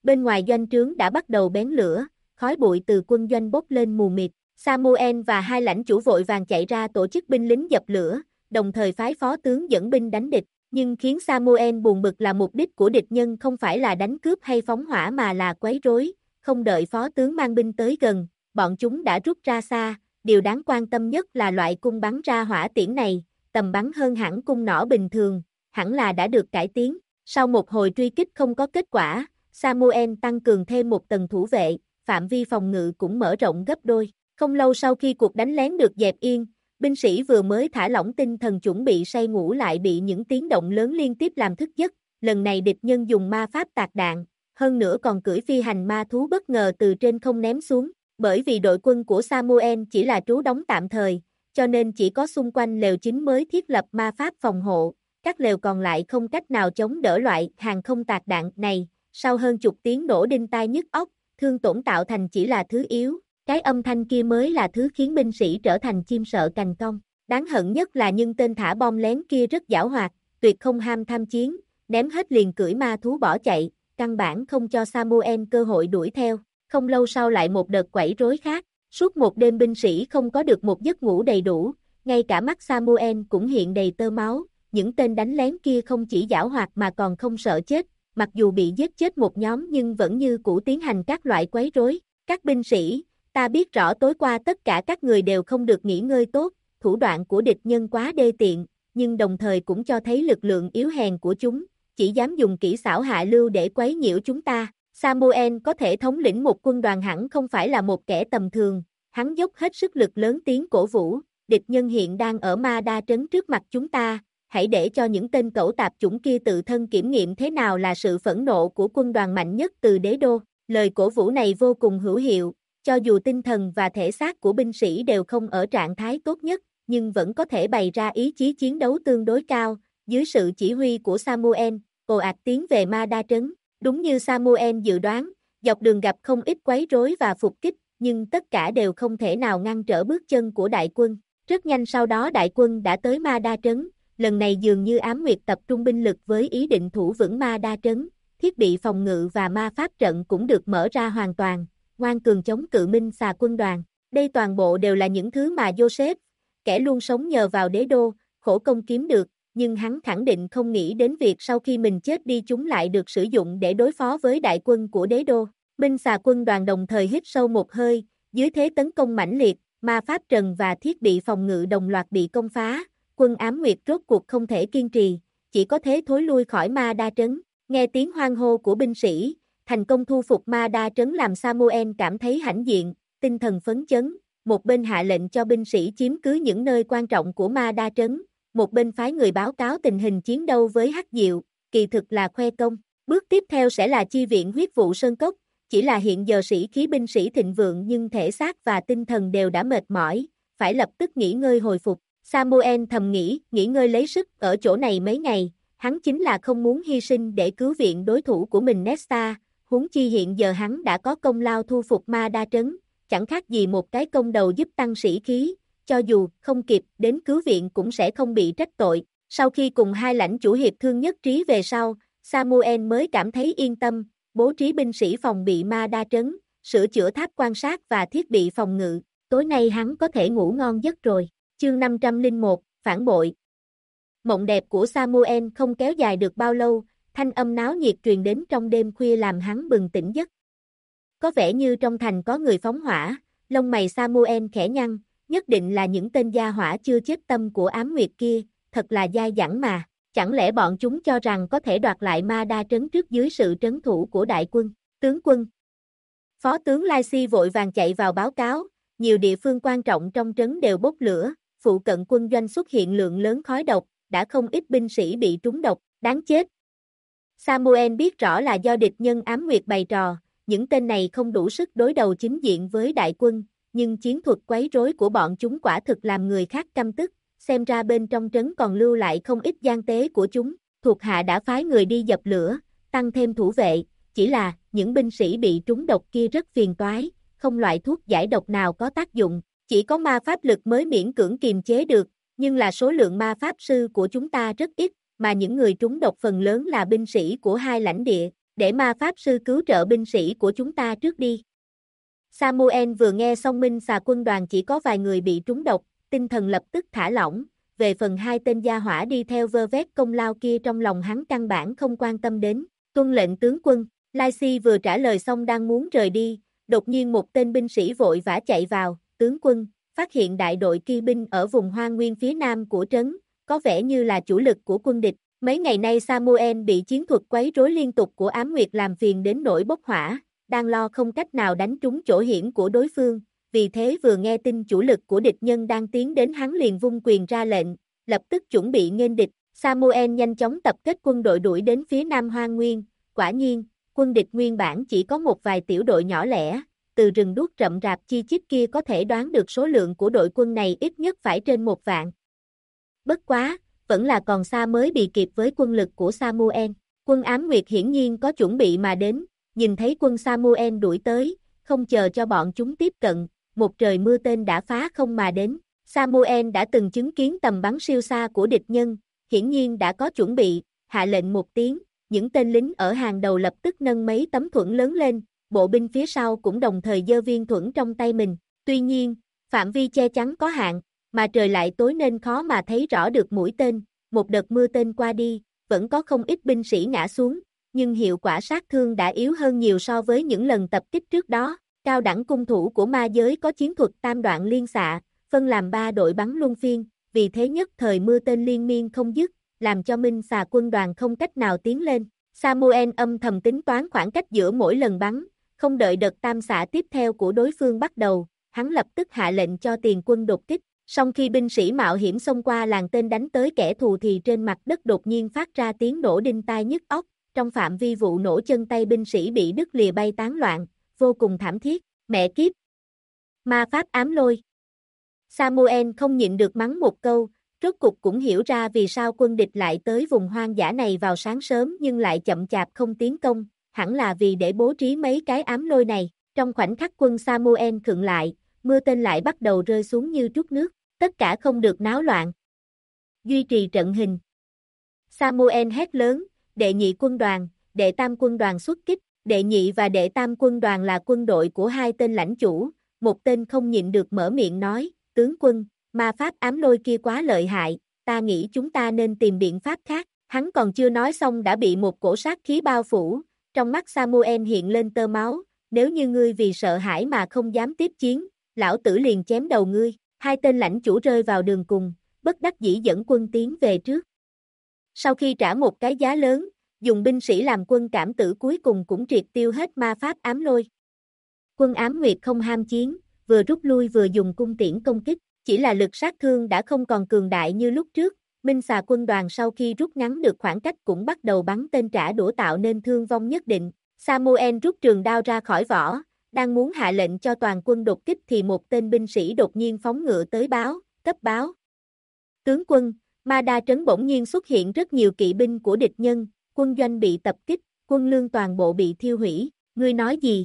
bên ngoài doanh trướng đã bắt đầu bén lửa, khói bụi từ quân doanh bốc lên mù mịt. Samuel và hai lãnh chủ vội vàng chạy ra tổ chức binh lính dập lửa, đồng thời phái phó tướng dẫn binh đánh địch, nhưng khiến Samuel buồn bực là mục đích của địch nhân không phải là đánh cướp hay phóng hỏa mà là quấy rối, không đợi phó tướng mang binh tới gần, bọn chúng đã rút ra xa, điều đáng quan tâm nhất là loại cung bắn ra hỏa tiễn này, tầm bắn hơn hẳn cung nỏ bình thường, hẳn là đã được cải tiến. Sau một hồi truy kích không có kết quả, Samuel tăng cường thêm một tầng thủ vệ, phạm vi phòng ngự cũng mở rộng gấp đôi. Không lâu sau khi cuộc đánh lén được dẹp yên, binh sĩ vừa mới thả lỏng tinh thần chuẩn bị say ngủ lại bị những tiếng động lớn liên tiếp làm thức giấc. Lần này địch nhân dùng ma pháp tạc đạn, hơn nữa còn cưỡi phi hành ma thú bất ngờ từ trên không ném xuống. Bởi vì đội quân của Samuel chỉ là trú đóng tạm thời, cho nên chỉ có xung quanh lều chính mới thiết lập ma pháp phòng hộ. Các lều còn lại không cách nào chống đỡ loại hàng không tạc đạn này. Sau hơn chục tiếng nổ đinh tai nhức óc, thương tổn tạo thành chỉ là thứ yếu. Cái âm thanh kia mới là thứ khiến binh sĩ trở thành chim sợ cành cong. Đáng hận nhất là những tên thả bom lén kia rất giảo hoạt, tuyệt không ham tham chiến, ném hết liền cưỡi ma thú bỏ chạy, căn bản không cho Samuel cơ hội đuổi theo. Không lâu sau lại một đợt quẩy rối khác, suốt một đêm binh sĩ không có được một giấc ngủ đầy đủ, ngay cả mắt Samuel cũng hiện đầy tơ máu. Những tên đánh lén kia không chỉ giảo hoạt mà còn không sợ chết, mặc dù bị giết chết một nhóm nhưng vẫn như cũ tiến hành các loại quấy rối. Các binh sĩ, ta biết rõ tối qua tất cả các người đều không được nghỉ ngơi tốt, thủ đoạn của địch nhân quá đê tiện, nhưng đồng thời cũng cho thấy lực lượng yếu hèn của chúng, chỉ dám dùng kỹ xảo hạ lưu để quấy nhiễu chúng ta. Samuel có thể thống lĩnh một quân đoàn hẳn không phải là một kẻ tầm thường, hắn dốc hết sức lực lớn tiếng cổ vũ, địch nhân hiện đang ở Ma Đa trấn trước mặt chúng ta, hãy để cho những tên cẩu tạp chủng kia tự thân kiểm nghiệm thế nào là sự phẫn nộ của quân đoàn mạnh nhất từ đế đô. Lời cổ vũ này vô cùng hữu hiệu, cho dù tinh thần và thể xác của binh sĩ đều không ở trạng thái tốt nhất, nhưng vẫn có thể bày ra ý chí chiến đấu tương đối cao, dưới sự chỉ huy của Samuel, ồ ạt tiến về Ma Đa trấn. Đúng như Samuel dự đoán, dọc đường gặp không ít quấy rối và phục kích, nhưng tất cả đều không thể nào ngăn trở bước chân của đại quân. Rất nhanh sau đó đại quân đã tới Ma Đa trấn, lần này dường như Ám Nguyệt tập trung binh lực với ý định thủ vững Ma Đa trấn, thiết bị phòng ngự và ma pháp trận cũng được mở ra hoàn toàn, ngoan cường chống cự Minh Xà quân đoàn. Đây toàn bộ đều là những thứ mà Joseph, kẻ luôn sống nhờ vào đế đô, khổ công kiếm được, nhưng hắn khẳng định không nghĩ đến việc sau khi mình chết đi chúng lại được sử dụng để đối phó với đại quân của đế đô. Minh Xà quân đoàn đồng thời hít sâu một hơi, dưới thế tấn công mãnh liệt, ma pháp trận và thiết bị phòng ngự đồng loạt bị công phá, quân Ám Nguyệt rốt cuộc không thể kiên trì, chỉ có thế thối lui khỏi Ma Đa trấn. Nghe tiếng hoan hô của binh sĩ, thành công thu phục Ma Đa trấn làm Samuel cảm thấy hãnh diện, tinh thần phấn chấn, một bên hạ lệnh cho binh sĩ chiếm cứ những nơi quan trọng của Ma Đa trấn, một bên phái người báo cáo tình hình chiến đấu với Hắc Diệu, kỳ thực là khoe công. Bước tiếp theo sẽ là chi viện huyết vụ Sơn Cốc, chỉ là hiện giờ sĩ khí binh sĩ thịnh vượng nhưng thể xác và tinh thần đều đã mệt mỏi, phải lập tức nghỉ ngơi hồi phục. Samuel thầm nghĩ, nghỉ ngơi lấy sức ở chỗ này mấy ngày, hắn chính là không muốn hy sinh để cứu viện đối thủ của mình Nesta, huống chi hiện giờ hắn đã có công lao thu phục Ma Đa trấn, chẳng khác gì một cái công đầu giúp tăng sĩ khí, cho dù không kịp đến cứu viện cũng sẽ không bị trách tội. Sau khi cùng hai lãnh chủ hiệp thương nhất trí về sau, Samuel mới cảm thấy yên tâm, bố trí binh sĩ phòng bị Ma Đa trấn, sửa chữa tháp quan sát và thiết bị phòng ngự, tối nay hắn có thể ngủ ngon giấc rồi. Chương 501, phản bội. Mộng đẹp của Samuel không kéo dài được bao lâu, thanh âm náo nhiệt truyền đến trong đêm khuya làm hắn bừng tỉnh giấc. Có vẻ như trong thành có người phóng hỏa, lông mày Samuel khẽ nhăn, nhất định là những tên gia hỏa chưa chết tâm của Ám Nguyệt kia, thật là dai dẳng mà, chẳng lẽ bọn chúng cho rằng có thể đoạt lại Ma Đa trấn trước dưới sự trấn thủ của đại quân. Tướng quân. Phó tướng Lai Si vội vàng chạy vào báo cáo, nhiều địa phương quan trọng trong trấn đều bốc lửa, phụ cận quân doanh xuất hiện lượng lớn khói độc, đã không ít binh sĩ bị trúng độc, đáng chết. Samuel biết rõ là do địch nhân Ám Nguyệt bày trò, những tên này không đủ sức đối đầu chính diện với đại quân, nhưng chiến thuật quấy rối của bọn chúng quả thực làm người khác căm tức, xem ra bên trong trấn còn lưu lại không ít gian tế của chúng, thuộc hạ đã phái người đi dập lửa, tăng thêm thủ vệ, chỉ là những binh sĩ bị trúng độc kia rất phiền toái, không loại thuốc giải độc nào có tác dụng, chỉ có ma pháp lực mới miễn cưỡng kiềm chế được, nhưng là số lượng ma pháp sư của chúng ta rất ít, mà những người trúng độc phần lớn là binh sĩ của hai lãnh địa, để ma pháp sư cứu trợ binh sĩ của chúng ta trước đi. Samuel vừa nghe xong Minh xà quân đoàn chỉ có vài người bị trúng độc, tinh thần lập tức thả lỏng, về phần hai tên gia hỏa đi theo vơ vét công lao kia trong lòng hắn căn bản không quan tâm đến. Tuân lệnh tướng quân, Lai Si vừa trả lời xong đang muốn rời đi, đột nhiên một tên binh sĩ vội vã chạy vào, tướng quân, phát hiện đại đội kỳ binh ở vùng hoang nguyên phía nam của trấn, có vẻ như là chủ lực của quân địch. Mấy ngày nay Samuel bị chiến thuật quấy rối liên tục của Ám Nguyệt làm phiền đến nỗi bốc hỏa, đang lo không cách nào đánh trúng chỗ hiểm của đối phương, vì thế vừa nghe tin chủ lực của địch nhân đang tiến đến hắn liền vung quyền ra lệnh, lập tức chuẩn bị nghênh địch. Samuel nhanh chóng tập kết quân đội đuổi đến phía nam hoang nguyên, quả nhiên, quân địch nguyên bản chỉ có một vài tiểu đội nhỏ lẻ, từ rừng đuốc rậm rạp chi chít kia có thể đoán được số lượng của đội quân này ít nhất phải trên 1 vạn. Bất quá, vẫn là còn xa mới bị kịp với quân lực của Samuel. Quân Ám Nguyệt hiển nhiên có chuẩn bị mà đến, nhìn thấy quân Samuel đuổi tới, không chờ cho bọn chúng tiếp cận, một trời mưa tên đã phá không mà đến. Samuel đã từng chứng kiến tầm bắn siêu xa của địch nhân, hiển nhiên đã có chuẩn bị, hạ lệnh một tiếng, những tên lính ở hàng đầu lập tức nâng mấy tấm thuẫn lớn lên, bộ binh phía sau cũng đồng thời giơ viên thuẫn trong tay mình. Tuy nhiên, phạm vi che chắn có hạn, mà trời lại tối nên khó mà thấy rõ được mũi tên, một đợt mưa tên qua đi, vẫn có không ít binh sĩ ngã xuống, nhưng hiệu quả sát thương đã yếu hơn nhiều so với những lần tập kích trước đó. Cao đẳng cung thủ của ma giới có chiến thuật tam đoạn liên xạ, phân làm 3 đội bắn luân phiên, vì thế nhất thời mưa tên liên miên không dứt, làm cho Minh xà quân đoàn không cách nào tiến lên. Samuel âm thầm tính toán khoảng cách giữa mỗi lần bắn, không đợi đợt tam xạ tiếp theo của đối phương bắt đầu, hắn lập tức hạ lệnh cho tiền quân đột kích. Song khi binh sĩ mạo hiểm xông qua làn tên đánh tới kẻ thù thì trên mặt đất đột nhiên phát ra tiếng nổ đinh tai nhức óc, trong phạm vi vụ nổ chân tay binh sĩ bị đứt lìa bay tán loạn, vô cùng thảm thiết. Mẹ kiếp! Ma pháp ám lôi! Samuel không nhịn được mắng một câu, rốt cục cũng hiểu ra vì sao quân địch lại tới vùng hoang dã này vào sáng sớm nhưng lại chậm chạp không tiến công, hẳn là vì để bố trí mấy cái ám lôi này. Trong khoảnh khắc quân Samuel khựng lại, mưa tên lại bắt đầu rơi xuống như trút nước, tất cả không được náo loạn. Duy trì trận hình. Samuel hét lớn, đệ nhị quân đoàn, đệ tam quân đoàn xuất kích. Đệ nhị và đệ tam quân đoàn là quân đội của hai tên lãnh chủ, một tên không nhịn được mở miệng nói, tướng quân, ma pháp ám lôi kia quá lợi hại, ta nghĩ chúng ta nên tìm biện pháp khác. Hắn còn chưa nói xong đã bị một cổ sát khí bao phủ, trong mắt Samuel hiện lên tơ máu, nếu như ngươi vì sợ hãi mà không dám tiếp chiến, lão tử liền chém đầu ngươi. Hai tên lãnh chủ rơi vào đường cùng, bất đắc dĩ dẫn quân tiến về trước. Sau khi trả một cái giá lớn, dùng binh sĩ làm quân cảm tử cuối cùng cũng triệt tiêu hết ma pháp ám lôi. Quân Ám Nguyệt không ham chiến, vừa rút lui vừa dùng cung tiễn công kích, chỉ là lực sát thương đã không còn cường đại như lúc trước. Minh xà quân đoàn sau khi rút ngắn được khoảng cách cũng bắt đầu bắn tên trả đũa tạo nên thương vong nhất định. Samuel rút trường đao ra khỏi vỏ, đang muốn hạ lệnh cho toàn quân đột kích thì một tên binh sĩ đột nhiên phóng ngựa tới cấp báo. Tướng quân, Ma Đa trấn bỗng nhiên xuất hiện rất nhiều kỵ binh của địch nhân, quân doanh bị tập kích, quân lương toàn bộ bị thiêu hủy, ngươi nói gì?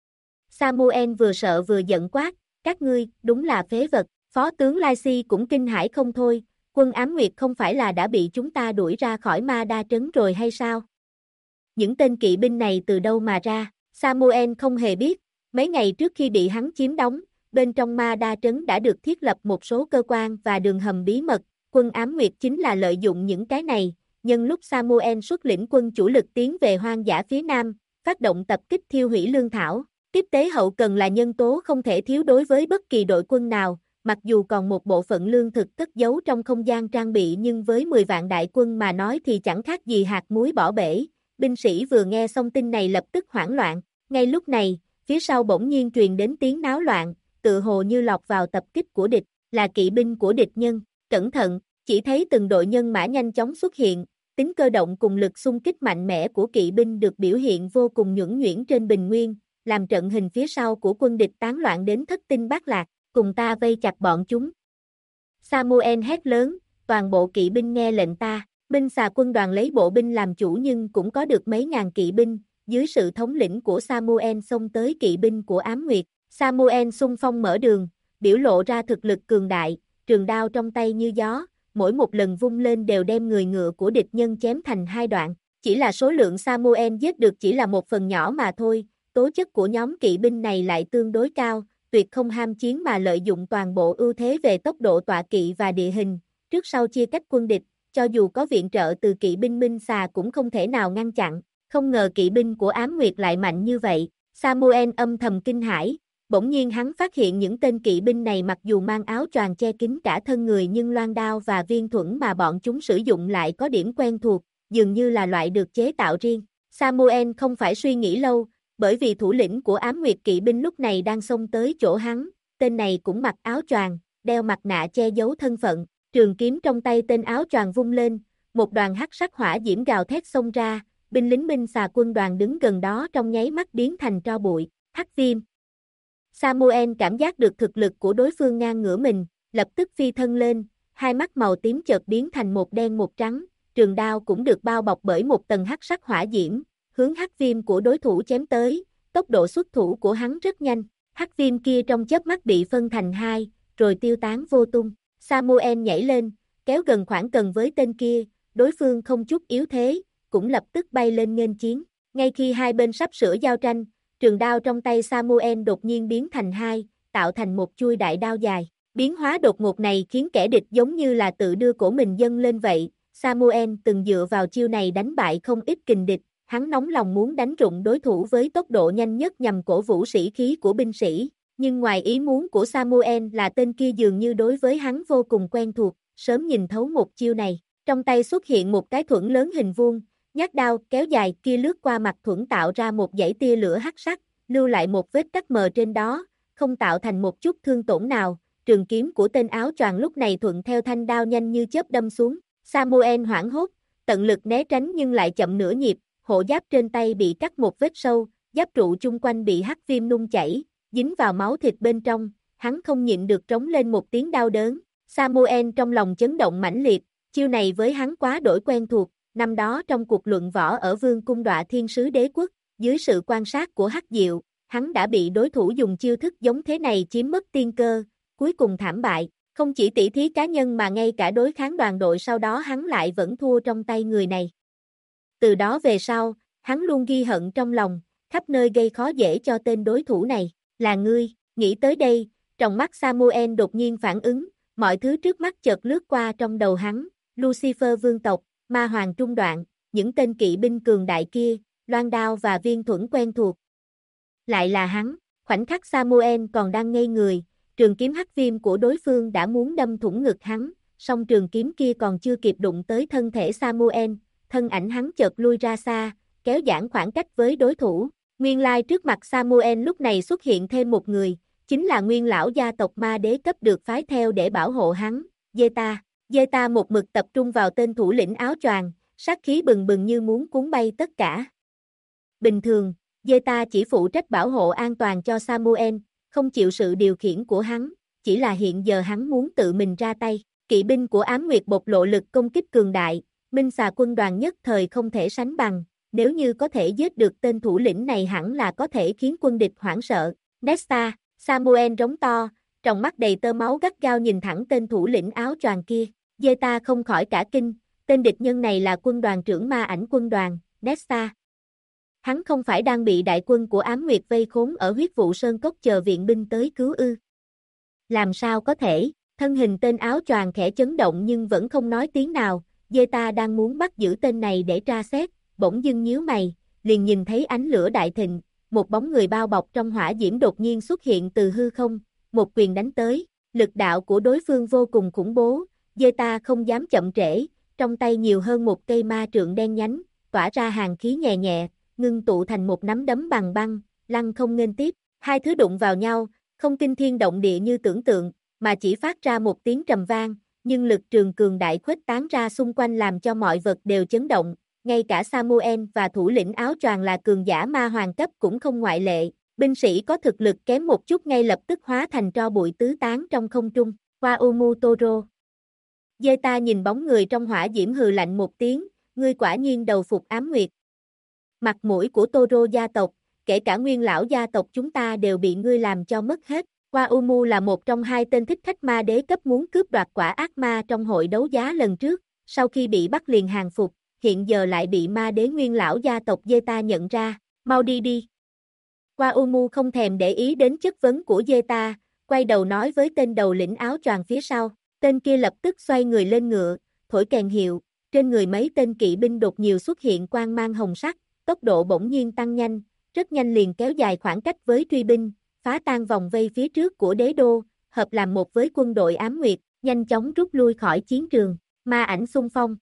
Samuel vừa sợ vừa giận quát, các ngươi, đúng là phế vật. Phó tướng Lai Si cũng kinh hãi không thôi, quân Ám Nguyệt không phải là đã bị chúng ta đuổi ra khỏi Ma Đa trấn rồi hay sao? Những tên kỵ binh này từ đâu mà ra? Samuel không hề biết, mấy ngày trước khi bị hắn chiếm đóng, bên trong Ma Đa trấn đã được thiết lập một số cơ quan và đường hầm bí mật, quân Ám Nguyệt chính là lợi dụng những cái này, nhân lúc Samuel xuất lĩnh quân chủ lực tiến về hoang dã phía nam, phát động tập kích thiêu hủy lương thảo. Tiếp tế hậu cần là nhân tố không thể thiếu đối với bất kỳ đội quân nào, mặc dù còn một bộ phận lương thực cất giấu trong không gian trang bị nhưng với 10 vạn đại quân mà nói thì chẳng khác gì hạt muối bỏ bể. Binh sĩ vừa nghe xong tin này lập tức hoảng loạn, ngay lúc này, phía sau bỗng nhiên truyền đến tiếng náo loạn, tự hồ như lọt vào tập kích của địch, là kỵ binh của địch nhân. Cẩn thận, chỉ thấy từng đội nhân mã nhanh chóng xuất hiện, tính cơ động cùng lực xung kích mạnh mẽ của kỵ binh được biểu hiện vô cùng nhuần nhuyễn trên bình nguyên, làm trận hình phía sau của quân địch tán loạn đến thất tinh bát lạc, cùng ta vây chặt bọn chúng. Samuel hét lớn, toàn bộ kỵ binh nghe lệnh ta. Minh xà quân đoàn lấy bộ binh làm chủ nhưng cũng có được mấy ngàn kỵ binh, dưới sự thống lĩnh của Samuel xông tới kỵ binh của Ám Nguyệt. Samuel xung phong mở đường, biểu lộ ra thực lực cường đại, trường đao trong tay như gió, mỗi một lần vung lên đều đem người ngựa của địch nhân chém thành hai đoạn. Chỉ là số lượng Samuel giết được chỉ là một phần nhỏ mà thôi, tố chất của nhóm kỵ binh này lại tương đối cao, tuyệt không ham chiến mà lợi dụng toàn bộ ưu thế về tốc độ tọa kỵ và địa hình, trước sau chia cách quân địch, cho dù có viện trợ từ kỵ binh Minh Xà cũng không thể nào ngăn chặn, không ngờ kỵ binh của Ám Nguyệt lại mạnh như vậy, Samuel âm thầm kinh hãi, bỗng nhiên hắn phát hiện những tên kỵ binh này mặc dù mang áo choàng che kín cả thân người nhưng loan đao và viên thuẫn mà bọn chúng sử dụng lại có điểm quen thuộc, dường như là loại được chế tạo riêng. Samuel không phải suy nghĩ lâu, bởi vì thủ lĩnh của Ám Nguyệt kỵ binh lúc này đang xông tới chỗ hắn, tên này cũng mặc áo choàng, đeo mặt nạ che giấu thân phận, trường kiếm trong tay tên áo choàng vung lên, một đoàn hắc sắc hỏa diễm gào thét xông ra, binh lính Minh Xà quân đoàn đứng gần đó trong nháy mắt biến thành tro bụi, hắc viêm. Samuel cảm giác được thực lực của đối phương ngang ngửa mình, lập tức phi thân lên, hai mắt màu tím chợt biến thành một đen một trắng, trường đao cũng được bao bọc bởi một tầng hắc sắc hỏa diễm, hướng hắc viêm của đối thủ chém tới, tốc độ xuất thủ của hắn rất nhanh, hắc viêm kia trong chớp mắt bị phân thành hai, rồi tiêu tán vô tung. Samuel nhảy lên, kéo gần khoảng cần với tên kia, đối phương không chút yếu thế, cũng lập tức bay lên nghênh chiến. Ngay khi hai bên sắp sửa giao tranh, trường đao trong tay Samuel đột nhiên biến thành hai, tạo thành một chuôi đại đao dài. Biến hóa đột ngột này khiến kẻ địch giống như là tự đưa cổ mình dâng lên vậy. Samuel từng dựa vào chiêu này đánh bại không ít kình địch, hắn nóng lòng muốn đánh rụng đối thủ với tốc độ nhanh nhất nhằm cổ vũ sĩ khí của binh sĩ. Nhưng ngoài ý muốn của Samuel là tên kia dường như đối với hắn vô cùng quen thuộc, sớm nhìn thấu một chiêu này. Trong tay xuất hiện một cái thuẫn lớn hình vuông, nhát đao kéo dài kia lướt qua mặt thuẫn tạo ra một dải tia lửa hắc sắc, lưu lại một vết cắt mờ trên đó, không tạo thành một chút thương tổn nào. Trường kiếm của tên áo choàng lúc này thuận theo thanh đao nhanh như chớp đâm xuống. Samuel hoảng hốt, tận lực né tránh nhưng lại chậm nửa nhịp, hộ giáp trên tay bị cắt một vết sâu, giáp trụ chung quanh bị hắc viêm nung chảy, dính vào máu thịt bên trong, hắn không nhịn được trống lên một tiếng đau đớn. Samuel trong lòng chấn động mãnh liệt, chiêu này với hắn quá đổi quen thuộc, năm đó trong cuộc luận võ ở Vương cung Đoạ Thiên Sứ Đế Quốc, dưới sự quan sát của Hắc Diệu, hắn đã bị đối thủ dùng chiêu thức giống thế này chiếm mất tiên cơ, cuối cùng thảm bại, không chỉ tỷ thí cá nhân mà ngay cả đối kháng đoàn đội sau đó hắn lại vẫn thua trong tay người này. Từ đó về sau, hắn luôn ghi hận trong lòng, khắp nơi gây khó dễ cho tên đối thủ này, là ngươi. Nghĩ tới đây, trong mắt Samuel đột nhiên phản ứng, mọi thứ trước mắt chợt lướt qua trong đầu hắn, Lucifer vương tộc, Ma Hoàng trung đoạn, những tên kỵ binh cường đại kia, loan đao và viên thuẫn quen thuộc. Lại là hắn, khoảnh khắc Samuel còn đang ngây người, trường kiếm hắc viêm của đối phương đã muốn đâm thủng ngực hắn, song trường kiếm kia còn chưa kịp đụng tới thân thể Samuel, thân ảnh hắn chợt lui ra xa, kéo giãn khoảng cách với đối thủ. Nguyên lai trước mặt Samuel lúc này xuất hiện thêm một người, chính là nguyên lão gia tộc ma đế cấp được phái theo để bảo hộ hắn, Zeta. Zeta một mực tập trung vào tên thủ lĩnh áo choàng, sát khí bừng bừng như muốn cuốn bay tất cả. Bình thường, Zeta chỉ phụ trách bảo hộ an toàn cho Samuel, không chịu sự điều khiển của hắn, chỉ là hiện giờ hắn muốn tự mình ra tay. Kỵ binh của Ám Nguyệt bộc lộ lực công kích cường đại, Minh Xà quân đoàn nhất thời không thể sánh bằng, nếu như có thể giết được tên thủ lĩnh này hẳn là có thể khiến quân địch hoảng sợ. Nesta, Samuel rống to, trong mắt đầy tơ máu gắt gao nhìn thẳng tên thủ lĩnh áo choàng kia. Zeta không khỏi cả kinh, tên địch nhân này là quân đoàn trưởng ma ảnh quân đoàn, Nesta. Hắn không phải đang bị đại quân của Ám Nguyệt vây khốn ở huyết vụ sơn cốc chờ viện binh tới cứu ư? Làm sao có thể? Thân hình tên áo choàng khẽ chấn động nhưng vẫn không nói tiếng nào, Zeta đang muốn bắt giữ tên này để tra xét, bỗng dưng nhíu mày, liền nhìn thấy ánh lửa đại thịnh, một bóng người bao bọc trong hỏa diễm đột nhiên xuất hiện từ hư không, một quyền đánh tới, lực đạo của đối phương vô cùng khủng bố, Zeta không dám chậm trễ, trong tay nhiều hơn một cây ma trượng đen nhánh, tỏa ra hàn khí nhẹ nhẹ, ngưng tụ thành một nắm đấm bằng băng, lăng không nghênh tiếp, hai thứ đụng vào nhau, không kinh thiên động địa như tưởng tượng, mà chỉ phát ra một tiếng trầm vang, nhưng lực trường cường đại khuếch tán ra xung quanh làm cho mọi vật đều chấn động, ngay cả Samuel và thủ lĩnh áo choàng là cường giả ma hoàng cấp cũng không ngoại lệ, binh sĩ có thực lực kém một chút ngay lập tức hóa thành tro bụi tứ tán trong không trung. Waumu Toro. Zeta nhìn bóng người trong hỏa diễm hừ lạnh một tiếng, ngươi quả nhiên đầu phục Ám Nguyệt. Mặt mũi của Toro gia tộc, kể cả nguyên lão gia tộc chúng ta đều bị ngươi làm cho mất hết. Waumu là một trong hai tên thích khách ma đế cấp muốn cướp đoạt quả ác ma trong hội đấu giá lần trước, sau khi bị bắt liền hàng phục, hiện giờ lại bị ma đế nguyên lão gia tộc Zeta nhận ra, mau đi đi. Waumu không thèm để ý đến chất vấn của Zeta, quay đầu nói với tên đầu lĩnh áo choàng phía sau, tên kia lập tức xoay người lên ngựa, thổi kèn hiệu, trên người mấy tên kỵ binh đột nhiều xuất hiện quang mang hồng sắc, tốc độ bỗng nhiên tăng nhanh, rất nhanh liền kéo dài khoảng cách với truy binh, phá tan vòng vây phía trước của đế đô, hợp làm một với quân đội ám nguyệt, nhanh chóng rút lui khỏi chiến trường, ma ảnh xung phong.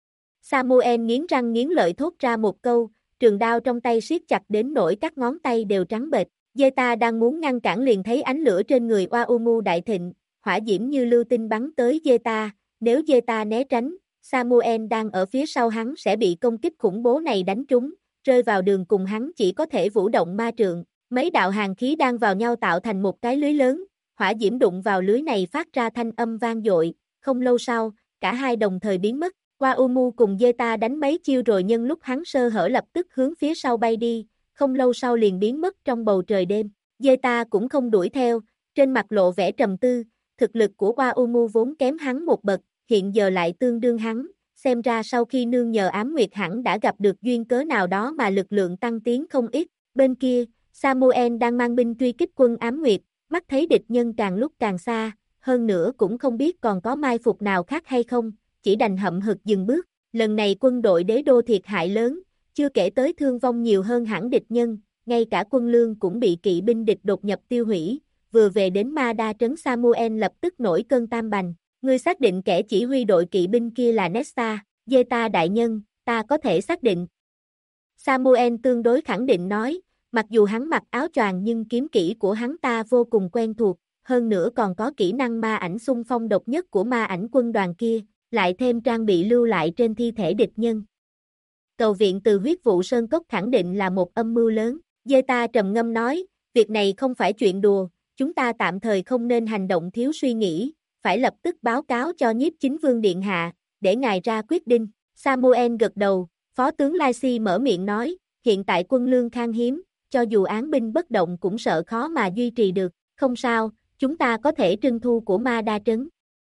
Samuel nghiến răng nghiến lợi thốt ra một câu, trường đao trong tay siết chặt đến nỗi các ngón tay đều trắng bệch. Zeta đang muốn ngăn cản liền thấy ánh lửa trên người Waumu đại thịnh, hỏa diễm như lưu tinh bắn tới Zeta, nếu Zeta né tránh, Samuel đang ở phía sau hắn sẽ bị công kích khủng bố này đánh trúng, rơi vào đường cùng hắn chỉ có thể vũ động ma trượng. Mấy đạo hàn khí đang vào nhau tạo thành một cái lưới lớn, hỏa diễm đụng vào lưới này phát ra thanh âm vang dội, không lâu sau, cả hai đồng thời biến mất. Waumu cùng Zeta đánh mấy chiêu rồi nhân lúc hắn sơ hở lập tức hướng phía sau bay đi, không lâu sau liền biến mất trong bầu trời đêm. Zeta cũng không đuổi theo, trên mặt lộ vẻ trầm tư, thực lực của Waumu vốn kém hắn một bậc, hiện giờ lại tương đương hắn, xem ra sau khi nương nhờ ám nguyệt hẳn đã gặp được duyên cớ nào đó mà lực lượng tăng tiến không ít. Bên kia, Samuel đang mang binh truy kích quân ám nguyệt, mắt thấy địch nhân càng lúc càng xa, hơn nữa cũng không biết còn có mai phục nào khác hay không, chỉ đành hậm hực dừng bước. Lần này quân đội đế đô thiệt hại lớn, chưa kể tới thương vong nhiều hơn hẳn địch nhân, ngay cả quân lương cũng bị kỵ binh địch đột nhập tiêu hủy. Vừa về đến Ma Đa trấn Samuel lập tức nổi cơn tam bành. Ngươi xác định kẻ chỉ huy đội kỵ binh kia là Nesta, Zeta đại nhân, ta có thể xác định. Samuel tương đối khẳng định nói, mặc dù hắn mặc áo choàng nhưng kiếm kỹ của hắn ta vô cùng quen thuộc, hơn nữa còn có kỹ năng ma ảnh xung phong độc nhất của ma ảnh quân đoàn kia, lại thêm trang bị lưu lại trên thi thể địch nhân. Cầu viện từ huyết vụ Sơn Cốc khẳng định là một âm mưu lớn, Zeta trầm ngâm nói, việc này không phải chuyện đùa, chúng ta tạm thời không nên hành động thiếu suy nghĩ, phải lập tức báo cáo cho nhiếp chính vương điện hạ, để ngài ra quyết định. Samuel gật đầu, phó tướng Lysi mở miệng nói, hiện tại quân lương khan hiếm, cho dù án binh bất động cũng sợ khó mà duy trì được, không sao, chúng ta có thể trưng thu của Ma Đa trấn.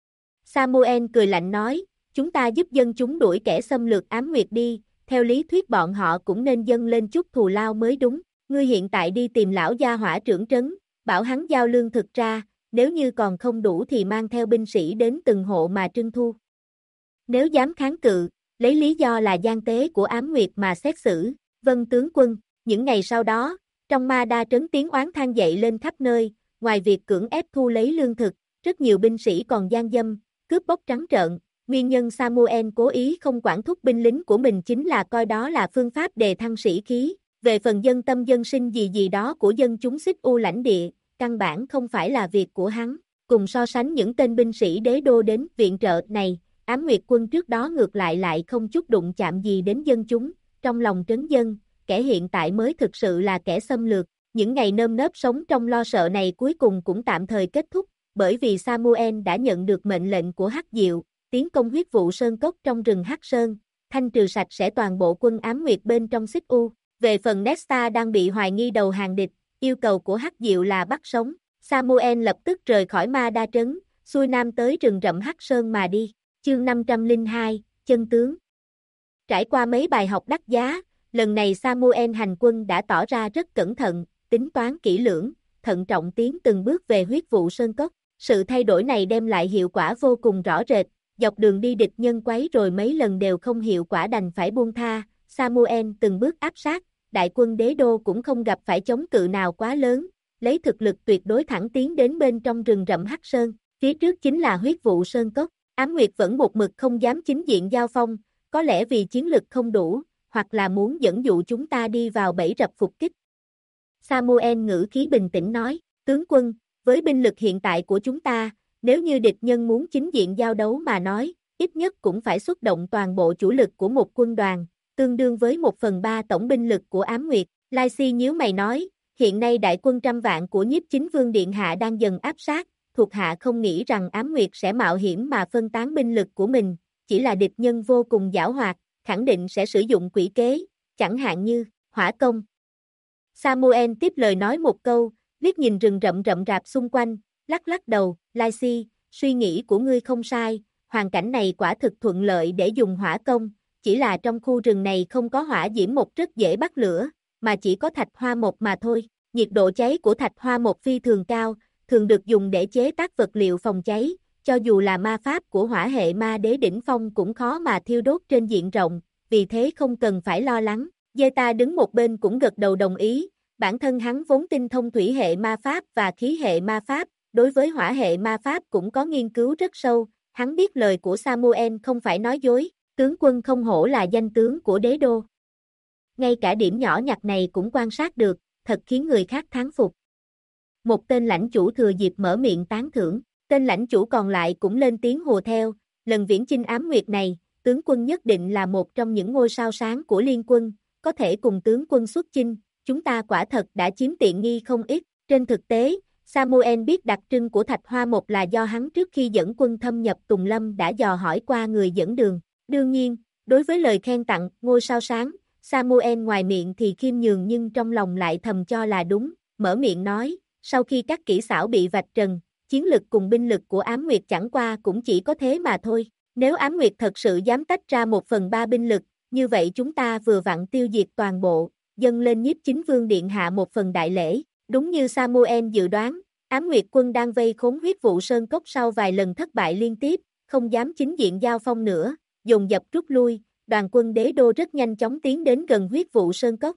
Samuel cười lạnh nói, chúng ta giúp dân chúng đuổi kẻ xâm lược ám nguyệt đi, theo lý thuyết bọn họ cũng nên dâng lên chút thù lao mới đúng, ngươi hiện tại đi tìm lão gia hỏa trưởng trấn, bảo hắn giao lương thực ra, nếu như còn không đủ thì mang theo binh sĩ đến từng hộ mà trưng thu. Nếu dám kháng cự, lấy lý do là gian tế của ám nguyệt mà xét xử, vâng tướng quân, những ngày sau đó, trong Ma Đa trấn tiếng oán than dậy lên khắp nơi, ngoài việc cưỡng ép thu lấy lương thực, rất nhiều binh sĩ còn gian dâm, cướp bóc trắng trợn, nguyên nhân Samuel cố ý không quản thúc binh lính của mình chính là coi đó là phương pháp đề thăng sĩ khí, về phần dân tâm dân sinh gì gì đó của dân chúng xích u lãnh địa, căn bản không phải là việc của hắn, cùng so sánh những tên binh sĩ đế đô đến viện trợ này, ám nguyệt quân trước đó ngược lại không chút đụng chạm gì đến dân chúng, trong lòng trấn dân, kẻ hiện tại mới thực sự là kẻ xâm lược, những ngày nơm nớp sống trong lo sợ này cuối cùng cũng tạm thời kết thúc, bởi vì Samuel đã nhận được mệnh lệnh của Hắc Diệu, tiến công huyết vụ Sơn Cốc trong rừng Hắc Sơn, thanh trừ sạch sẽ toàn bộ quân ám nguyệt bên trong xích u, về phần Nesta đang bị hoài nghi đầu hàng địch, yêu cầu của Hắc Diệu là bắt sống, Samuel lập tức rời khỏi Ma Đa trấn, xuôi nam tới rừng rậm Hắc Sơn mà đi, chương 502, chân tướng. Trải qua mấy bài học đắt giá, lần này Samuel hành quân đã tỏ ra rất cẩn thận, tính toán kỹ lưỡng, thận trọng tiến từng bước về huyết vụ Sơn Cốc. Sự thay đổi này đem lại hiệu quả vô cùng rõ rệt, dọc đường đi địch nhân quấy rồi mấy lần đều không hiệu quả đành phải buông tha, Samuel từng bước áp sát, đại quân đế đô cũng không gặp phải chống cự nào quá lớn, lấy thực lực tuyệt đối thẳng tiến đến bên trong rừng rậm Hắc Sơn, phía trước chính là huyết vụ Sơn Cốc, Ám Nguyệt vẫn một mực không dám chính diện giao phong, có lẽ vì chiến lực không đủ, hoặc là muốn dẫn dụ chúng ta đi vào bẫy rập phục kích. Samuel ngữ khí bình tĩnh nói, tướng quân, với binh lực hiện tại của chúng ta, nếu như địch nhân muốn chính diện giao đấu mà nói, ít nhất cũng phải xuất động toàn bộ chủ lực của một quân đoàn, tương đương với 1/3 tổng binh lực của Ám Nguyệt. Lysi nhíu mày nói, hiện nay đại quân trăm vạn của nhiếp chính vương điện hạ đang dần áp sát, thuộc hạ không nghĩ rằng Ám Nguyệt sẽ mạo hiểm mà phân tán binh lực của mình, chỉ là địch nhân vô cùng giảo hoạt, khẳng định sẽ sử dụng quỷ kế, chẳng hạn như hỏa công. Samuel tiếp lời nói một câu, liếc nhìn rừng rậm rậm rạp xung quanh, lắc lắc đầu, Lysi, suy nghĩ của ngươi không sai, hoàn cảnh này quả thực thuận lợi để dùng hỏa công, chỉ là trong khu rừng này không có hỏa diễm mộc rất dễ bắt lửa, mà chỉ có thạch hoa mộc mà thôi. Nhiệt độ cháy của thạch hoa mộc phi thường cao, thường được dùng để chế tác vật liệu phòng cháy, cho dù là ma pháp của hỏa hệ ma đế đỉnh phong cũng khó mà thiêu đốt trên diện rộng, vì thế không cần phải lo lắng. Zeta đứng một bên cũng gật đầu đồng ý, bản thân hắn vốn tinh thông thủy hệ ma pháp và khí hệ ma pháp, đối với hỏa hệ ma pháp cũng có nghiên cứu rất sâu, hắn biết lời của Samuel không phải nói dối, tướng quân không hổ là danh tướng của đế đô. Ngay cả điểm nhỏ nhặt này cũng quan sát được, thật khiến người khác thán phục. Một tên lãnh chủ thừa dịp mở miệng tán thưởng, tên lãnh chủ còn lại cũng lên tiếng hùa theo, lần viễn chinh ám nguyệt này, tướng quân nhất định là một trong những ngôi sao sáng của liên quân, có thể cùng tướng quân xuất chinh, chúng ta quả thật đã chiếm tiện nghi không ít. Trên thực tế, Samuel biết đặc trưng của Thạch Hoa Mộc là do hắn trước khi dẫn quân thâm nhập Tùng Lâm đã dò hỏi qua người dẫn đường. Đương nhiên, đối với lời khen tặng ngôi sao sáng, Samuel ngoài miệng thì khiêm nhường nhưng trong lòng lại thầm cho là đúng, mở miệng nói, sau khi các kỹ xảo bị vạch trần, chiến lực cùng binh lực của Ám Nguyệt chẳng qua cũng chỉ có thế mà thôi. Nếu Ám Nguyệt thật sự dám tách ra 1/3 binh lực, như vậy chúng ta vừa vặn tiêu diệt toàn bộ, dâng lên nhiếp chính vương điện hạ một phần đại lễ. Đúng như Samuel dự đoán, Ám Nguyệt quân đang vây khốn huyết vụ sơn cốc sau vài lần thất bại liên tiếp, không dám chính diện giao phong nữa, dồn dập rút lui, đoàn quân đế đô rất nhanh chóng tiến đến gần huyết vụ sơn cốc.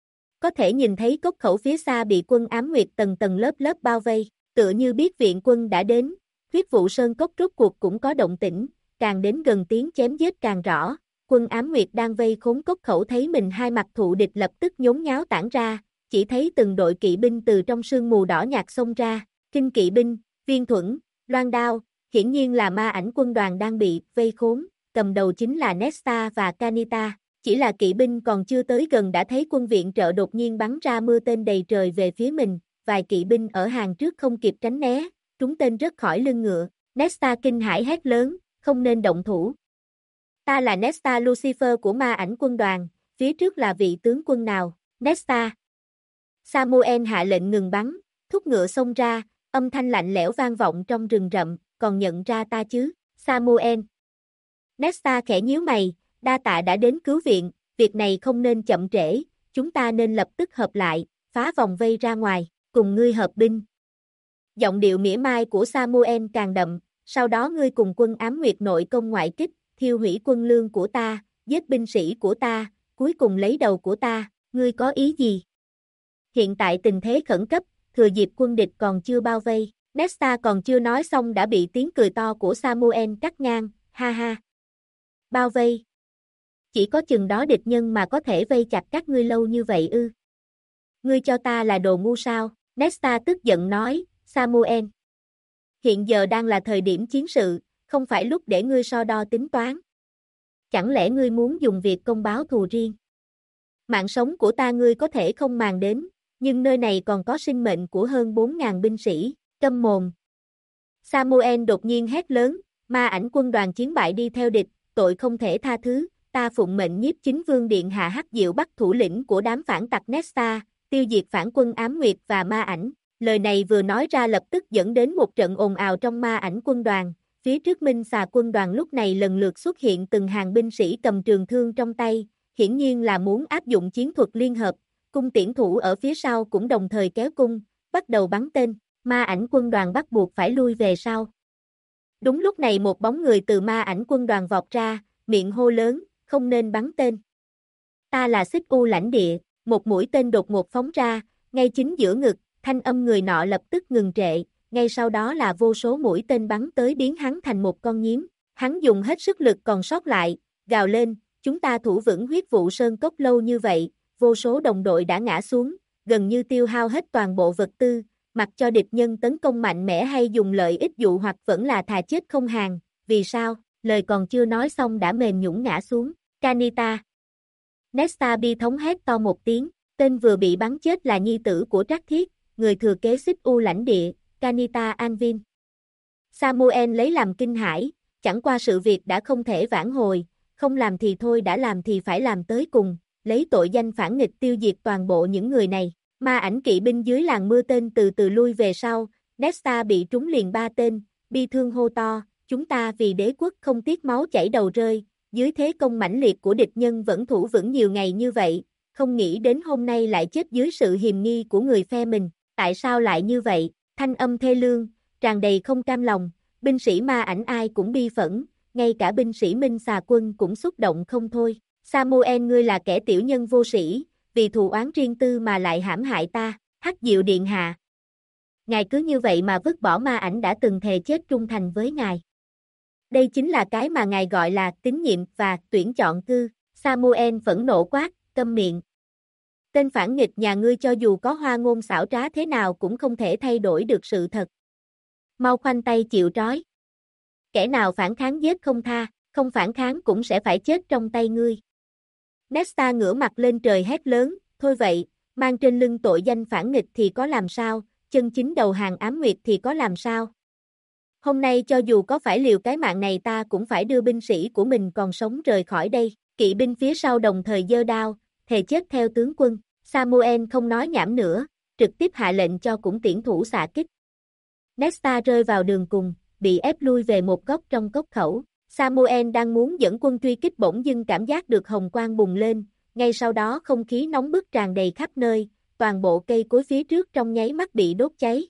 Có thể nhìn thấy cốc khẩu phía xa bị quân Ám Nguyệt tầng tầng lớp lớp bao vây, tựa như biết viện quân đã đến, huyết vụ sơn cốc rốt cuộc cũng có động tĩnh, càng đến gần tiếng chém giết càng rõ, quân Ám Nguyệt đang vây khốn cốc khẩu thấy mình hai mặt thụ địch lập tức nhốn nháo tản ra, chỉ thấy từng đội kỵ binh từ trong sương mù đỏ nhạt xông ra, kinh kỵ binh, viên thuẫn, loan đao, hiển nhiên là ma ảnh quân đoàn đang bị vây khốn, cầm đầu chính là Nesta và Kanita, chỉ là kỵ binh còn chưa tới gần đã thấy quân viện trợ đột nhiên bắn ra mưa tên đầy trời về phía mình, vài kỵ binh ở hàng trước không kịp tránh né, trúng tên rớt khỏi lưng ngựa, Nesta kinh hãi hét lớn, không nên động thủ. Ta là Nesta Lucifer của ma ảnh quân đoàn, phía trước là vị tướng quân nào, Nesta. Samuel hạ lệnh ngừng bắn, thúc ngựa xông ra, âm thanh lạnh lẽo vang vọng trong rừng rậm, còn nhận ra ta chứ, Samuel. Nesta khẽ nhíu mày, đa tạ đã đến cứu viện, việc này không nên chậm trễ, chúng ta nên lập tức hợp lại, phá vòng vây ra ngoài, cùng ngươi hợp binh. Giọng điệu mỉa mai của Samuel càng đậm, sau đó ngươi cùng quân Ám Nguyệt nội công ngoại kích, thiêu hủy quân lương của ta, giết binh sĩ của ta, cuối cùng lấy đầu của ta, ngươi có ý gì? Hiện tại tình thế khẩn cấp, thừa dịp quân địch còn chưa bao vây, Nesta còn chưa nói xong đã bị tiếng cười to của Samuel cắt ngang, ha ha. Bao vây? Chỉ có chừng đó địch nhân mà có thể vây chặt các ngươi lâu như vậy ư? Ngươi cho ta là đồ ngu sao? Nesta tức giận nói, Samuel. Hiện giờ đang là thời điểm chiến sự, không phải lúc để ngươi so đo tính toán. Chẳng lẽ ngươi muốn dùng việc công báo thù riêng? Mạng sống của ta ngươi có thể không màng đến, nhưng nơi này còn có sinh mệnh của hơn 4.000 binh sĩ, câm mồm. Samuel đột nhiên hét lớn, ma ảnh quân đoàn chiến bại đi theo địch, tội không thể tha thứ, ta phụng mệnh nhiếp chính vương điện hạ Hắc Diệu bắt thủ lĩnh của đám phản tặc Nesta, tiêu diệt phản quân Ám Nguyệt và ma ảnh. Lời này vừa nói ra lập tức dẫn đến một trận ồn ào trong ma ảnh quân đoàn, phía trước Minh Xà quân đoàn lúc này lần lượt xuất hiện từng hàng binh sĩ cầm trường thương trong tay, hiển nhiên là muốn áp dụng chiến thuật liên hợp, cung tiễn thủ ở phía sau cũng đồng thời kéo cung, bắt đầu bắn tên, ma ảnh quân đoàn bắt buộc phải lui về sau. Đúng lúc này một bóng người từ ma ảnh quân đoàn vọt ra, miệng hô lớn, không nên bắn tên. Ta là Xích U lãnh địa, một mũi tên đột ngột phóng ra, ngay chính giữa ngực, thanh âm người nọ lập tức ngừng trệ, ngay sau đó là vô số mũi tên bắn tới biến hắn thành một con nhím. Hắn dùng hết sức lực còn sót lại, gào lên, chúng ta thủ vững huyết vụ sơn cốc lâu như vậy, vô số đồng đội đã ngã xuống, gần như tiêu hao hết toàn bộ vật tư, mặc cho địch nhân tấn công mạnh mẽ hay dùng lợi ích dụ hoặc vẫn là thà chết không hàng, vì sao, lời còn chưa nói xong đã mềm nhũn ngã xuống, Kanita. Nesta bi thống hét to một tiếng, tên vừa bị bắn chết là nhi tử của Trác Thiết, người thừa kế Xích U lãnh địa, Kanita Anvin. Samuel lấy làm kinh hãi, chẳng qua sự việc đã không thể vãn hồi, không làm thì thôi đã làm thì phải làm tới cùng, lấy tội danh phản nghịch tiêu diệt toàn bộ những người này. Ma ảnh kỵ binh dưới làn mưa tên từ từ lui về sau, Nesta bị trúng liền 3 tên, bi thương hô to, chúng ta vì đế quốc không tiếc máu chảy đầu rơi, dưới thế công mãnh liệt của địch nhân vẫn thủ vững nhiều ngày như vậy, không nghĩ đến hôm nay lại chết dưới sự hiềm nghi của người phe mình, tại sao lại như vậy, thanh âm thê lương, tràn đầy không cam lòng, binh sĩ ma ảnh ai cũng bi phẫn, ngay cả binh sĩ Minh Xà quân cũng xúc động không thôi, Samuel ngươi là kẻ tiểu nhân vô sĩ, vì thù oán riêng tư mà lại hãm hại ta, Hắc Diệu Điện Hạ. Ngài cứ như vậy mà vứt bỏ ma ảnh đã từng thề chết trung thành với ngài. Đây chính là cái mà ngài gọi là tín nhiệm và tuyển chọn cư. Samuel phẫn nộ quát, câm miệng. Tên phản nghịch nhà ngươi cho dù có hoa ngôn xảo trá thế nào cũng không thể thay đổi được sự thật. Mau khoanh tay chịu trói. Kẻ nào phản kháng giết không tha, không phản kháng cũng sẽ phải chết trong tay ngươi. Nesta ngửa mặt lên trời hét lớn, thôi vậy, mang trên lưng tội danh phản nghịch thì có làm sao, chân chính đầu hàng ám nguyệt thì có làm sao. Hôm nay cho dù có phải liều cái mạng này ta cũng phải đưa binh sĩ của mình còn sống rời khỏi đây. Kỵ binh phía sau đồng thời giơ đao, thề chết theo tướng quân. Samuel không nói nhảm nữa, trực tiếp hạ lệnh cho cũng tiễn thủ xạ kích. Nesta rơi vào đường cùng, bị ép lui về một góc trong cốc khẩu. Samuel đang muốn dẫn quân truy kích bỗng dưng cảm giác được hồng quang bùng lên, ngay sau đó không khí nóng bức tràn đầy khắp nơi, toàn bộ cây cối phía trước trong nháy mắt bị đốt cháy.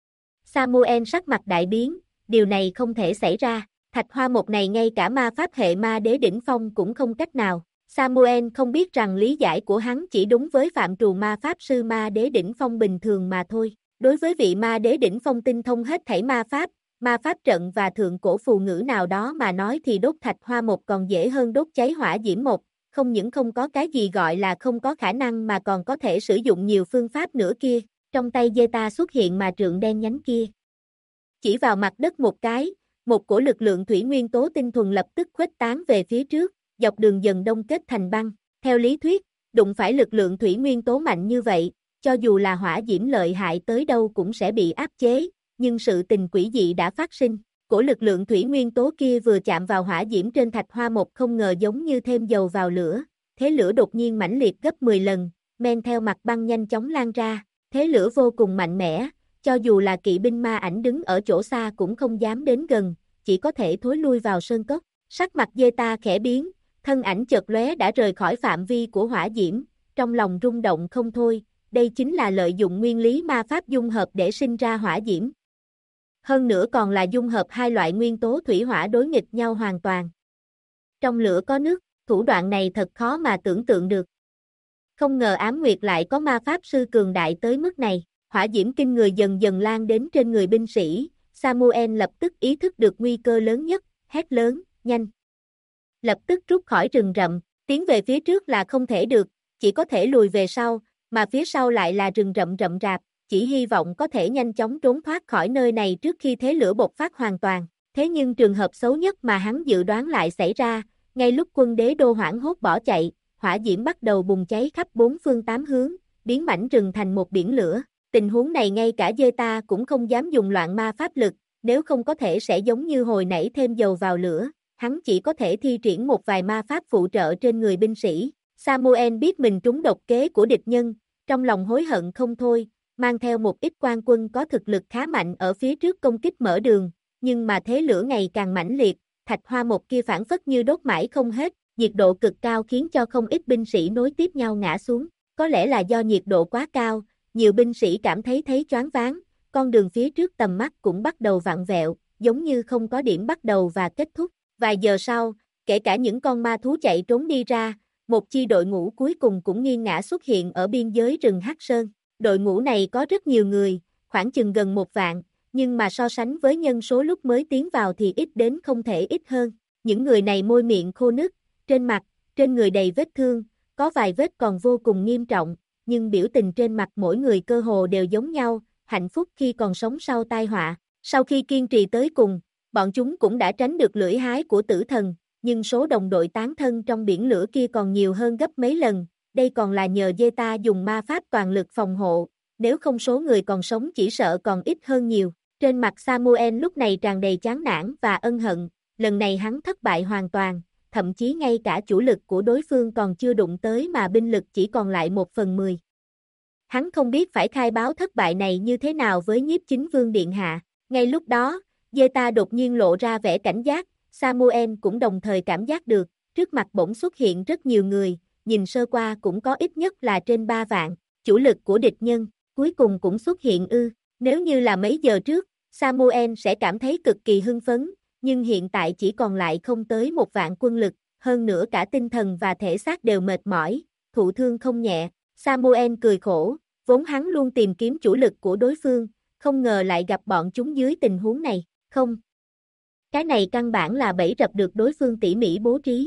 Samuel sắc mặt đại biến, điều này không thể xảy ra, thạch hoa một này ngay cả ma pháp hệ ma đế đỉnh phong cũng không cách nào. Samuel không biết rằng lý giải của hắn chỉ đúng với phạm trù ma pháp sư ma đế đỉnh phong bình thường mà thôi. Đối với vị ma đế đỉnh phong tinh thông hết thảy ma pháp trận và thượng cổ phù ngữ nào đó mà nói thì đốt thạch hoa một còn dễ hơn đốt cháy hỏa diễm một, không những không có cái gì gọi là không có khả năng mà còn có thể sử dụng nhiều phương pháp nữa kia. Trong tay Zeta xuất hiện mà trượng đen nhánh kia. Chỉ vào mặt đất một cái, một cổ lực lượng thủy nguyên tố tinh thuần lập tức khuếch tán về phía trước, dọc đường dần đông kết thành băng. Theo lý thuyết, đụng phải lực lượng thủy nguyên tố mạnh như vậy, cho dù là hỏa diễm lợi hại tới đâu cũng sẽ bị áp chế, nhưng sự tình quỷ dị đã phát sinh. Cổ lực lượng thủy nguyên tố kia vừa chạm vào hỏa diễm trên thạch hoa một không ngờ giống như thêm dầu vào lửa, thế lửa đột nhiên mãnh liệt gấp 10 lần, men theo mặt băng nhanh chóng lan ra, thế lửa vô cùng mạnh mẽ, cho dù là kỵ binh ma ảnh đứng ở chỗ xa cũng không dám đến gần, chỉ có thể thối lui vào sơn cốc. Sắc mặt Zeta khẽ biến, thân ảnh chợt lóe đã rời khỏi phạm vi của hỏa diễm, trong lòng rung động không thôi, đây chính là lợi dụng nguyên lý ma pháp dung hợp để sinh ra hỏa diễm. Hơn nữa còn là dung hợp hai loại nguyên tố thủy hỏa đối nghịch nhau hoàn toàn. Trong lửa có nước, thủ đoạn này thật khó mà tưởng tượng được. Không ngờ Ám Nguyệt lại có ma pháp sư cường đại tới mức này, hỏa diễm kinh người dần dần lan đến trên người binh sĩ, Samuel lập tức ý thức được nguy cơ lớn nhất, hét lớn, nhanh. Lập tức rút khỏi rừng rậm, tiến về phía trước là không thể được, chỉ có thể lùi về sau, mà phía sau lại là rừng rậm rậm rạp, chỉ hy vọng có thể nhanh chóng trốn thoát khỏi nơi này trước khi thế lửa bộc phát hoàn toàn. Thế nhưng trường hợp xấu nhất mà hắn dự đoán lại xảy ra, ngay lúc quân đế đô hoảng hốt bỏ chạy, hỏa diễm bắt đầu bùng cháy khắp bốn phương tám hướng, biến mảnh rừng thành một biển lửa. Tình huống này ngay cả Zeta cũng không dám dùng loạn ma pháp lực, nếu không có thể sẽ giống như hồi nãy thêm dầu vào lửa, hắn chỉ có thể thi triển một vài ma pháp phụ trợ trên người binh sĩ. Samuel biết mình trúng độc kế của địch nhân, trong lòng hối hận không thôi, mang theo một ít quan quân có thực lực khá mạnh ở phía trước công kích mở đường, nhưng mà thế lửa ngày càng mãnh liệt, thạch hoa một kia phản phất như đốt mãi không hết, nhiệt độ cực cao khiến cho không ít binh sĩ nối tiếp nhau ngã xuống, có lẽ là do nhiệt độ quá cao, nhiều binh sĩ cảm thấy choáng váng, con đường phía trước tầm mắt cũng bắt đầu vặn vẹo, giống như không có điểm bắt đầu và kết thúc. Vài giờ sau, kể cả những con ma thú chạy trốn đi ra, một chi đội ngũ cuối cùng cũng nghiêng ngã xuất hiện ở biên giới rừng Hắc Sơn. Đội ngũ này có rất nhiều người, khoảng chừng gần 1 vạn, nhưng mà so sánh với nhân số lúc mới tiến vào thì ít đến không thể ít hơn. Những người này môi miệng khô nứt, trên mặt, trên người đầy vết thương, có vài vết còn vô cùng nghiêm trọng, nhưng biểu tình trên mặt mỗi người cơ hồ đều giống nhau, hạnh phúc khi còn sống sau tai họa. Sau khi kiên trì tới cùng, bọn chúng cũng đã tránh được lưỡi hái của tử thần, nhưng số đồng đội tán thân trong biển lửa kia còn nhiều hơn gấp mấy lần, đây còn là nhờ Zeta dùng ma pháp toàn lực phòng hộ, nếu không số người còn sống chỉ sợ còn ít hơn nhiều. Trên mặt Samuel lúc này tràn đầy chán nản và ân hận, lần này hắn thất bại hoàn toàn, thậm chí ngay cả chủ lực của đối phương còn chưa đụng tới mà binh lực chỉ còn lại 1/10. Hắn không biết phải khai báo thất bại này như thế nào với Nhiếp Chính Vương Điện Hạ. Ngay lúc đó, Zeta đột nhiên lộ ra vẻ cảnh giác, Samuel cũng đồng thời cảm giác được, trước mặt bỗng xuất hiện rất nhiều người, nhìn sơ qua cũng có ít nhất là trên 3 vạn, chủ lực của địch nhân, cuối cùng cũng xuất hiện ư, nếu như là mấy giờ trước, Samuel sẽ cảm thấy cực kỳ hưng phấn, nhưng hiện tại chỉ còn lại không tới 1 vạn quân lực, hơn nữa cả tinh thần và thể xác đều mệt mỏi, thụ thương không nhẹ, Samuel cười khổ, vốn hắn luôn tìm kiếm chủ lực của đối phương, không ngờ lại gặp bọn chúng dưới tình huống này, không. Cái này căn bản là bẫy rập được đối phương tỉ mỉ bố trí.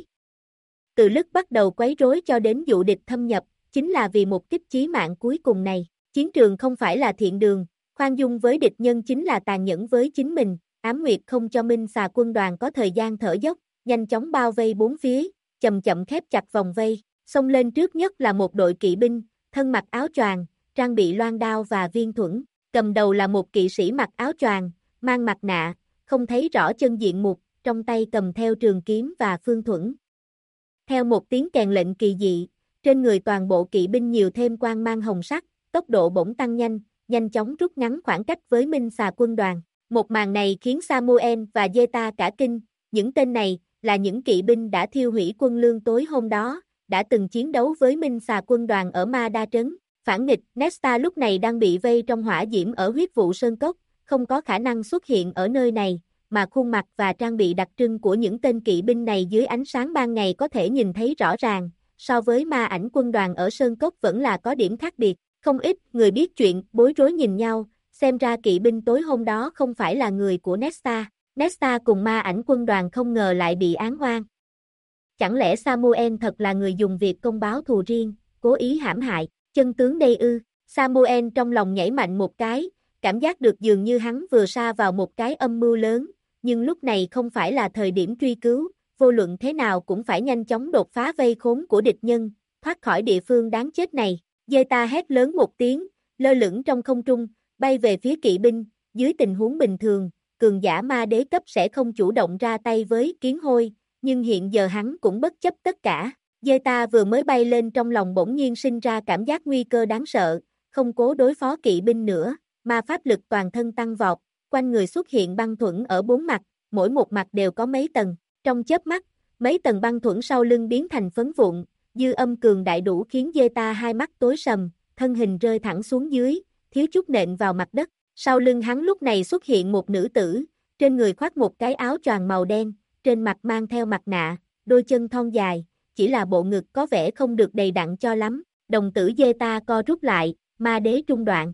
Từ lúc bắt đầu quấy rối cho đến dụ địch thâm nhập, chính là vì một kích chí mạng cuối cùng này. Chiến trường không phải là thiện đường, khoan dung với địch nhân chính là tàn nhẫn với chính mình. Ám Nguyệt không cho Minh Xà quân đoàn có thời gian thở dốc, nhanh chóng bao vây bốn phía, chậm chậm khép chặt vòng vây. Xông lên trước nhất là một đội kỵ binh, thân mặc áo choàng, trang bị loan đao và viên thuẫn. Cầm đầu là một kỵ sĩ mặc áo choàng, mang mặt nạ, không thấy rõ chân diện mục, trong tay cầm theo trường kiếm và phương thuẫn. Theo một tiếng kèn lệnh kỳ dị, trên người toàn bộ kỵ binh nhiều thêm quang mang hồng sắc, tốc độ bỗng tăng nhanh, nhanh chóng rút ngắn khoảng cách với Minh Xà quân đoàn. Một màn này khiến Samuel và Zeta cả kinh, những tên này là những kỵ binh đã thiêu hủy quân lương tối hôm đó, đã từng chiến đấu với Minh Xà quân đoàn ở Ma Đa Trấn. Phản nghịch, Nesta lúc này đang bị vây trong hỏa diễm ở huyết vụ sơn cốc, không có khả năng xuất hiện ở nơi này, mà khuôn mặt và trang bị đặc trưng của những tên kỵ binh này dưới ánh sáng ban ngày có thể nhìn thấy rõ ràng, so với ma ảnh quân đoàn ở sơn cốc vẫn là có điểm khác biệt. Không ít người biết chuyện bối rối nhìn nhau, xem ra kỵ binh tối hôm đó không phải là người của Nesta. Nesta cùng ma ảnh quân đoàn không ngờ lại bị án oan. Chẳng lẽ Samuel thật là người dùng việc công báo thù riêng, cố ý hãm hại, chân tướng đây ư? Samuel trong lòng nhảy mạnh một cái, cảm giác được dường như hắn vừa sa vào một cái âm mưu lớn, nhưng lúc này không phải là thời điểm truy cứu, vô luận thế nào cũng phải nhanh chóng đột phá vây khốn của địch nhân, thoát khỏi địa phương đáng chết này. Zeta hét lớn một tiếng, lơ lửng trong không trung, bay về phía kỵ binh, dưới tình huống bình thường, cường giả ma đế cấp sẽ không chủ động ra tay với kiến hôi, nhưng hiện giờ hắn cũng bất chấp tất cả. Zeta vừa mới bay lên trong lòng bỗng nhiên sinh ra cảm giác nguy cơ đáng sợ, không cố đối phó kỵ binh nữa, ma pháp lực toàn thân tăng vọt, quanh người xuất hiện băng thuẫn ở 4 mặt, mỗi một mặt đều có mấy tầng, trong chớp mắt, mấy tầng băng thuẫn sau lưng biến thành phấn vụn, dư âm cường đại đủ khiến Zeta hai mắt tối sầm, thân hình rơi thẳng xuống dưới, thiếu chút nện vào mặt đất, sau lưng hắn lúc này xuất hiện một nữ tử, trên người khoác một cái áo choàng màu đen, trên mặt mang theo mặt nạ, đôi chân thon dài, chỉ là bộ ngực có vẻ không được đầy đặn cho lắm, đồng tử Zeta co rút lại, ma đế trung đoạn.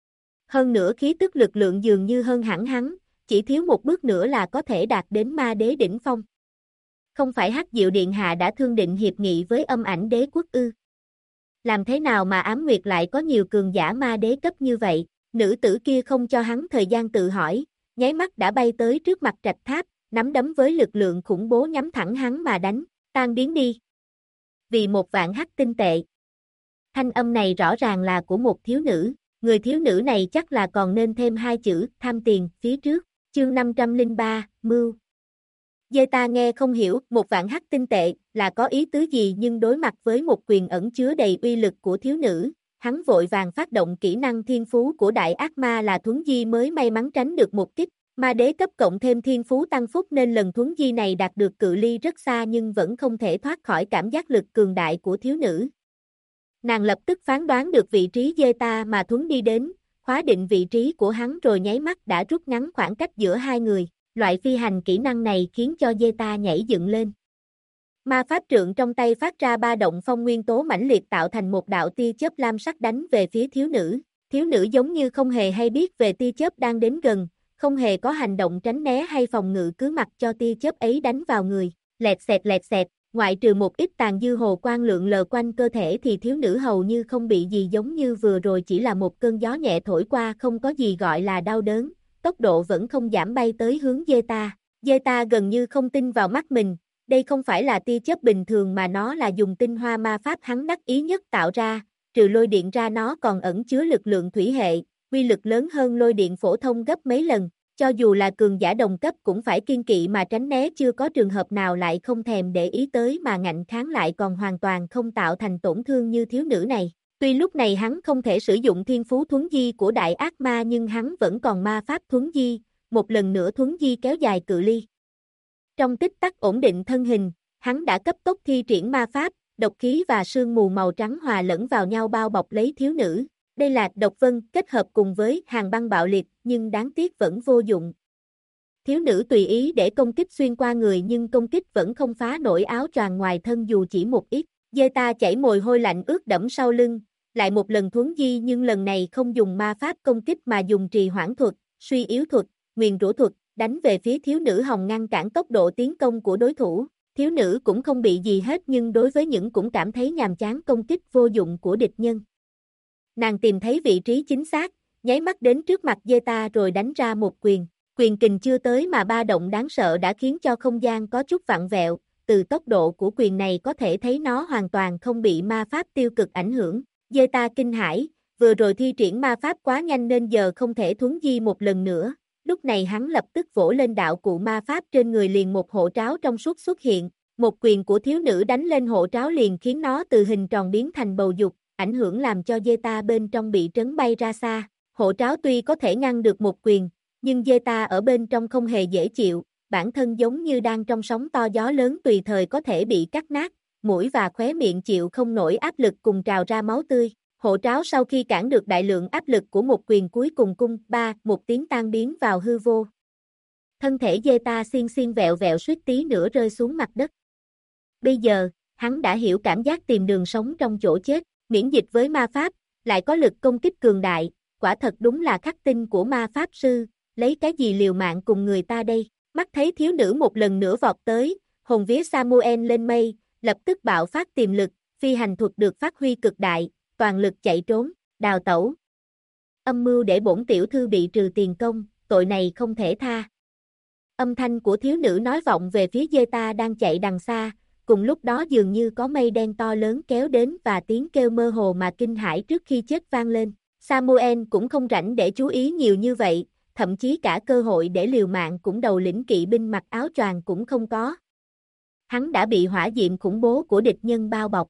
Hơn nữa khí tức lực lượng dường như hơn hẳn hắn, chỉ thiếu một bước nữa là có thể đạt đến ma đế đỉnh phong. Không phải Hắc Diệu Điện Hạ đã thương định hiệp nghị với Âm Ảnh Đế Quốc ư? Làm thế nào mà Ám Nguyệt lại có nhiều cường giả ma đế cấp như vậy? Nữ tử kia không cho hắn thời gian tự hỏi, nháy mắt đã bay tới trước mặt Trạch Tháp, nắm đấm với lực lượng khủng bố nhắm thẳng hắn mà đánh, tan biến đi. Vì 1 vạn hắc tinh tệ. Thanh âm này rõ ràng là của một thiếu nữ, người thiếu nữ này chắc là còn nên thêm 2 chữ tham tiền phía trước, chương 503, mưu. Zeta nghe không hiểu 1 vạn hắc tinh tệ là có ý tứ gì, nhưng đối mặt với một quyền ẩn chứa đầy uy lực của thiếu nữ, hắn vội vàng phát động kỹ năng thiên phú của đại ác ma là thuấn di mới may mắn tránh được một kích. Ma đế cấp cộng thêm thiên phú tăng phúc nên lần thuấn di này đạt được cự ly rất xa nhưng vẫn không thể thoát khỏi cảm giác lực cường đại của thiếu nữ. Nàng lập tức phán đoán được vị trí Zeta mà thuấn đi đến, khóa định vị trí của hắn rồi nháy mắt đã rút ngắn khoảng cách giữa hai người. Loại phi hành kỹ năng này khiến cho Zeta nhảy dựng lên. Ma pháp trượng trong tay phát ra ba động phong nguyên tố mãnh liệt tạo thành một đạo tia chớp lam sắc đánh về phía thiếu nữ. Thiếu nữ giống như không hề hay biết về tia chớp đang đến gần, không hề có hành động tránh né hay phòng ngự, cứ mặc cho tia chớp ấy đánh vào người. Lẹt xẹt, ngoại trừ một ít tàn dư hồ quang lượn lờ quanh cơ thể thì thiếu nữ hầu như không bị gì, giống như vừa rồi chỉ là một cơn gió nhẹ thổi qua, không có gì gọi là đau đớn. Tốc độ vẫn không giảm bay tới hướng Zeta. Zeta gần như không tin vào mắt mình, đây không phải là tia chớp bình thường mà nó là dùng tinh hoa ma pháp hắn đắc ý nhất tạo ra, trừ lôi điện ra nó còn ẩn chứa lực lượng thủy hệ, uy lực lớn hơn lôi điện phổ thông gấp mấy lần, cho dù là cường giả đồng cấp cũng phải kiêng kỵ mà tránh né, chưa có trường hợp nào lại không thèm để ý tới mà ngạnh kháng lại còn hoàn toàn không tạo thành tổn thương như thiếu nữ này. Tuy lúc này hắn không thể sử dụng thiên phú thuấn di của đại ác ma nhưng hắn vẫn còn ma pháp thuấn di, một lần nữa thuấn di kéo dài cự ly. Trong tích tắc ổn định thân hình, Hắn đã cấp tốc thi triển ma pháp, độc khí và sương mù màu trắng hòa lẫn vào nhau bao bọc lấy thiếu nữ. Đây là độc vân kết hợp cùng với hàng băng bạo liệt nhưng đáng tiếc vẫn vô dụng. Thiếu nữ tùy ý để công kích xuyên qua người nhưng công kích vẫn không phá nổi áo choàng ngoài thân dù chỉ một ít. Zeta chảy mồ hôi lạnh ướt đẫm sau lưng, lại một lần thuấn di nhưng lần này không dùng ma pháp công kích mà dùng trì hoãn thuật, suy yếu thuật, nguyền rủa thuật, đánh về phía thiếu nữ hòng ngăn cản tốc độ tiến công của đối thủ. Thiếu nữ cũng không bị gì hết nhưng đối với những cũng cảm thấy nhàm chán công kích vô dụng của địch nhân. Nàng tìm thấy vị trí chính xác, nháy mắt đến trước mặt Zeta rồi đánh ra một quyền. Quyền kình chưa tới mà ba động đáng sợ đã khiến cho không gian có chút vặn vẹo, từ tốc độ của quyền này có thể thấy nó hoàn toàn không bị ma pháp tiêu cực ảnh hưởng. Zeta kinh hãi, vừa rồi thi triển ma pháp quá nhanh nên giờ không thể thuấn di một lần nữa. Lúc này hắn lập tức vỗ lên đạo cụ ma pháp trên người liền một hộ tráo trong suốt xuất hiện. Một quyền của thiếu nữ đánh lên hộ tráo liền khiến nó từ hình tròn biến thành bầu dục, ảnh hưởng làm cho Zeta bên trong bị trấn bay ra xa. Hộ tráo tuy có thể ngăn được một quyền, nhưng Zeta ở bên trong không hề dễ chịu, bản thân giống như đang trong sóng to gió lớn tùy thời có thể bị cắt nát, mũi và khóe miệng chịu không nổi áp lực cùng trào ra máu tươi. Hộ tráo sau khi cản được đại lượng áp lực của một quyền cuối cùng một tiếng tan biến vào hư vô. Thân thể Zeta xiên xiên vẹo vẹo suýt tí nữa rơi xuống mặt đất. Bây giờ, hắn đã hiểu cảm giác tìm đường sống trong chỗ chết, miễn dịch với ma pháp, lại có lực công kích cường đại, quả thật đúng là khắc tinh của ma pháp sư, lấy cái gì liều mạng cùng người ta đây. Mắt thấy thiếu nữ một lần nữa vọt tới, hồn vía Samuel lên mây, lập tức bạo phát tiềm lực, phi hành thuật được phát huy cực đại, toàn lực chạy trốn, đào tẩu. Âm mưu để bổn tiểu thư bị trừ tiền công, tội này không thể tha. Âm thanh của thiếu nữ nói vọng về phía Zeta đang chạy đằng xa, cùng lúc đó dường như có mây đen to lớn kéo đến và tiếng kêu mơ hồ mà kinh hãi trước khi chết vang lên. Samuel cũng không rảnh để chú ý nhiều như vậy, thậm chí cả cơ hội để liều mạng cũng đầu lĩnh kỵ binh mặc áo choàng cũng không có. Hắn đã bị hỏa diệm khủng bố của địch nhân bao bọc.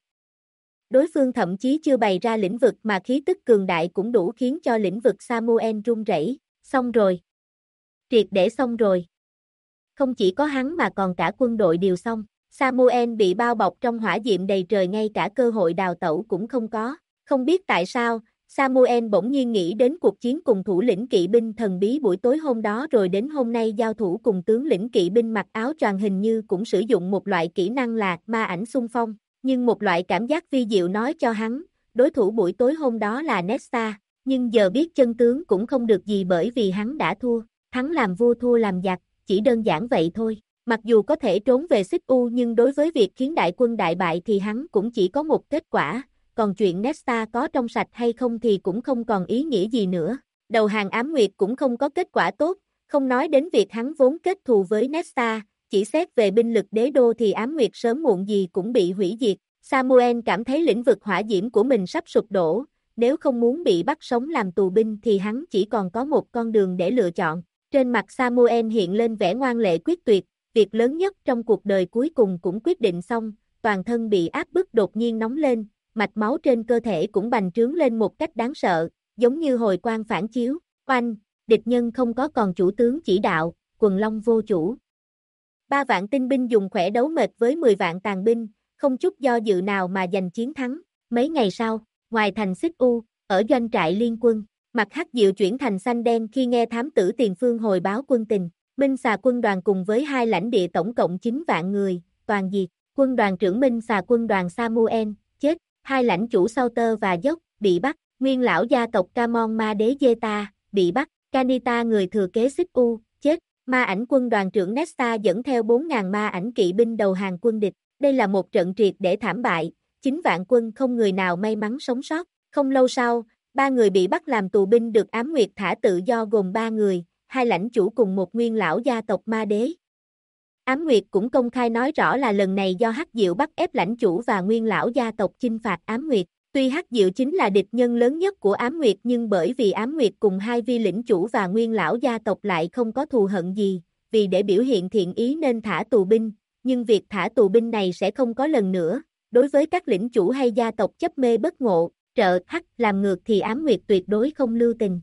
Đối phương thậm chí chưa bày ra lĩnh vực mà khí tức cường đại cũng đủ khiến cho lĩnh vực Samuel rung rẩy. Xong rồi. Triệt để xong rồi. Không chỉ có hắn mà còn cả quân đội đều xong. Samuel bị bao bọc trong hỏa diệm đầy trời ngay cả cơ hội đào tẩu cũng không có. Không biết tại sao, Samuel bỗng nhiên nghĩ đến cuộc chiến cùng thủ lĩnh kỵ binh thần bí buổi tối hôm đó rồi đến hôm nay giao thủ cùng tướng lĩnh kỵ binh mặc áo choàng hình như cũng sử dụng một loại kỹ năng là ma ảnh xung phong. Nhưng một loại cảm giác vi diệu nói cho hắn, đối thủ buổi tối hôm đó là Nesta, nhưng giờ biết chân tướng cũng không được gì bởi vì hắn đã thua, thắng làm vua thua làm giặc, chỉ đơn giản vậy thôi. Mặc dù có thể trốn về Xích U nhưng đối với việc khiến đại quân đại bại thì hắn cũng chỉ có một kết quả, còn chuyện Nesta có trong sạch hay không thì cũng không còn ý nghĩa gì nữa. Đầu hàng Ám Nguyệt cũng không có kết quả tốt, không nói đến việc hắn vốn kết thù với Nesta. Chỉ xét về binh lực đế đô thì Ám Nguyệt sớm muộn gì cũng bị hủy diệt. Samuel cảm thấy lĩnh vực hỏa diễm của mình sắp sụp đổ, nếu không muốn bị bắt sống làm tù binh thì hắn chỉ còn có một con đường để lựa chọn. Trên mặt Samuel hiện lên vẻ ngoan lệ quyết tuyệt, việc lớn nhất trong cuộc đời cuối cùng cũng quyết định xong, toàn thân bị áp bức đột nhiên nóng lên, mạch máu trên cơ thể cũng bành trướng lên một cách đáng sợ, giống như hồi quang phản chiếu. Oanh, địch nhân không có còn chủ tướng chỉ đạo, quần long vô chủ. 3 vạn tinh binh dùng khỏe đấu mệt với 10 vạn tàn binh, không chút do dự nào mà giành chiến thắng. Mấy ngày sau, ngoài thành Xích U, ở doanh trại liên quân, mặt Hắc Diệu chuyển thành xanh đen khi nghe thám tử Tiền Phương hồi báo quân tình. Minh Xà quân đoàn cùng với 2 lãnh địa tổng cộng 9 vạn người, toàn diệt. Quân đoàn trưởng Minh Xà quân đoàn Samuel, chết. 2 lãnh chủ Sauter và Dốc, bị bắt. Nguyên lão gia tộc Camon Ma Đế Zeta, bị bắt. Kanita người thừa kế Xích U, chết. Ma ảnh quân đoàn trưởng Nesta dẫn theo 4.000 ma ảnh kỵ binh đầu hàng quân địch. Đây là một trận triệt để thảm bại, 9 vạn quân không người nào may mắn sống sót. Không lâu sau, 3 người bị bắt làm tù binh được Ám Nguyệt thả tự do gồm 3 người, 2 lãnh chủ cùng một nguyên lão gia tộc Ma Đế. Ám Nguyệt cũng công khai nói rõ là lần này do Hắc Diệu bắt ép lãnh chủ và nguyên lão gia tộc chinh phạt Ám Nguyệt. Tuy Hắc Diệu chính là địch nhân lớn nhất của Ám Nguyệt nhưng bởi vì Ám Nguyệt cùng 2 vi lĩnh chủ và nguyên lão gia tộc lại không có thù hận gì, vì để biểu hiện thiện ý nên thả tù binh, nhưng việc thả tù binh này sẽ không có lần nữa. Đối với các lĩnh chủ hay gia tộc chấp mê bất ngộ, trợ hắc làm ngược thì Ám Nguyệt tuyệt đối không lưu tình.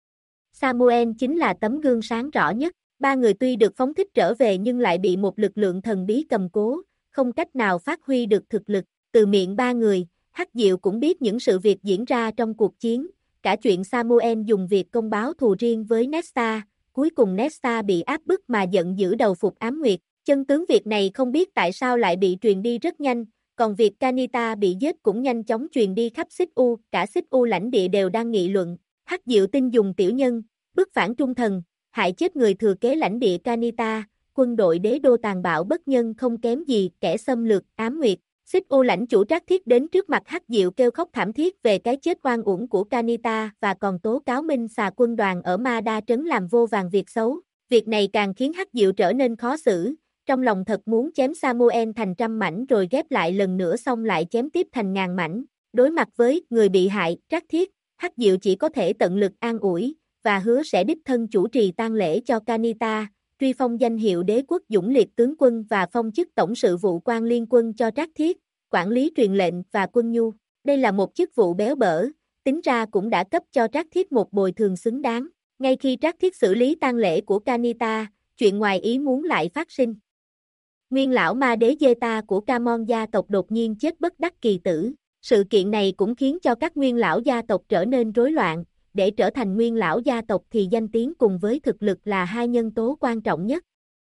Samuel chính là tấm gương sáng rõ nhất. 3 người tuy được phóng thích trở về nhưng lại bị một lực lượng thần bí cầm cố, không cách nào phát huy được thực lực. Từ miệng ba người, Hắc Diệu cũng biết những sự việc diễn ra trong cuộc chiến, cả chuyện Samuel dùng việc công báo thù riêng với Nesta, cuối cùng Nesta bị áp bức mà giận dữ đầu phục Ám Nguyệt. Chân tướng việc này không biết tại sao lại bị truyền đi rất nhanh, còn việc Kanita bị giết cũng nhanh chóng truyền đi khắp Xích U, cả Xích U lãnh địa đều đang nghị luận. Hắc Diệu tin dùng tiểu nhân, bức phản trung thần, hại chết người thừa kế lãnh địa Kanita, quân đội đế đô tàn bạo bất nhân không kém gì kẻ xâm lược Ám Nguyệt. Xích U lãnh chủ Trác Thiết đến trước mặt Hắc Diệu kêu khóc thảm thiết về cái chết oan uổng của Kanita và còn tố cáo Minh Xà quân đoàn ở Ma Đa trấn làm vô vàn việc xấu. Việc này càng khiến Hắc Diệu trở nên khó xử, trong lòng thật muốn chém Samuel thành trăm mảnh rồi ghép lại lần nữa xong lại chém tiếp thành ngàn mảnh. Đối mặt với người bị hại, Trác Thiết, Hắc Diệu chỉ có thể tận lực an ủi và hứa sẽ đích thân chủ trì tang lễ cho Kanita, truy phong danh hiệu đế quốc dũng liệt tướng quân và phong chức tổng sự vụ quan liên quân cho Trác Thiết, quản lý truyền lệnh và quân nhu. Đây là một chức vụ béo bở, tính ra cũng đã cấp cho Trác Thiết một bồi thường xứng đáng. Ngay khi Trác Thiết xử lý tang lễ của Kanita, chuyện ngoài ý muốn lại phát sinh. Nguyên lão ma đế Zeta của Camon gia tộc đột nhiên chết bất đắc kỳ tử. Sự kiện này cũng khiến cho các nguyên lão gia tộc trở nên rối loạn. Để trở thành nguyên lão gia tộc thì danh tiếng cùng với thực lực là hai nhân tố quan trọng nhất.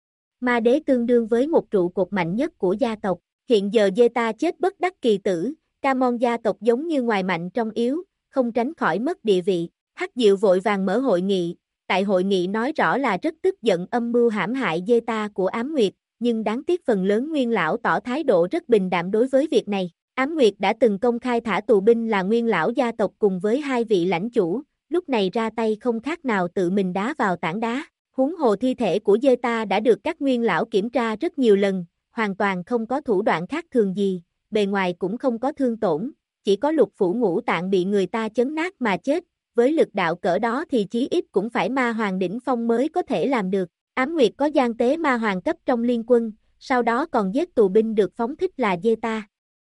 Ma đế tương đương với một trụ cột mạnh nhất của gia tộc. Hiện giờ Zeta chết bất đắc kỳ tử, Camon gia tộc giống như ngoài mạnh trong yếu, không tránh khỏi mất địa vị. Hắc Diệu vội vàng mở hội nghị. Tại hội nghị nói rõ là rất tức giận âm mưu hãm hại Zeta của Ám Nguyệt, nhưng đáng tiếc phần lớn nguyên lão tỏ thái độ rất bình đạm đối với việc này. Ám Nguyệt đã từng công khai thả tù binh là nguyên lão gia tộc cùng với hai vị lãnh chủ, lúc này ra tay không khác nào tự mình đá vào tảng đá. Huống hồ thi thể của Zeta đã được các nguyên lão kiểm tra rất nhiều lần, hoàn toàn không có thủ đoạn khác thường gì, bề ngoài cũng không có thương tổn, chỉ có lục phủ ngũ tạng bị người ta chấn nát mà chết, với lực đạo cỡ đó thì chí ít cũng phải ma hoàng đỉnh phong mới có thể làm được. Ám Nguyệt có gian tế ma hoàng cấp trong liên quân, sau đó còn giết tù binh được phóng thích là Zeta.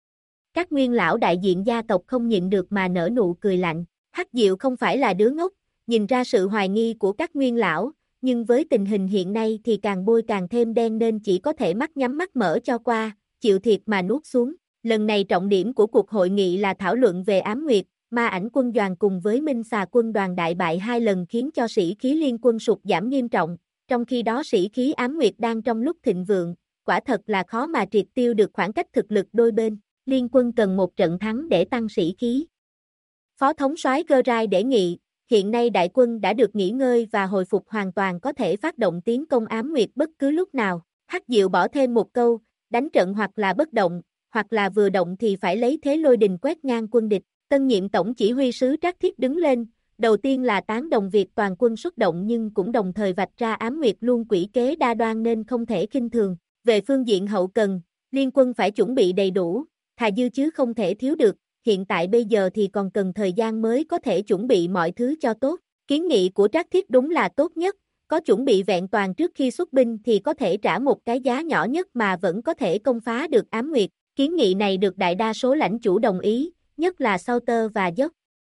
Các nguyên lão đại diện gia tộc không nhịn được mà nở nụ cười lạnh. Hắc Diệu không phải là đứa ngốc, nhìn ra sự hoài nghi của các nguyên lão, nhưng với tình hình hiện nay thì càng bôi càng thêm đen nên chỉ có thể mắt nhắm mắt mở cho qua, chịu thiệt mà nuốt xuống. Lần này trọng điểm của cuộc hội nghị là thảo luận về Ám Nguyệt, Ma Ảnh quân đoàn cùng với Minh Xà quân đoàn đại bại hai lần khiến cho sĩ khí liên quân sụt giảm nghiêm trọng, trong khi đó sĩ khí Ám Nguyệt đang trong lúc thịnh vượng, quả thật là khó mà triệt tiêu được khoảng cách thực lực đôi bên. Liên quân cần một trận thắng để tăng sĩ khí. Phó thống soái Gerai đề nghị, hiện nay đại quân đã được nghỉ ngơi và hồi phục hoàn toàn có thể phát động tiến công Ám Nguyệt bất cứ lúc nào. Hắc Diệu bỏ thêm một câu, đánh trận hoặc là bất động, hoặc là vừa động thì phải lấy thế lôi đình quét ngang quân địch. Tân nhiệm tổng chỉ huy sứ Trác Thiết đứng lên, đầu tiên là tán đồng việc toàn quân xuất động nhưng cũng đồng thời vạch ra Ám Nguyệt luôn quỷ kế đa đoan nên không thể khinh thường. Về phương diện hậu cần, liên quân phải chuẩn bị đầy đủ, thà dư chứ không thể thiếu được. Hiện tại bây giờ thì còn cần thời gian mới có thể chuẩn bị mọi thứ cho tốt. Kiến nghị của Trác Thiết đúng là tốt nhất, có chuẩn bị vẹn toàn trước khi xuất binh thì có thể trả một cái giá nhỏ nhất mà vẫn có thể công phá được Ám Nguyệt. Kiến nghị này được đại đa số lãnh chủ đồng ý, nhất là Sauter và Dốc.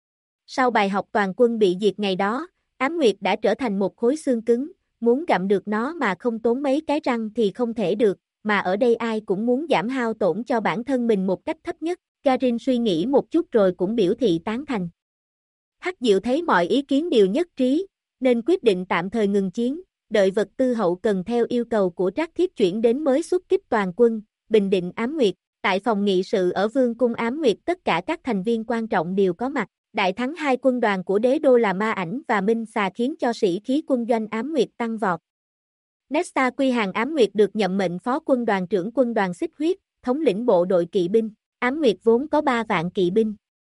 Sau bài học toàn quân bị diệt ngày đó, Ám Nguyệt đã trở thành một khối xương cứng, muốn gặm được nó mà không tốn mấy cái răng thì không thể được, mà ở đây ai cũng muốn giảm hao tổn cho bản thân mình một cách thấp nhất. Garin suy nghĩ một chút rồi cũng biểu thị tán thành. Hắc Diệu thấy mọi ý kiến đều nhất trí, nên quyết định tạm thời ngừng chiến, đợi vật tư hậu cần theo yêu cầu của Trác Thiết chuyển đến mới xuất kích toàn quân, bình định Ám Nguyệt. Tại phòng nghị sự ở Vương cung Ám Nguyệt tất cả các thành viên quan trọng đều có mặt. Đại thắng hai quân đoàn của đế đô là Ma Ảnh và Minh Xà khiến cho sĩ khí quân doanh Ám Nguyệt tăng vọt. Nesta Quy Hàng Ám Nguyệt được nhậm mệnh phó quân đoàn trưởng quân đoàn Xích Huyết, thống lĩnh bộ đội kỵ binh. Ám Nguyệt vốn có 3 vạn kỵ binh.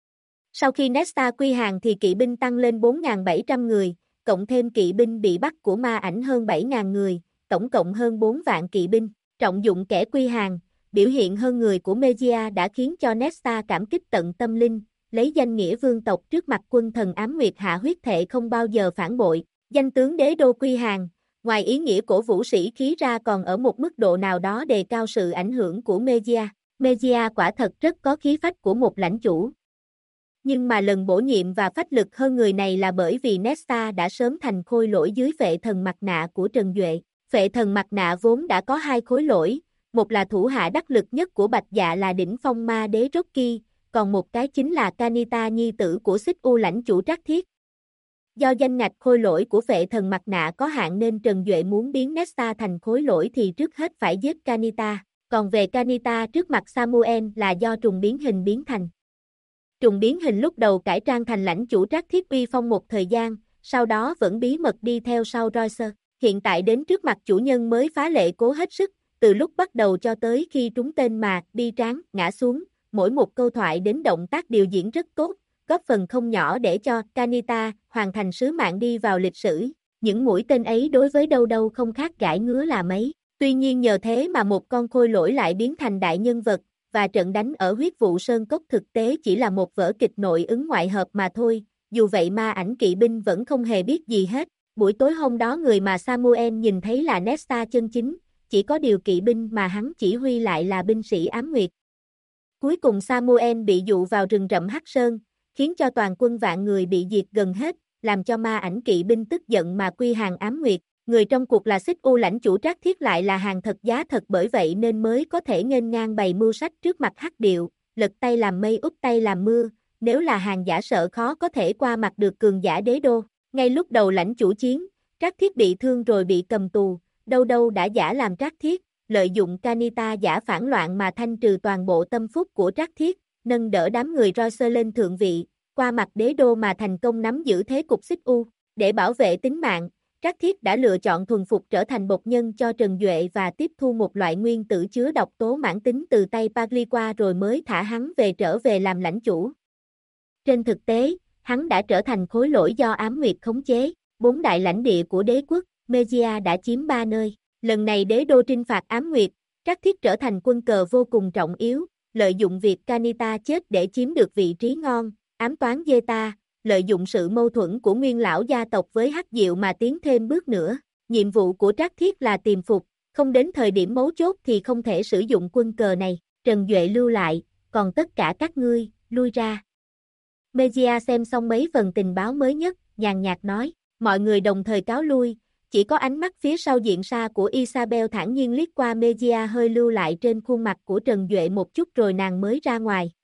Sau khi Nesta quy hàng thì kỵ binh tăng lên 4.700 người, cộng thêm kỵ binh bị bắt của Ma Ảnh hơn 7.000 người, tổng cộng hơn 4 vạn kỵ binh. Trọng dụng kẻ quy hàng, biểu hiện hơn người của Megia đã khiến cho Nesta cảm kích tận tâm linh, lấy danh nghĩa vương tộc trước mặt quân thần Ám Nguyệt hạ huyết thệ không bao giờ phản bội. Danh tướng đế đô quy hàng, ngoài ý nghĩa cổ vũ sĩ khí ra còn ở một mức độ nào đó đề cao sự ảnh hưởng của Megia. Megia quả thật rất có khí phách của một lãnh chủ. Nhưng mà lần bổ nhiệm và phách lực hơn người này là bởi vì Nesta đã sớm thành khôi lỗi dưới phệ thần mặt nạ của Trần Duệ. Phệ thần mặt nạ vốn đã có 2 khối lỗi, một là thủ hạ đắc lực nhất của Bạch Dạ là đỉnh phong ma đế Rocky, còn một cái chính là Kanita nhi tử của Xích U lãnh chủ Trác Thiết. Do danh ngạch khôi lỗi của phệ thần mặt nạ có hạn nên Trần Duệ muốn biến Nesta thành khối lỗi thì trước hết phải giết Kanita, còn về Kanita trước mặt Samuel là do trùng biến hình biến thành. Trùng biến hình lúc đầu cải trang thành lãnh chủ Trác Thiết uy phong một thời gian, sau đó vẫn bí mật đi theo sau Royce. Hiện tại đến trước mặt chủ nhân mới phá lệ cố hết sức, từ lúc bắt đầu cho tới khi trúng tên mà bi tráng, ngã xuống, mỗi một câu thoại đến động tác điều diễn rất tốt, góp phần không nhỏ để cho Kanita hoàn thành sứ mạng đi vào lịch sử. Những mũi tên ấy đối với đâu đâu không khác gãi ngứa là mấy. Tuy nhiên nhờ thế mà một con khôi lỗi lại biến thành đại nhân vật, và trận đánh ở huyết vụ Sơn Cốc thực tế chỉ là một vở kịch nội ứng ngoại hợp mà thôi, dù vậy ma ảnh kỵ binh vẫn không hề biết gì hết. Buổi tối hôm đó người mà Samuel nhìn thấy là Nesta chân chính, chỉ có điều kỵ binh mà hắn chỉ huy lại là binh sĩ ám nguyệt. Cuối cùng Samuel bị dụ vào rừng rậm Hắc Sơn, khiến cho toàn quân vạn người bị diệt gần hết, làm cho ma ảnh kỵ binh tức giận mà quy hàng ám nguyệt. Người trong cuộc là Xích U lãnh chủ Trác Thiết lại là hàng thật giá thật, bởi vậy nên mới có thể nghênh ngang bày mưu sách trước mặt Hắc Điệu, lật tay làm mây úp tay làm mưa, nếu là hàng giả sợ khó có thể qua mặt được cường giả đế đô. Ngay lúc đầu lãnh chủ chiến, Trác Thiết bị thương rồi bị cầm tù, đâu đâu đã giả làm Trác Thiết, lợi dụng Kanita giả phản loạn mà thanh trừ toàn bộ tâm phúc của Trác Thiết, nâng đỡ đám người Royce lên thượng vị, qua mặt đế đô mà thành công nắm giữ thế cục Xích U. Để bảo vệ tính mạng, Trác Thiết đã lựa chọn thuần phục trở thành bộc nhân cho Trần Duệ và tiếp thu một loại nguyên tử chứa độc tố mãn tính từ tay Pagliqua rồi mới thả hắn trở về làm lãnh chủ. Trên thực tế, hắn đã trở thành khối lỗi do ám nguyệt khống chế. 4 đại lãnh địa của đế quốc, Megia đã chiếm 3 nơi. Lần này đế đô trinh phạt ám nguyệt, Trác Thiết trở thành quân cờ vô cùng trọng yếu, lợi dụng việc Kanita chết để chiếm được vị trí ngon, ám toán Zeta, lợi dụng sự mâu thuẫn của nguyên lão gia tộc với Hắc Diệu mà tiến thêm bước nữa. Nhiệm vụ của Trác Thiết là tiềm phục, không đến thời điểm mấu chốt thì không thể sử dụng quân cờ này. Trần Duệ lưu lại, còn tất cả các ngươi, lui ra. Megia xem xong mấy phần tình báo mới nhất, nhàn nhạt nói, mọi người đồng thời cáo lui, chỉ có ánh mắt phía sau diện sa của Isabel thản nhiên liếc qua Megia hơi lưu lại trên khuôn mặt của Trần Duệ một chút rồi nàng mới ra ngoài.